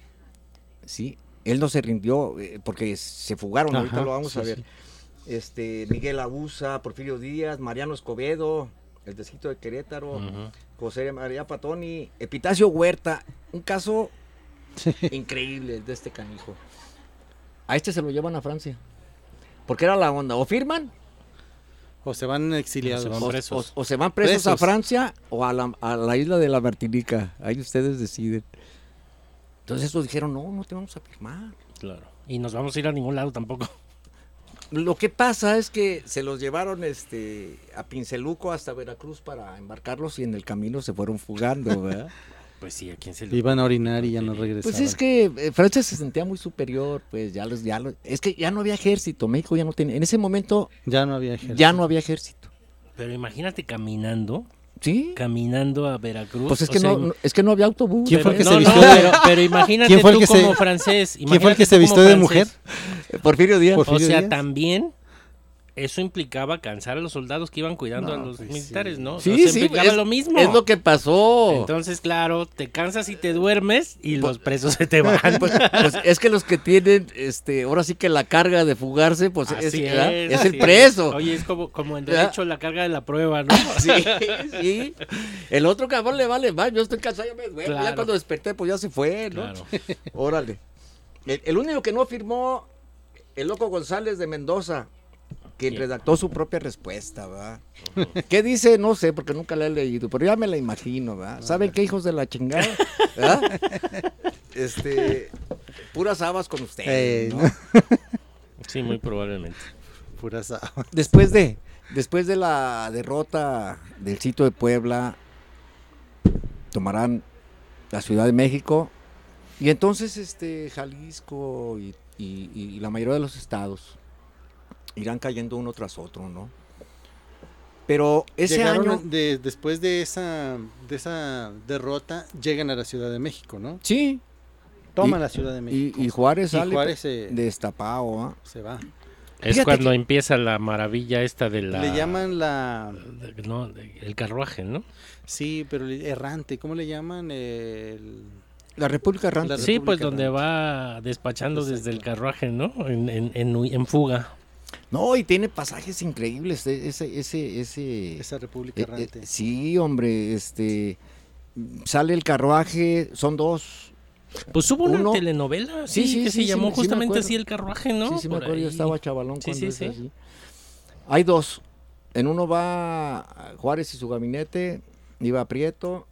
A: Sí, él no se rindió eh, porque se fugaron, Ajá, ahorita lo vamos sí, a ver. Sí. Este, Miguel Abusa, Porfirio Díaz, Mariano Escobedo, el Desquito de Querétaro, uh-huh. José María Patoni, Epitacio Huerta, un caso sí. increíble de este canijo. A este se lo llevan a Francia, porque era la onda, o firman,
B: o se van exiliados,
A: o se van presos, o, o, o se van presos, presos a Francia o a la, a la isla de la Martinica, ahí ustedes deciden. Entonces estos dijeron, no, no te vamos a firmar.
C: Claro, y nos vamos a ir a ningún lado tampoco.
A: Lo que pasa es que se los llevaron este a Pinceluco hasta Veracruz para embarcarlos y en el camino se fueron fugando, ¿verdad?
C: Pues sí, ¿a quién se le...
B: Iban a orinar y ya no regresaban.
A: Pues es que eh, Francia se sentía muy superior, pues ya los, ya los, es que ya no había ejército, México ya no tenía, en ese momento
B: ya no había ejército.
A: Ya no había ejército.
C: Pero imagínate caminando.
A: ¿Sí?
C: Caminando a Veracruz.
A: Pues es que, no, no, es que no había autobús.
B: ¿Quién fue el que
C: no,
B: se vistió
C: no,
B: de
C: pero, pero imagínate
B: ¿Quién fue el
C: tú
B: que
C: como
B: se,
C: francés.
B: ¿Quién fue el que se vistió de mujer?
A: Porfirio Díaz.
C: O sea,
B: Díaz.
C: también eso implicaba cansar a los soldados que iban cuidando no, a los pues militares,
B: sí.
C: ¿no?
A: Sí,
C: o sea,
A: sí,
C: implicaba
A: es,
C: lo mismo.
A: Es lo que pasó.
C: Entonces, claro, te cansas y te duermes y pues, los presos se te van.
A: Pues, pues es que los que tienen, este, ahora sí que la carga de fugarse, pues es,
C: es,
A: es el preso.
C: Es. Oye, es como, como en derecho la carga de la prueba, ¿no?
A: Sí, sí. El otro cabrón le vale más, yo estoy cansado, ya me duermo. Claro. Ya cuando desperté, pues ya se fue, ¿no? Claro. Órale. El, el único que no firmó, el loco González de Mendoza, quien redactó su propia respuesta, ¿verdad? Uh-huh. ¿Qué dice? No sé, porque nunca la he leído, pero ya me la imagino, ¿verdad? ¿Saben qué, hijos de la chingada? ¿Verdad? Este, puras habas con ustedes, eh, ¿no?
C: Sí, muy probablemente.
B: Puras habas.
A: Después de, después de la derrota del sitio de Puebla, tomarán la Ciudad de México, y entonces este, Jalisco y, y, y la mayoría de los estados irán cayendo uno tras otro, ¿no? Pero ese
B: Llegaron
A: año...
B: De, después de esa, de esa derrota, llegan a la Ciudad de México, ¿no?
A: Sí.
B: Toman
A: y,
B: la Ciudad de México.
A: Y, y Juárez
B: y
A: sale
B: Juárez se,
A: destapado, ¿eh?
B: Se va.
C: Es Fíjate cuando que... empieza la maravilla esta de la...
B: Le llaman la...
C: No, el carruaje, ¿no?
B: Sí, pero errante, ¿cómo le llaman? El...
A: La República Errante.
C: La República sí, pues Errante. Donde va despachando Exacto. desde el carruaje, ¿no? En, en, en, en fuga.
A: No, y tiene pasajes increíbles ese, ese, ese,
B: esa República Errante.
A: Eh, eh, sí, hombre, este, sale el carruaje, son dos.
C: Pues hubo una Uno, telenovela, sí, sí, que sí, se llamó
A: sí,
C: justamente
A: sí
C: así el carruaje, ¿no?
A: Sí, sí,
C: Por
A: me acuerdo,
C: ahí.
A: Yo estaba chavalón
C: sí,
A: cuando
C: sí,
A: es
C: sí.
A: así. Hay dos, en uno va Juárez y su gabinete, iba Prieto,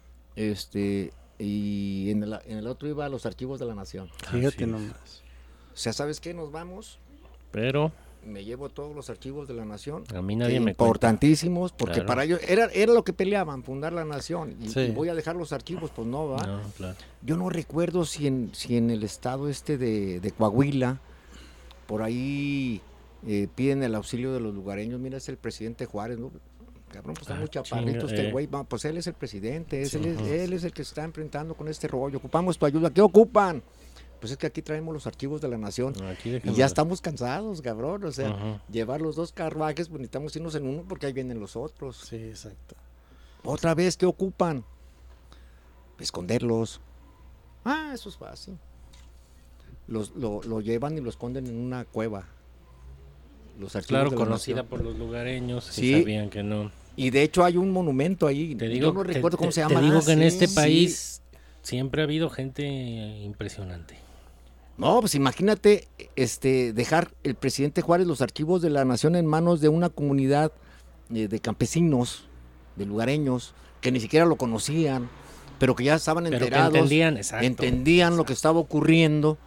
A: este, y en el, en el otro iba los archivos de la Nación.
B: Fíjate ah, nomás.
A: O sea, ¿sabes qué? Nos vamos.
C: Pero...
A: me llevo todos los archivos de la Nación.
C: A mí nadie me
A: importantísimos,
C: cuenta.
A: porque
C: Claro.
A: para ellos era, era lo que peleaban, fundar la Nación. Y,
B: sí.
A: y voy a dejar los archivos, pues no, ¿va?
C: No, claro.
A: Yo no recuerdo si en, si en el estado este de, de Coahuila, por ahí eh, piden el auxilio de los lugareños. Mira, es el presidente Juárez, ¿no? Cabrón, pues está ah, muy chaparrito este güey. Eh. Pues él es el presidente, es, sí, él, es, él es el que se está enfrentando con este rollo. Ocupamos tu ayuda. ¿Qué ocupan? Pues es que aquí traemos los archivos de la Nación y ya estamos cansados, cabrón, o sea, uh-huh. llevar los dos carruajes, pues necesitamos irnos en uno porque ahí vienen los otros.
B: Sí, exacto.
A: Otra vez, ¿qué ocupan? Esconderlos. Ah, eso es fácil. Los, lo, lo llevan y lo esconden en una cueva. Los archivos
C: claro,
A: de la
C: conocida
A: Nación.
C: Por los lugareños,
A: sí.
C: Que sabían que no.
A: Y de hecho hay un monumento ahí,
C: te digo,
A: yo no recuerdo
C: te,
A: cómo se
C: te
A: llama.
C: Te digo
A: ah,
C: que en
A: sí,
C: este país
A: sí.
C: siempre ha habido gente impresionante.
A: No, pues imagínate este, dejar el presidente Juárez los archivos de la Nación en manos de una comunidad eh, de campesinos, de lugareños, que ni siquiera lo conocían, pero que ya estaban
C: pero
A: enterados,
C: que entendían, exacto,
A: entendían
C: exacto.
A: lo que estaba ocurriendo.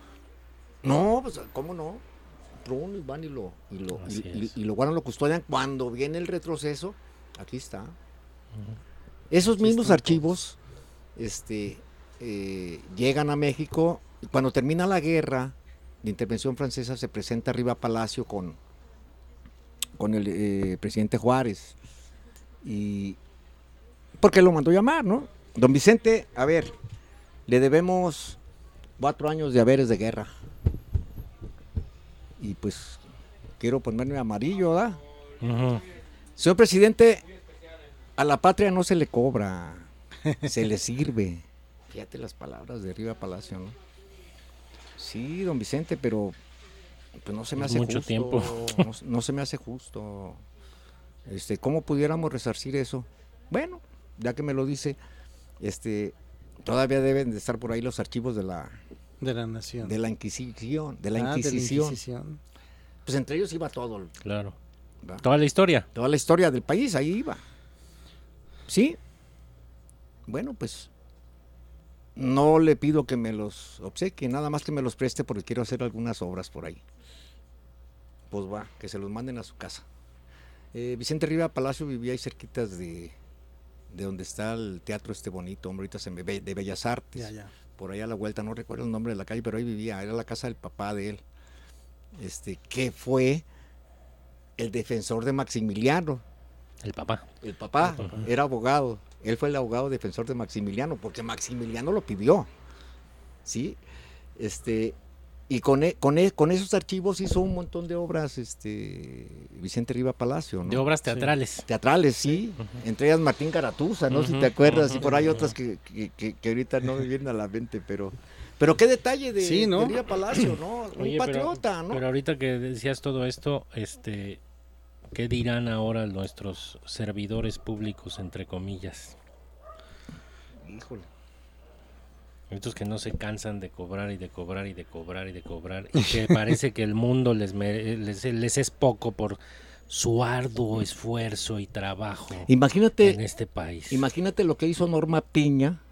A: No, pues cómo no, Prun, van y lo, y lo, y, y, y lo guardan, lo custodian. Cuando viene el retroceso, aquí está. Uh-huh. Esos aquí mismos archivos este, eh, llegan a México. Cuando termina la guerra de intervención francesa, se presenta arriba a Palacio con, con el eh, presidente Juárez. Y porque lo mandó llamar, ¿no? Don Vicente, a ver, le debemos cuatro años de haberes de guerra. Y pues quiero ponerme amarillo, ¿verdad? Uh-huh. Señor presidente, a la patria no se le cobra, se le sirve. Fíjate las palabras de Riva Palacio, ¿no? Sí, don Vicente, pero pues no se me hace
C: mucho
A: justo.
C: tiempo.
A: No, no se me hace justo. Este, ¿cómo pudiéramos resarcir eso? Bueno, ya que me lo dice, este, todavía deben de estar por ahí los archivos de la
B: de la nación,
A: de la Inquisición, de la
B: ah,
A: Inquisición.
B: De la Inquisición.
A: Pues entre ellos iba todo.
C: Claro. ¿Va? Toda la historia.
A: Toda la historia del país, ahí iba. ¿Sí? Bueno, pues no le pido que me los obsequie, nada más que me los preste porque quiero hacer algunas obras por ahí. Pues va, que se los manden a su casa. Eh, Vicente Riva Palacio vivía ahí cerquitas de, de donde está el teatro este bonito, hombre, ahorita se me ve, de Bellas Artes.
B: Ya, ya.
A: Por ahí a la vuelta, no recuerdo el nombre de la calle, pero ahí vivía, era la casa del papá de él. Este, que fue el defensor de Maximiliano.
C: El papá.
A: El papá,
C: el papá
A: era abogado. Él fue el abogado defensor de Maximiliano, porque Maximiliano lo pidió. ¿Sí? Este, y con, e, con, e, con esos archivos hizo un montón de obras, este, Vicente Riva Palacio, ¿no?
C: De obras teatrales.
A: Sí. Teatrales, sí. Uh-huh. Entre ellas Martín Garatuza, ¿no? Uh-huh. Si te acuerdas. Uh-huh. Y por ahí otras que, que, que, que ahorita no me vienen a la mente, pero... Pero qué detalle de,
B: sí, ¿no?
A: de Riva Palacio, ¿no?
C: Oye,
A: un patriota,
C: pero,
A: ¿no?
C: Pero ahorita que decías todo esto, este, ¿qué dirán ahora nuestros servidores públicos, entre comillas?
A: Híjole.
C: Estos que no se cansan de cobrar y de cobrar y de cobrar y de cobrar, y que parece que el mundo les, mere, les, les es poco por su arduo esfuerzo y trabajo
A: imagínate,
C: en este país.
A: Imagínate lo que hizo Norma Piña,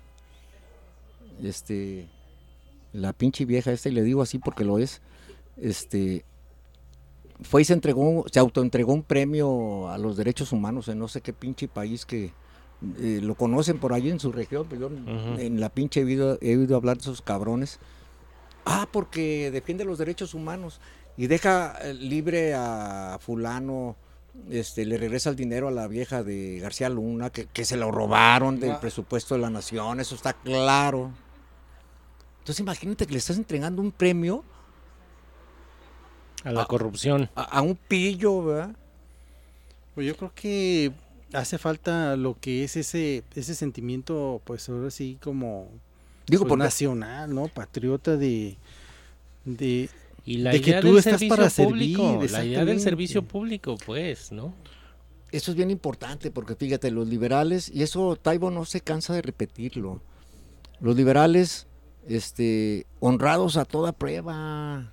A: este... la pinche vieja esta, y le digo así porque lo es, este, fue y se entregó, se autoentregó un premio a los derechos humanos en no sé qué pinche país que eh, lo conocen por ahí en su región, pero yo uh-huh. en la pinche he oído, he oído hablar de esos cabrones. Ah, porque defiende los derechos humanos y deja libre a fulano, este, le regresa el dinero a la vieja de García Luna, que, que se lo robaron del ah. presupuesto de la nación, eso está claro. Entonces imagínate que le estás entregando un premio
C: a la a, corrupción,
A: a, a un pillo, ¿verdad?
B: Pues yo creo que hace falta lo que es ese ese sentimiento, pues ahora sí como
A: digo
B: pues,
A: porque...
B: nacional, ¿no? Patriota de de
C: y la
B: de
C: idea
B: que tú
C: del
B: estás para
C: público,
B: servir,
C: la idea del servicio público, pues, ¿no?
A: Eso es bien importante porque fíjate, los liberales, y eso Taibo no se cansa de repetirlo, los liberales este honrados a toda prueba.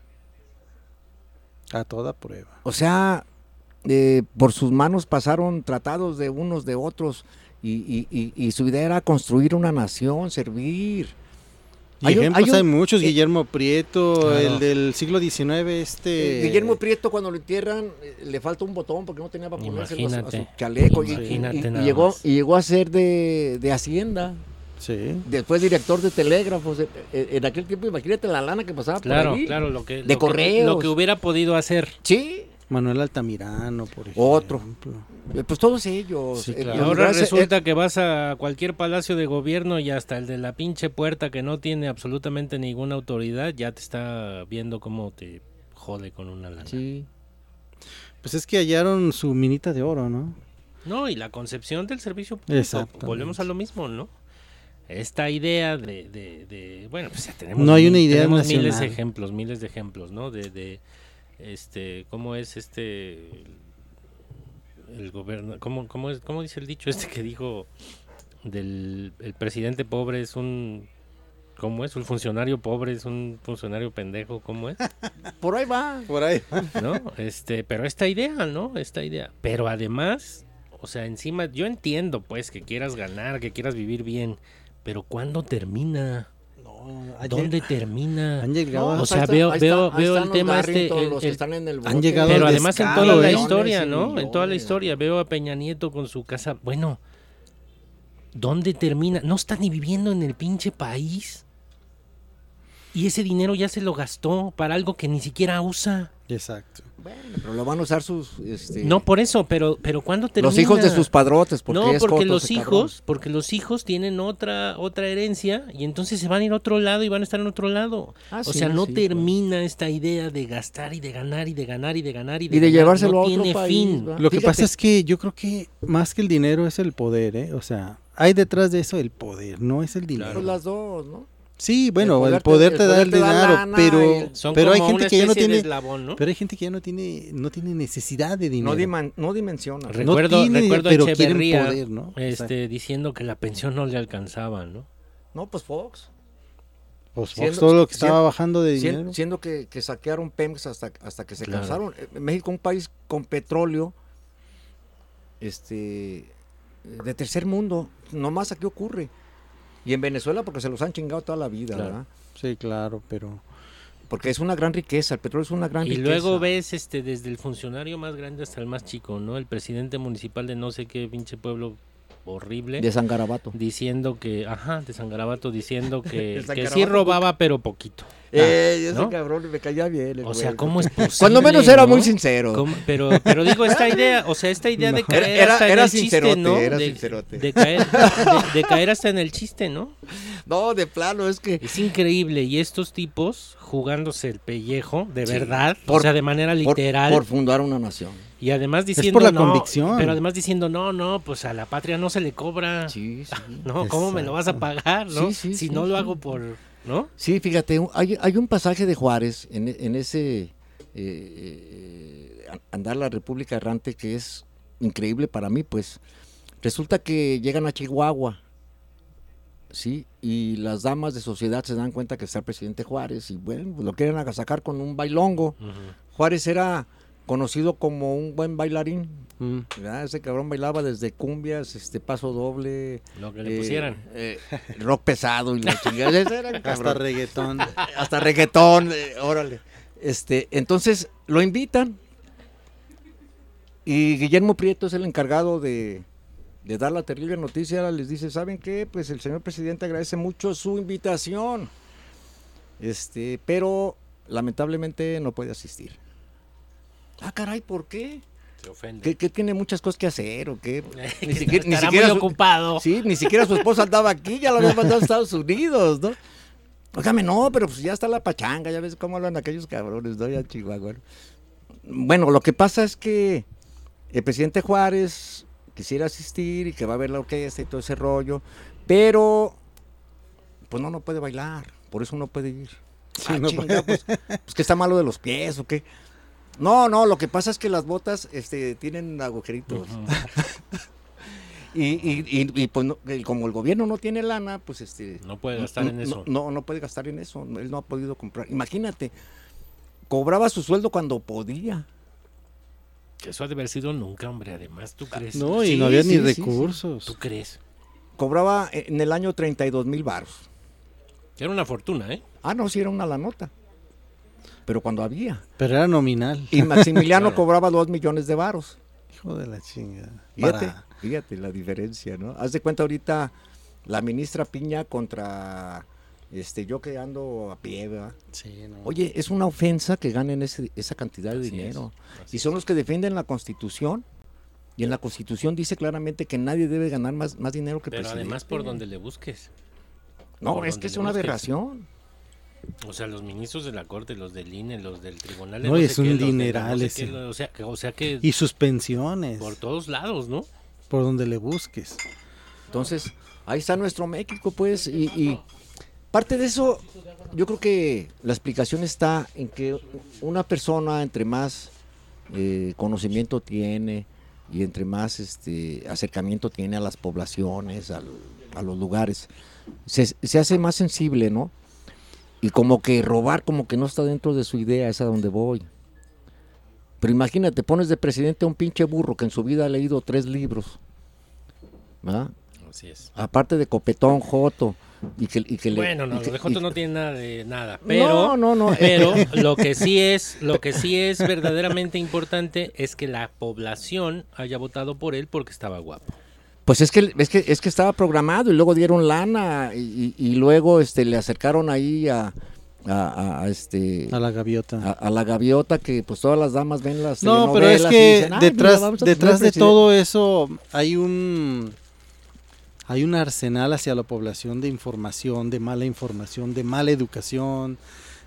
B: A toda prueba.
A: O sea, eh, por sus manos pasaron tratados de unos de otros y, y, y, y su idea era construir una nación, servir.
B: Y hay ejemplos un, hay, un, hay muchos, eh, Guillermo Prieto, claro. El del siglo diecinueve, este...
A: Eh, Guillermo Prieto cuando lo entierran eh, le falta un botón porque no tenía para ponerse a su chaleco y, y, y, y, llegó, y llegó a ser de, de Hacienda.
B: Sí.
A: Después director de telégrafos, en aquel tiempo imagínate la lana que pasaba
C: claro,
A: por ahí.
C: Claro, lo que,
A: de
C: lo
A: correos.
C: Que, lo que hubiera podido hacer.
A: Sí.
B: Manuel Altamirano, por ejemplo.
A: Otro. Pues todos ellos.
C: Sí, claro. Ahora resulta que vas a cualquier palacio de gobierno y hasta el de la pinche puerta que no tiene absolutamente ninguna autoridad ya te está viendo cómo te jode con una lana.
A: Sí.
B: Pues es que hallaron su minita de oro, ¿no?
C: No, y la concepción del servicio público. Volvemos a lo mismo, ¿no? Esta idea de, de, de bueno, pues ya tenemos,
B: no hay una idea
C: tenemos
B: nacional.
C: miles de ejemplos, miles de ejemplos, ¿no? De, de este, ¿cómo es este el gobierno? ¿Cómo, cómo es, cómo dice el dicho este que dijo del el presidente pobre es un, ¿cómo es? Un funcionario pobre es un funcionario pendejo, ¿cómo es?
A: Por ahí va,
B: por ahí va.
C: ¿No? Este, pero esta idea, ¿no? Esta idea, pero además, o sea, encima yo entiendo pues que quieras ganar, que quieras vivir bien. Pero ¿cuándo termina? No, ¿dónde termina?
B: Han llegado,
C: no, o sea, está, veo veo
A: está,
C: veo el tema este, el,
A: el, están en el
B: han llegado
C: pero además en toda la historia, ¿no?
A: Millones.
C: En toda la historia veo a Peña Nieto con su casa, bueno, ¿dónde termina? No está ni viviendo en el pinche país. y ese dinero ya se lo gastó para algo que ni siquiera usa.
B: Exacto.
A: Bueno, pero lo van a usar sus... Este,
C: no, por eso, pero pero ¿cuándo termina?
A: Los hijos de sus padrotes. Porque
C: no,
A: es
C: porque
A: joto
C: los
A: ese
C: hijos,
A: cabrón.
C: porque los hijos tienen otra otra herencia y entonces se van a ir a otro lado y van a estar en otro lado.
A: Ah,
C: o
A: sí,
C: sea, no
A: sí,
C: termina claro. esta idea de gastar y de ganar y de ganar y de ganar y de,
A: y de
C: ganar.
A: llevárselo
C: no
A: a otro
C: tiene
A: país.
C: fin.
A: ¿Va?
B: Lo que
A: Fíjate.
B: pasa es que yo creo que más que el dinero es el poder, ¿eh? O sea, hay detrás de eso el poder, no es el dinero.
A: Pues las dos, ¿no?
B: Sí, bueno,
A: el
B: el
A: poder
B: poder
A: te,
B: te,
A: el
B: da
A: poder
B: el
A: te da
B: dinero,
A: lana
B: pero,
C: Son
B: pero hay
C: como
B: gente
C: una
B: que ya no
C: especie de
B: tiene,
C: eslabón, ¿no?
B: pero hay gente que ya no tiene, no tiene necesidad de dinero.
A: No, diman, no dimensiona.
C: Recuerdo,
B: no tiene,
C: recuerdo
B: pero
C: a Echeverría
B: quieren poder, ¿no?
C: este,
B: O sea,
C: diciendo que la pensión no le alcanzaba, ¿no?
A: No, pues Fox.
B: pues Fox,
A: siendo-
B: todo lo que
A: siendo-
B: estaba bajando de
A: Sien-
B: dinero.
A: Siendo que, que saquearon Pemex hasta, hasta que se
C: Claro.
A: cansaron. Eh, México, un país con petróleo este de tercer mundo. Nomás aquí ocurre. Y en Venezuela porque se los han chingado toda la vida,
C: Claro.
A: ¿verdad?
B: Sí, claro, pero
A: Porque es una gran riqueza, el petróleo es una gran
C: Y
A: riqueza.
C: luego ves este desde el funcionario más grande hasta el más chico, ¿no? El presidente municipal de no sé qué pinche pueblo horrible.
A: De San Garabato.
C: Diciendo que, ajá, de San Garabato, diciendo que,
A: De San
C: que sí
A: Garabato,
C: robaba, pero poquito.
A: Eh, ese
C: ¿no?
A: cabrón me caía bien. el
C: O sea,
A: güey.
C: ¿cómo es posible?
A: Cuando menos era
C: ¿no?
A: muy sincero.
C: ¿Cómo? Pero, pero digo, esta idea, o sea, esta idea de
B: No.
C: caer
A: Era-
C: hasta
A: era
C: en el chiste,
A: sincerote,
C: ¿no?
A: era
C: de,
A: sincerote.
C: de caer, de, de caer hasta en el chiste, ¿no?
A: No, de plano, es que
C: Es increíble. Y estos tipos jugándose el pellejo, de
A: Sí,
C: verdad,
A: por-
C: o sea, de manera
A: por,
C: literal.
A: por fundar una nación.
C: Y además diciendo
B: por la
C: no,
B: convicción.
C: pero además diciendo no, no, pues a la patria no se le cobra.
A: Sí, sí.
C: No, ¿cómo me lo vas a pagar, no?
A: Sí, sí,
C: si
A: sí,
C: no lo
A: sí.
C: hago por, ¿no?
A: Sí, fíjate, un- hay, hay un pasaje de Juárez en, en ese eh, eh, andar la República Errante que es increíble para mí, pues resulta que llegan a Chihuahua, sí, y las damas de sociedad se dan cuenta que está el presidente Juárez y bueno, pues lo quieren agasacar con un bailongo. Juárez era conocido como un buen bailarín,
B: mm,
A: ¿verdad? Ese cabrón bailaba desde cumbias, este paso doble,
C: Lo que le
A: eh,
C: pusieran.
A: eh, rock pesado y la chingada. Ese era el
B: hasta
A: cabrón.
B: reggaetón.
A: Hasta reggaetón, eh, órale. Este, entonces lo invitan y Guillermo Prieto es el encargado de, de dar la terrible noticia. Les dice, ¿saben qué? Pues el señor presidente agradece mucho su invitación, este, pero lamentablemente no puede asistir. Ah, caray, ¿por qué?
C: Se ofende.
A: ¿Qué, qué tiene muchas cosas que hacer o qué?
C: Que
A: Ni siquiera, ni
C: estará
A: siquiera
C: muy
A: su-
C: ocupado.
A: Sí, ni siquiera su esposa andaba aquí, ya lo había mandado a Estados Unidos, ¿no? Óigame, no, pero pues ya está la pachanga, ya ves cómo hablan aquellos cabrones, ¿no? Ya Chihuahua. Bueno, lo que pasa es que el presidente Juárez quisiera asistir y que va a ver la orquesta y todo ese rollo, pero pues no, no puede bailar, por eso no puede ir.
B: Sí,
A: Ah,
B: no
A: chinga, pues, pues que está malo de los pies o qué. No, no, lo que pasa es que las botas este, tienen agujeritos. y, y, y, y, pues no, el- como el gobierno no tiene lana, pues este
C: No puede gastar en
A: no,
C: eso.
A: No, no puede gastar en eso. Él no ha podido comprar. Imagínate, cobraba su sueldo cuando podía.
C: Que eso ha de haber sido nunca, hombre. Además, ¿tú crees?
B: No, y
A: Sí,
B: no había
A: sí,
B: ni
A: sí, sí.
B: recursos.
C: ¿Tú crees?
A: Cobraba en el año treinta y dos mil varos.
C: Era una fortuna, ¿eh?
A: Ah, no, sí era una la nota. Pero cuando había.
B: Pero era nominal.
A: Y Maximiliano
C: Claro.
A: cobraba dos millones de varos.
B: Hijo de la chingada.
A: Fíjate,
B: Para-
A: fíjate la diferencia, ¿no? Haz de cuenta ahorita la ministra Piña contra este yo que ando a pie, ¿verdad?
B: Sí, no.
A: Oye, es una ofensa que ganen ese, esa cantidad de
C: Así
A: dinero.
C: es, así
A: Y son los que defienden la Constitución. Y en la Constitución dice claramente que nadie debe ganar más, más dinero que el
C: Pero
A: presidente.
C: además por donde le busques.
A: No,
C: por
A: es
C: donde
A: que es
C: le
A: una
C: busques.
A: aberración.
C: O sea, los ministros de la corte, los del I N E, los del tribunal de
B: No,
C: no,
B: es
C: sé
B: un
C: qué, los de la
B: dineral
C: no sé
B: ese.
C: qué, lo- o sea, que, o sea que
B: Y sus pensiones,
C: por
B: por,
C: todos lados, ¿no?
B: donde le busques.
A: Entonces, ahí está nuestro México, pues. Y, y parte de eso, yo creo que la explicación está en que una persona, entre más eh, conocimiento tiene y entre más este acercamiento tiene a las poblaciones, al- a los lugares, se, se hace más sensible, ¿no? Y como que robar, como que no está dentro de su idea, es a donde voy. Pero imagínate, pones de presidente a un pinche burro que en su vida ha leído tres libros, ¿verdad?
C: Así es.
A: Aparte de copetón, joto, y que, y que le-
C: Bueno, no,
A: y
C: lo
A: que-
C: de Joto
A: y-
C: no tiene nada de nada, pero
A: No, no, no.
C: pero lo que sí es, lo que sí es verdaderamente importante es que la población haya votado por él porque estaba guapo.
A: Pues es que, es que es que estaba programado y luego dieron lana y, y- y luego este le acercaron ahí a, a, a, a este
B: a la gaviota
A: a, a la gaviota, que pues todas las damas ven las
B: no pero es que dicen, detrás detrás de todo eso hay un hay un arsenal hacia la población de información, de mala información, de mala educación,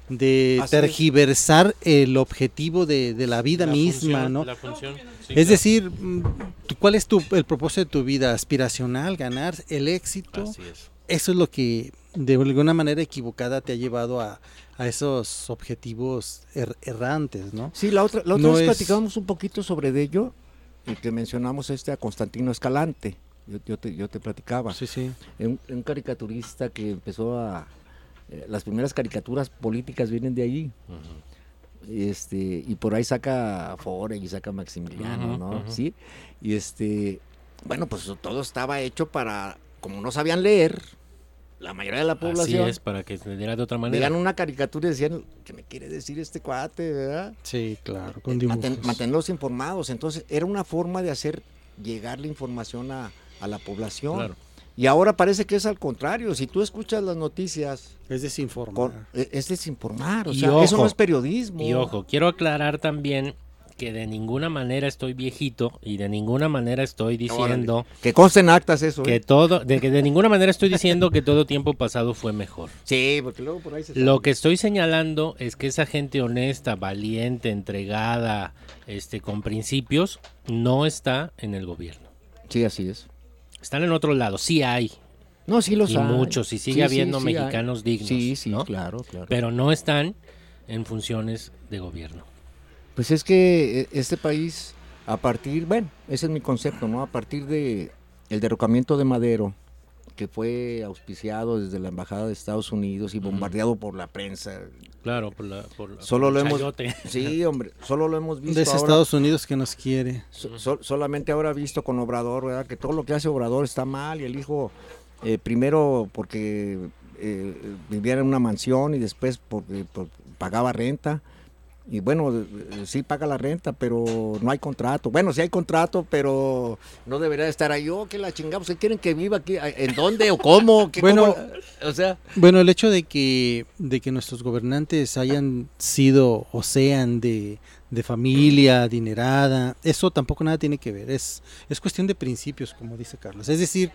B: de Así tergiversar es. el objetivo de, de la vida
C: la
B: misma,
C: función,
B: ¿no?
C: La función, sí,
B: es
C: claro.
B: decir, ¿cuál es tu el propósito de tu vida? Aspiracional, ganar el éxito.
C: Así es.
B: Eso es lo que de alguna manera equivocada te ha llevado a, a esos objetivos er, errantes, ¿no?
A: Sí, la otra, la otra
B: no
A: vez
B: es...
A: platicábamos un poquito sobre de ello, y que mencionamos este a Constantino Escalante. Yo, yo, te, yo te platicaba.
B: Sí, sí.
A: Un, un caricaturista que empezó a... Eh, las primeras caricaturas políticas vienen de ahí. Uh-huh. Este, y por ahí saca Fore y saca Maximiliano, uh-huh, ¿no? Uh-huh. Sí. Y este... Bueno, pues todo estaba hecho para... Como no sabían leer, la mayoría de la población...
C: Así es, para que se diera de otra manera.
A: Veían una caricatura y decían, ¿qué me quiere decir este cuate, verdad?
B: Sí, claro, con
A: eh,
B: dibujos.
A: Manten, mantenerlos informados. Entonces, era una forma de hacer llegar la información a, a la población.
C: Claro.
A: Y ahora parece que es al contrario. Si tú escuchas las noticias...
B: Es desinformar.
A: Con, es desinformar, o
C: y
A: sea,
C: ojo,
A: eso no es periodismo.
C: Y ojo, quiero aclarar también que de ninguna manera estoy viejito y de ninguna manera estoy diciendo...
A: Órale. Que conste en actas eso.
C: Que
A: ¿eh?
C: todo, de que de ninguna manera estoy diciendo que todo tiempo pasado fue mejor.
A: Sí, porque luego por ahí se sabe.
C: Lo que estoy señalando es que esa gente honesta, valiente, entregada, este, con principios, no está en el gobierno.
A: Sí, así es.
C: Están en otro lado, sí hay.
A: No, sí los
C: y
A: hay.
C: muchos, y sigue
A: sí,
C: habiendo
A: sí, sí
C: mexicanos
A: hay.
C: dignos.
A: Sí, sí,
C: ¿no?
A: claro, claro.
C: Pero no están en funciones de gobierno.
A: Pues es que este país, a partir, bueno, ese es mi concepto, ¿no? A partir de el derrocamiento de Madero, que fue auspiciado desde la embajada de Estados Unidos y bombardeado uh-huh. por la prensa.
C: Claro, por la, por la
A: solo
C: por
A: lo
C: el
A: hemos,
C: chayote.
A: sí, hombre, solo lo hemos visto.
B: Desde
A: ahora,
B: Estados Unidos que nos quiere.
A: So, so, solamente ahora visto con Obrador, ¿verdad? Que todo lo que hace Obrador está mal y el hijo, eh, primero porque eh, vivía en una mansión y después porque, porque pagaba renta. Y bueno, sí paga la renta, pero no hay contrato. Bueno, sí hay contrato, pero no debería estar ahí. Oh, que la chingamos, ¿qué quieren que viva aquí? ¿En dónde o cómo? ¿Qué,
B: bueno,
A: cómo? O sea,
B: bueno, el hecho de que de que nuestros gobernantes hayan sido o sean de, de familia adinerada, eso tampoco nada tiene que ver. Es es cuestión de principios, como dice Carlos. Es decir,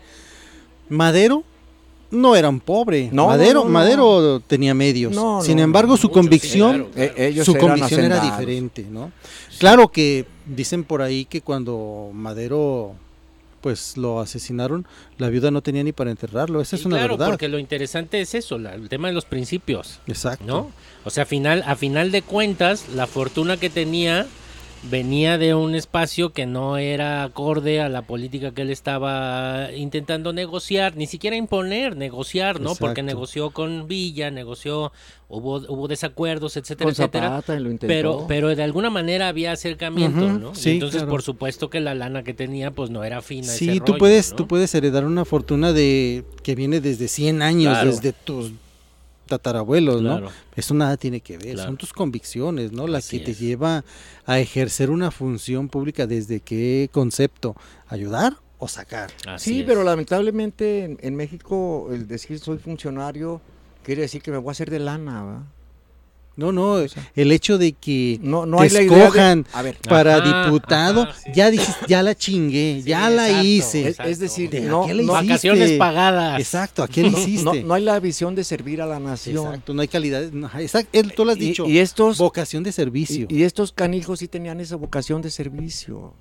B: Madero no era un pobre. No, Madero, no, no, Madero tenía medios. No, Sin no, embargo, su muchos, convicción, sí, claro, claro. su convicción era diferente, ¿no? Sí. Claro que dicen por ahí que cuando Madero pues lo asesinaron, la viuda no tenía ni para enterrarlo. Esa
C: sí,
B: es una
C: claro,
B: verdad.
C: Porque lo interesante es eso, la, el tema de los principios.
B: Exacto.
C: ¿No? O sea, a final, a final de cuentas, la fortuna que tenía venía de un espacio que no era acorde a la política que él estaba intentando negociar, ni siquiera imponer, negociar, ¿no? Exacto. Porque negoció con Villa, negoció, hubo hubo desacuerdos, etcétera,
A: con Zapata,
C: etcétera.
A: Lo intentó.
C: Pero pero de alguna manera había acercamiento, uh-huh, ¿no?
B: Sí,
C: y entonces,
B: claro.
C: por supuesto que la lana que tenía pues no era fina.
B: Sí,
C: ese
B: tú
C: rollo,
B: puedes
C: ¿no?
B: tú puedes heredar una fortuna de que viene desde cien años,
C: claro.
B: desde tus tatarabuelos,
C: claro.
B: ¿no? Eso nada tiene que ver,
C: claro.
B: Son tus convicciones, ¿no? La
C: Así
B: que te
C: es.
B: lleva a ejercer una función pública. ¿Desde qué concepto? ¿Ayudar o sacar?
A: Así sí, es. Pero lamentablemente en, en México el decir soy funcionario quiere decir que me voy a hacer de lana, ¿verdad?
B: No, no, o sea, el hecho de que
A: no, no
B: te
A: hay la
B: escojan
A: idea de, ver,
B: para
C: ajá,
B: diputado,
C: ajá, sí.
B: ya dices, ya la chingué,
C: sí,
B: ya
C: exacto,
B: la hice.
A: Es, es decir,
B: ¿De
A: no,
B: a qué le
A: no,
C: vacaciones pagadas.
B: Exacto, ¿a qué le hiciste?
A: No, no hay la visión de servir a la nación.
B: Exacto, no hay calidad. No, exacto, él, tú lo has dicho.
A: Y, y estos,
B: vocación de servicio.
A: Y, y estos canijos sí tenían esa vocación de servicio.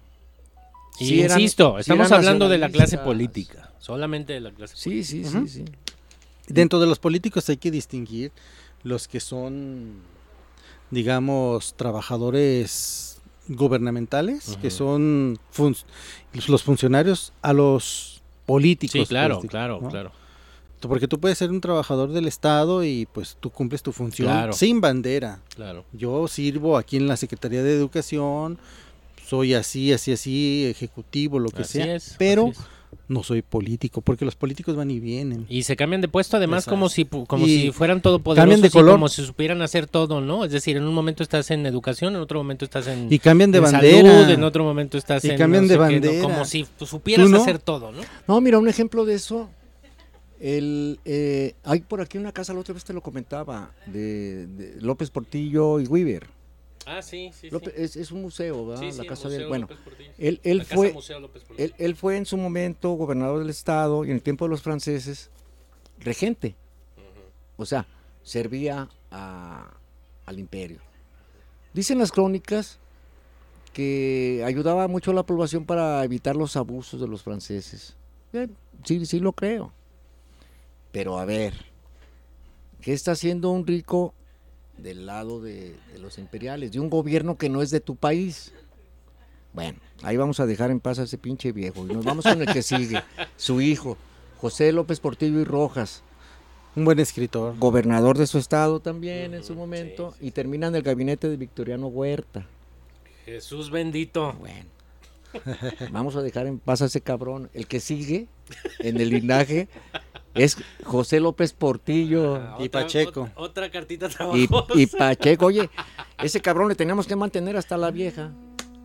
C: Y
A: sí eran,
C: insisto, estamos
A: sí
C: hablando de la clase política, solamente de la clase
A: sí,
C: política.
A: Sí, sí,
B: uh-huh.
A: sí, sí.
B: Dentro de los políticos hay que distinguir los que son, digamos, trabajadores gubernamentales, uh-huh. que son fun- los funcionarios a los políticos.
C: Sí, claro,
B: políticos,
C: claro,
B: ¿no?
C: claro.
B: Porque tú puedes ser un trabajador del Estado y pues tú cumples tu función
C: claro.
B: sin bandera.
C: Claro.
B: Yo sirvo aquí en la Secretaría de Educación, soy así, así, así, ejecutivo, lo que
C: así
B: sea,
C: es,
B: pero
C: es.
B: no soy político, porque los políticos van y vienen.
C: Y se cambian de puesto además
B: Exacto.
C: como si como
B: y
C: si fueran todopoderosos
B: cambian de
C: y
B: color.
C: como si supieran hacer todo, ¿no? Es decir, en un momento estás en educación, en otro momento estás en
B: y cambian de
C: en
B: bandera,
C: salud, en otro momento estás
B: y
C: en
B: cambian
C: no
B: de
C: sé qué,
B: bandera.
C: ¿no? Como si supieras
B: ¿Tú no?
C: hacer todo, ¿no?
A: No, mira, un ejemplo de eso El, eh, hay por aquí una casa, la otra vez te lo comentaba, de, de López Portillo y Weaver.
C: Ah, sí, sí,
A: López,
C: sí.
A: Es, es un museo, ¿verdad?
C: Sí,
A: la
C: sí,
A: casa
C: Museo
A: de bueno,
C: López Portillo.
A: él, él
C: La
A: fue,
C: casa Museo López Portillo.
A: él, él fue en su momento gobernador del estado y en el tiempo de los franceses regente, uh-huh. O sea, servía a, al imperio. Dicen las crónicas que ayudaba mucho a la población para evitar los abusos de los franceses. Eh, sí, sí lo creo. Pero a ver, ¿qué está haciendo un rico del lado de, de los imperiales, de un gobierno que no es de tu país? Bueno, ahí vamos a dejar en paz a ese pinche viejo y nos vamos con el que sigue, su hijo, José López Portillo y Rojas.
B: Un buen escritor.
A: Gobernador de su estado también uh-huh, en su momento, sí, sí. Y termina en el gabinete de Victoriano Huerta.
C: Jesús bendito.
A: Bueno, vamos a dejar en paz a ese cabrón. El que sigue en el linaje es José López Portillo.
C: Ah,
B: y
C: otra,
B: Pacheco.
C: Otra, otra cartita trabajosa.
A: Y, y Pacheco, oye, ese cabrón le teníamos que mantener hasta la vieja.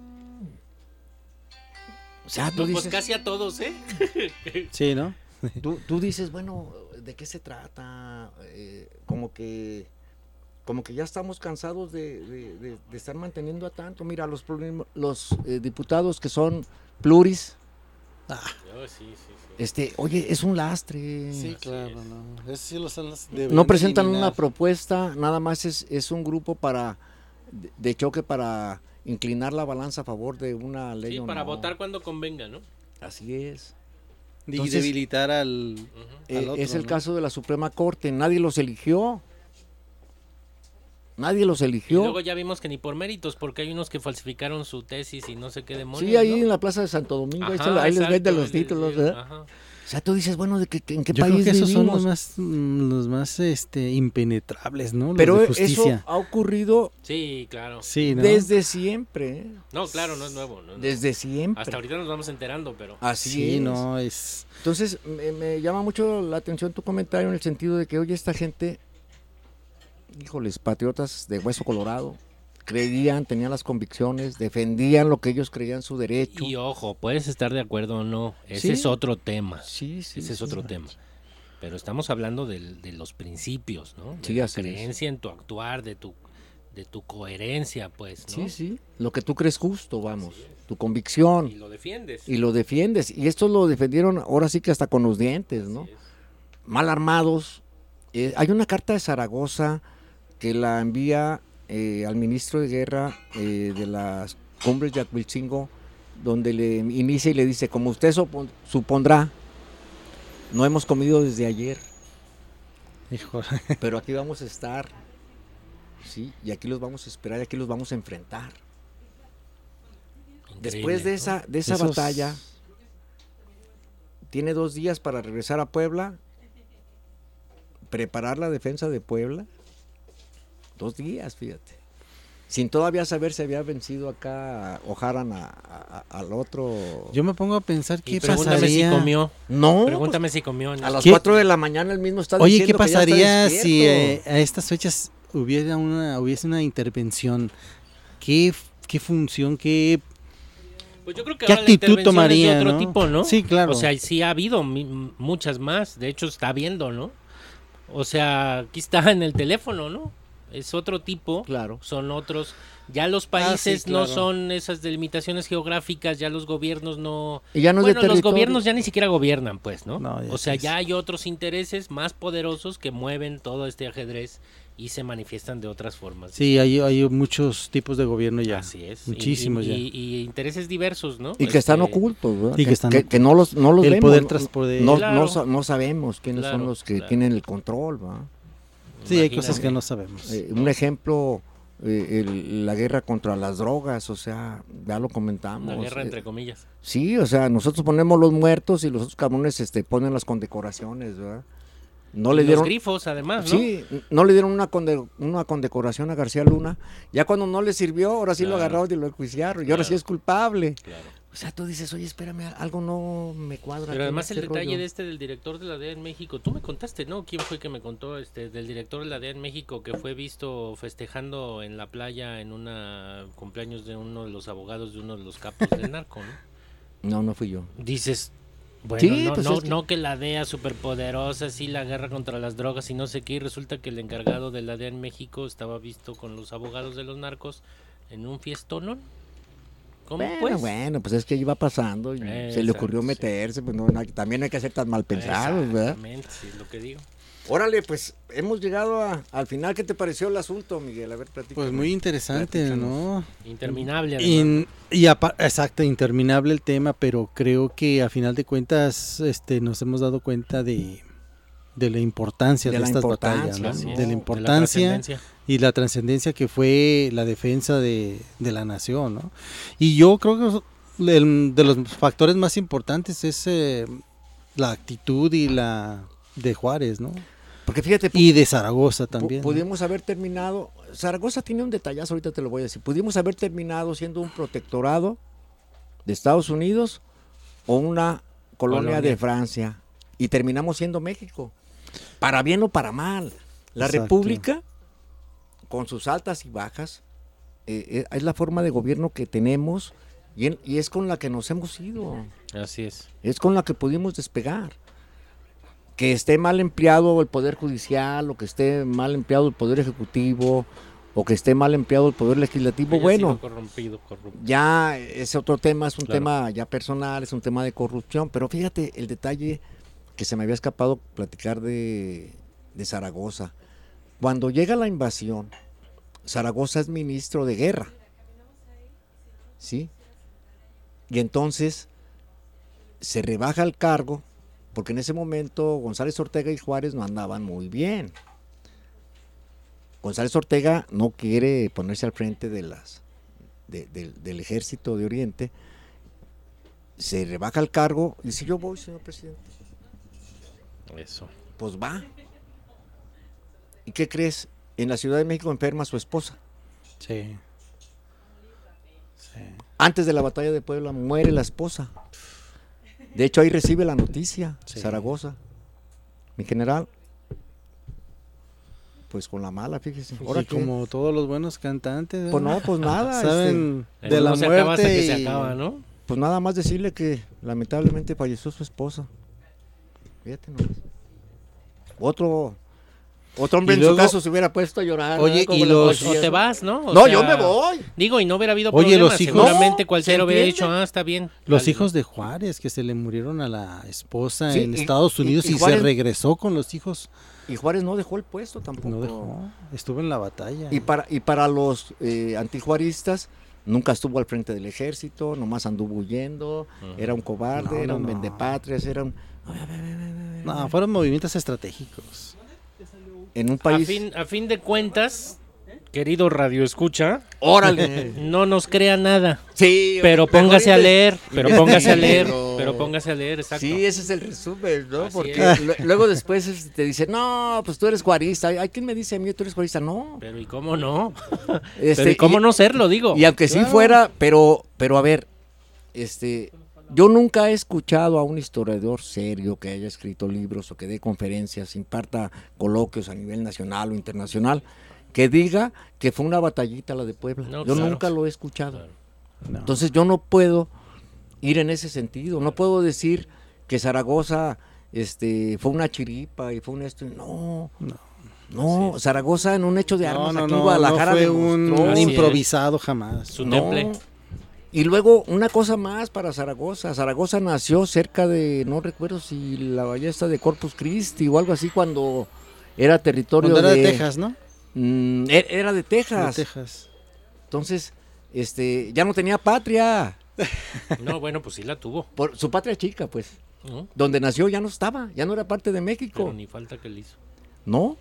A: O sea, tú
C: no,
A: dices...
C: Pues casi a todos, ¿eh?
B: Sí, ¿no?
A: Tú, tú dices, bueno, ¿de qué se trata? Eh, como que como que ya estamos cansados de, de, de, de estar manteniendo a tanto. Mira, los, los eh, diputados que son pluris,
B: ah.
C: oh, sí, sí, sí.
A: este, oye, es un lastre.
B: Sí, claro, no. Es, sí los, los
A: no presentan eliminar. Una propuesta, nada más es, es un grupo para de, de choque para inclinar la balanza a favor de una ley.
C: Sí,
A: o
C: para
A: no.
C: Votar cuando convenga, ¿no?
A: Así es.
B: Y Entonces, debilitar al,
A: uh-huh. al
B: otro,
A: es el
B: ¿no?
A: caso de la Suprema Corte, nadie los eligió. Nadie los eligió.
C: Y luego ya vimos que ni por méritos, porque hay unos que falsificaron su tesis y no sé qué demonios.
A: Sí, ahí
C: ¿no?
A: en la plaza de Santo Domingo,
C: ajá,
A: ahí, se, ahí
C: exacto,
A: les venden los títulos, ¿verdad?
C: Ajá.
A: O sea, tú dices, bueno, ¿de qué, ¿en qué
B: Yo
A: país
B: creo que esos
A: vivimos?
B: son los más, los más este, impenetrables, ¿no? Los
A: Pero
B: de justicia.
A: eso ha ocurrido
C: sí, claro.
B: Sí, ¿no?
A: desde siempre. ¿eh?
C: No, claro, no es nuevo. No es
A: desde
C: nuevo.
A: siempre.
C: Hasta ahorita nos vamos enterando, pero...
A: Así
B: sí,
A: es.
B: no, es...
A: Entonces, me, me llama mucho la atención tu comentario en el sentido de que, oye, esta gente, híjoles, patriotas de hueso colorado, creían, tenían las convicciones, defendían lo que ellos creían su derecho.
C: Y ojo, puedes estar de acuerdo o no, ese ¿sí? es otro tema.
A: Sí, sí.
C: Ese es
A: sí,
C: otro
A: sí.
C: tema. Pero estamos hablando de, de los principios, ¿no? De
A: sí,
C: la
A: así
C: creencia
A: es.
C: en tu actuar, de tu de tu coherencia, pues, ¿no?
A: Sí, sí. Lo que tú crees justo, vamos. Tu convicción.
C: Y lo defiendes.
A: Y lo defiendes. Y estos lo defendieron ahora sí que hasta con los dientes, ¿no? Mal armados. Eh, hay una carta de Zaragoza que la envía eh, al ministro de Guerra eh, de las cumbres de Acuilcingo, donde le inicia y le dice, como usted supondrá, no hemos comido desde ayer.
B: Hijo.
A: Pero aquí vamos a estar. Sí, y aquí los vamos a esperar y aquí los vamos a enfrentar. Increíble, Después de esa, de esa Esos... batalla, tiene dos días para regresar a Puebla, preparar la defensa de Puebla. Dos días, fíjate. Sin todavía saber si había vencido acá Ojaran a, a, a, al otro.
B: Yo me pongo a pensar qué
C: pregúntame
B: pasaría.
C: si comió.
A: No.
C: Pregúntame si comió.
A: A las cuatro de la mañana el mismo está
B: Oye,
A: diciendo
B: ¿qué pasaría
A: que ya
B: si eh, a estas fechas hubiera una hubiese una intervención? ¿Qué, qué función, qué
C: Pues yo creo que
B: ¿Qué
C: ahora
B: actitud
C: la
B: tomaría,
C: es de otro
B: ¿no?
C: tipo, ¿no?
B: Sí, claro.
C: O sea, sí ha habido mi, muchas más. De hecho, está viendo, ¿no? O sea, aquí está en el teléfono, ¿no? Es otro tipo.
A: Claro.
C: Son otros. Ya los países
B: ah, sí, claro.
C: no son esas delimitaciones geográficas. Ya los gobiernos no.
A: Y ya no
C: bueno,
A: es de
C: los
A: territorio.
C: gobiernos ya ni siquiera gobiernan, pues, ¿no?
B: no
C: o sea,
B: es.
C: ya hay otros intereses más poderosos que mueven todo este ajedrez y se manifiestan de otras formas.
B: Sí, hay, hay muchos tipos de gobierno ya.
C: Así es.
B: Muchísimos
C: y,
B: ya.
C: Y, y intereses diversos, ¿no?
A: Y que este... están ocultos, ¿verdad?
B: Y que, están
A: que, que no los, no los
B: el
A: vemos.
B: poder tras poder.
A: No,
C: claro.
A: no, no sabemos quiénes
C: claro,
A: son los que
C: claro.
A: tienen el control, ¿verdad?
B: Sí, Imagínate. Hay cosas que no sabemos.
A: Eh, un ejemplo, eh, el, la guerra contra las drogas, o sea, ya lo comentamos.
C: Una guerra
A: eh,
C: entre comillas.
A: Sí, o sea, nosotros ponemos los muertos y los otros cabrones este, ponen las condecoraciones, ¿verdad? No
C: y
A: le dieron
C: los grifos, además, ¿no?
A: Sí, no le dieron una, conde, una condecoración a García Luna. Ya cuando no le sirvió, ahora sí
C: claro.
A: lo agarraron y lo enjuiciaron. Y
C: claro.
A: ahora sí es culpable.
C: Claro.
A: O sea, tú dices, oye, espérame, algo no me cuadra.
C: Pero además el
A: este
C: detalle
A: rollo.
C: de este del director de la D E A en México, tú me contaste, ¿no? ¿Quién fue que me contó este del director de la D E A en México que fue visto festejando en la playa en una cumpleaños de uno de los abogados de uno de los capos del narco, ¿no?
A: No, no fui yo.
C: Dices, Bueno,
A: Sí,
C: no,
A: pues
C: no,
A: es que-
C: no que la D E A superpoderosa, sí, la guerra contra las drogas y no sé qué, y resulta que el encargado de la D E A en México estaba visto con los abogados de los narcos en un fiestón. ¿Cómo
A: Bueno,
C: pues?
A: bueno, pues es que iba pasando y se le
C: Exacto,
A: ocurrió
C: sí.
A: meterse, pues no, no hay- también no hay que ser tan mal pensados, ¿verdad?
C: Exactamente, sí, es lo que digo.
A: Órale, pues hemos llegado a- al final. ¿Qué te pareció el asunto, Miguel? A ver, platícame.
B: Pues muy interesante,
A: Platícanos.
B: ¿no?
C: Interminable, además.
B: In- y apa- exacto, interminable el tema, pero creo que a final de cuentas este, nos hemos dado cuenta de, de la importancia
A: De
B: de,
A: la
B: estas
A: importancia,
B: batallas, ¿no?
C: Así
A: ¿no?
C: es,
B: de la
C: la
B: importancia
C: trascendencia.
B: y la trascendencia que fue la defensa de, de la nación, ¿no? Y yo creo que el- de los factores más importantes es eh, la actitud y la de Juárez, ¿no?
A: Porque fíjate,
B: Y de Zaragoza
A: pu-
B: también. ¿no?
A: pudimos haber terminado. Zaragoza tiene un detallazo, ahorita te lo voy a decir. Pudimos haber terminado siendo un protectorado de Estados Unidos o una colonia,
C: Colonia.
A: de Francia. Y terminamos siendo México. Para bien o para mal. La
B: Exacto.
A: República, con sus altas y bajas, eh, eh, es la forma de gobierno que tenemos y, en- y es con la que nos hemos ido.
C: Así es.
A: Es con la que pudimos despegar. Que esté mal empleado el Poder Judicial, o que esté mal empleado el Poder Ejecutivo, o que esté mal empleado el Poder Legislativo,
C: Haya
A: bueno,
C: sido corrompido, corrupto.
A: ya es otro tema, es un
C: Claro.
A: tema ya personal, es un tema de corrupción, pero fíjate el detalle que se me había escapado platicar de, de Zaragoza. Cuando llega la invasión, Zaragoza es ministro de guerra, ¿sí? Y entonces se rebaja el cargo, porque en ese momento González Ortega y Juárez no andaban muy bien. González Ortega no quiere ponerse al frente de las de- de- del ejército de Oriente, se rebaja el cargo y dice: yo voy, señor presidente.
C: Eso.
A: Pues va. ¿Y qué crees? En la Ciudad de México enferma su esposa.
B: Sí. Sí.
A: Antes de la batalla de Puebla muere la esposa. De hecho, ahí recibe la noticia,
B: Sí.
A: Zaragoza. Mi general, pues con la mala, fíjese. Ahora
B: Y
A: qué?
B: como todos los buenos cantantes,
A: Pues no, pues nada,
B: saben
C: El
B: de la
C: no se acaba hasta
B: muerte
C: que se
B: y-
C: acaba, ¿no?
A: Pues nada más decirle que lamentablemente falleció su esposa. Fíjate nomás. Otro, otro hombre
B: Y
A: en
B: luego-
A: su caso se hubiera puesto a llorar.
B: Oye,
A: ¿verdad? Como
B: y
A: la
B: los-
A: poesía,
C: O te
A: ¿no?
C: vas, ¿no? O
A: No,
C: sea,
A: yo me voy.
C: Digo, y no hubiera habido
B: Oye,
C: problema.
B: los hijos-
C: Seguramente
A: No,
C: cualquiera
A: ¿se
C: hubiera
A: entiende?
C: dicho, ah, está bien.
B: Los
C: Dale,
B: hijos de Juárez que se le murieron a la esposa
A: Sí,
B: en
A: y-
B: Estados
A: y-
B: Unidos
A: y
B: y,
A: Juárez-
B: se regresó con los hijos.
A: Y Juárez no dejó el puesto tampoco.
B: No dejó, estuvo en la batalla.
A: Y para, y para los eh, antijuaristas, nunca estuvo al frente del ejército, nomás anduvo huyendo,
C: Ujú.
A: era un cobarde,
B: No,
A: era
B: no,
A: un
B: no.
A: vendepatrias, era un...
B: No, fueron movimientos estratégicos.
A: En un
C: A
A: país...
C: fin, a fin de cuentas, querido Radio Escucha,
A: ¡Órale!
C: no nos crea nada.
A: Sí,
C: Pero
A: mejor
C: póngase a
A: inves-
C: leer, pero póngase a leer,
A: Pero-
C: pero póngase a leer, exacto.
A: Sí, ese es el resumen, ¿no?
C: Así
A: Porque
C: es.
A: lu- luego después es- te dicen, no, pues tú eres juarista. Hay quien me dice a mí, tú eres juarista. No.
C: Pero ¿y cómo no?
A: Este,
C: pero ¿y cómo
A: y-
C: no serlo, digo?
A: Y aunque sí
B: Claro.
A: fuera, pero, pero a ver, este, yo nunca he escuchado a un historiador serio que haya escrito libros o que dé conferencias, imparta coloquios a nivel nacional o internacional, que diga que fue una batallita la de Puebla.
C: No,
A: yo
C: claro.
A: nunca lo he escuchado.
C: Claro.
B: No.
A: Entonces yo no puedo ir en ese sentido, no puedo decir que Zaragoza este, fue una chiripa y fue un esto. No, no, Zaragoza en un hecho de armas
B: no, no,
A: aquí en
B: no,
A: Guadalajara
B: no fue un,
A: demostró.
B: un
C: Así es.
B: improvisado jamás.
C: Su
A: No.
C: temple.
A: Y luego una cosa más para Zaragoza. Zaragoza nació cerca de, no recuerdo si la ballesta de Corpus Christi o algo así, cuando era territorio
B: Cuando era
A: de,
B: de Texas, ¿no?
A: Mm, e- era de Texas.
B: De Texas.
A: Entonces, este, ya no tenía patria.
C: No, bueno, pues sí la tuvo.
A: Por, su patria chica, pues.
C: ¿No?
A: Donde nació ya no estaba, ya no era parte de México.
C: Pero ni falta que le hizo.
A: ¿No?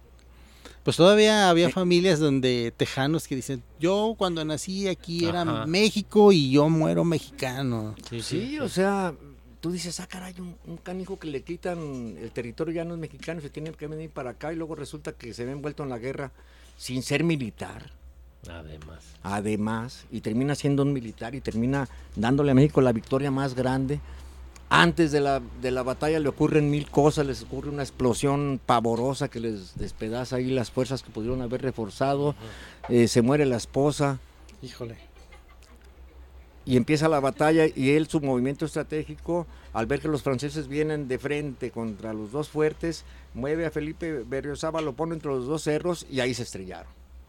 B: Pues todavía había familias donde tejanos que dicen, yo cuando nací aquí era
C: Ajá.
B: México y yo muero mexicano.
C: Sí,
A: Sí, o sea, tú dices, ah, caray, un, un canijo que le quitan el territorio ya no es mexicano, se tiene que venir para acá y luego resulta que se ve envuelto en la guerra sin ser militar,
C: Además.
A: además, y termina siendo un militar y termina dándole a México la victoria más grande. Antes de la, de la batalla le ocurren mil cosas, les ocurre una explosión pavorosa que les despedaza ahí las fuerzas que pudieron haber reforzado, eh, se muere la esposa.
B: Híjole.
A: y empieza la batalla y él, su movimiento estratégico, al ver que los franceses vienen de frente contra los dos fuertes, mueve a Felipe Berriozábal, lo pone entre los dos cerros y ahí se estrellaron.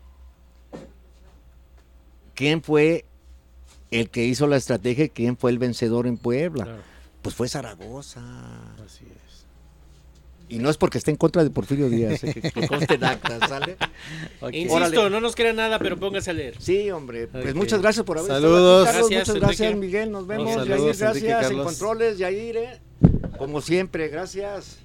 A: ¿Quién fue el que hizo la estrategia? ¿Quién fue el vencedor en Puebla? Claro. Pues fue Zaragoza.
B: Así es.
A: Y no es porque esté en contra de Porfirio Díaz, ¿eh? que, que conste en actas, ¿sale?
C: Okay. Insisto, Órale. No nos crea nada, pero póngase a leer.
A: Sí, hombre. Pues okay. Muchas gracias por haber
B: Saludos.
A: estado aquí, Carlos.
C: Gracias,
A: muchas gracias,
C: Enrique.
A: Miguel. Nos vemos.
B: Saludos,
A: Yair, gracias.
B: Enrique,
A: en controles, Yair, ¿eh? Como siempre, gracias.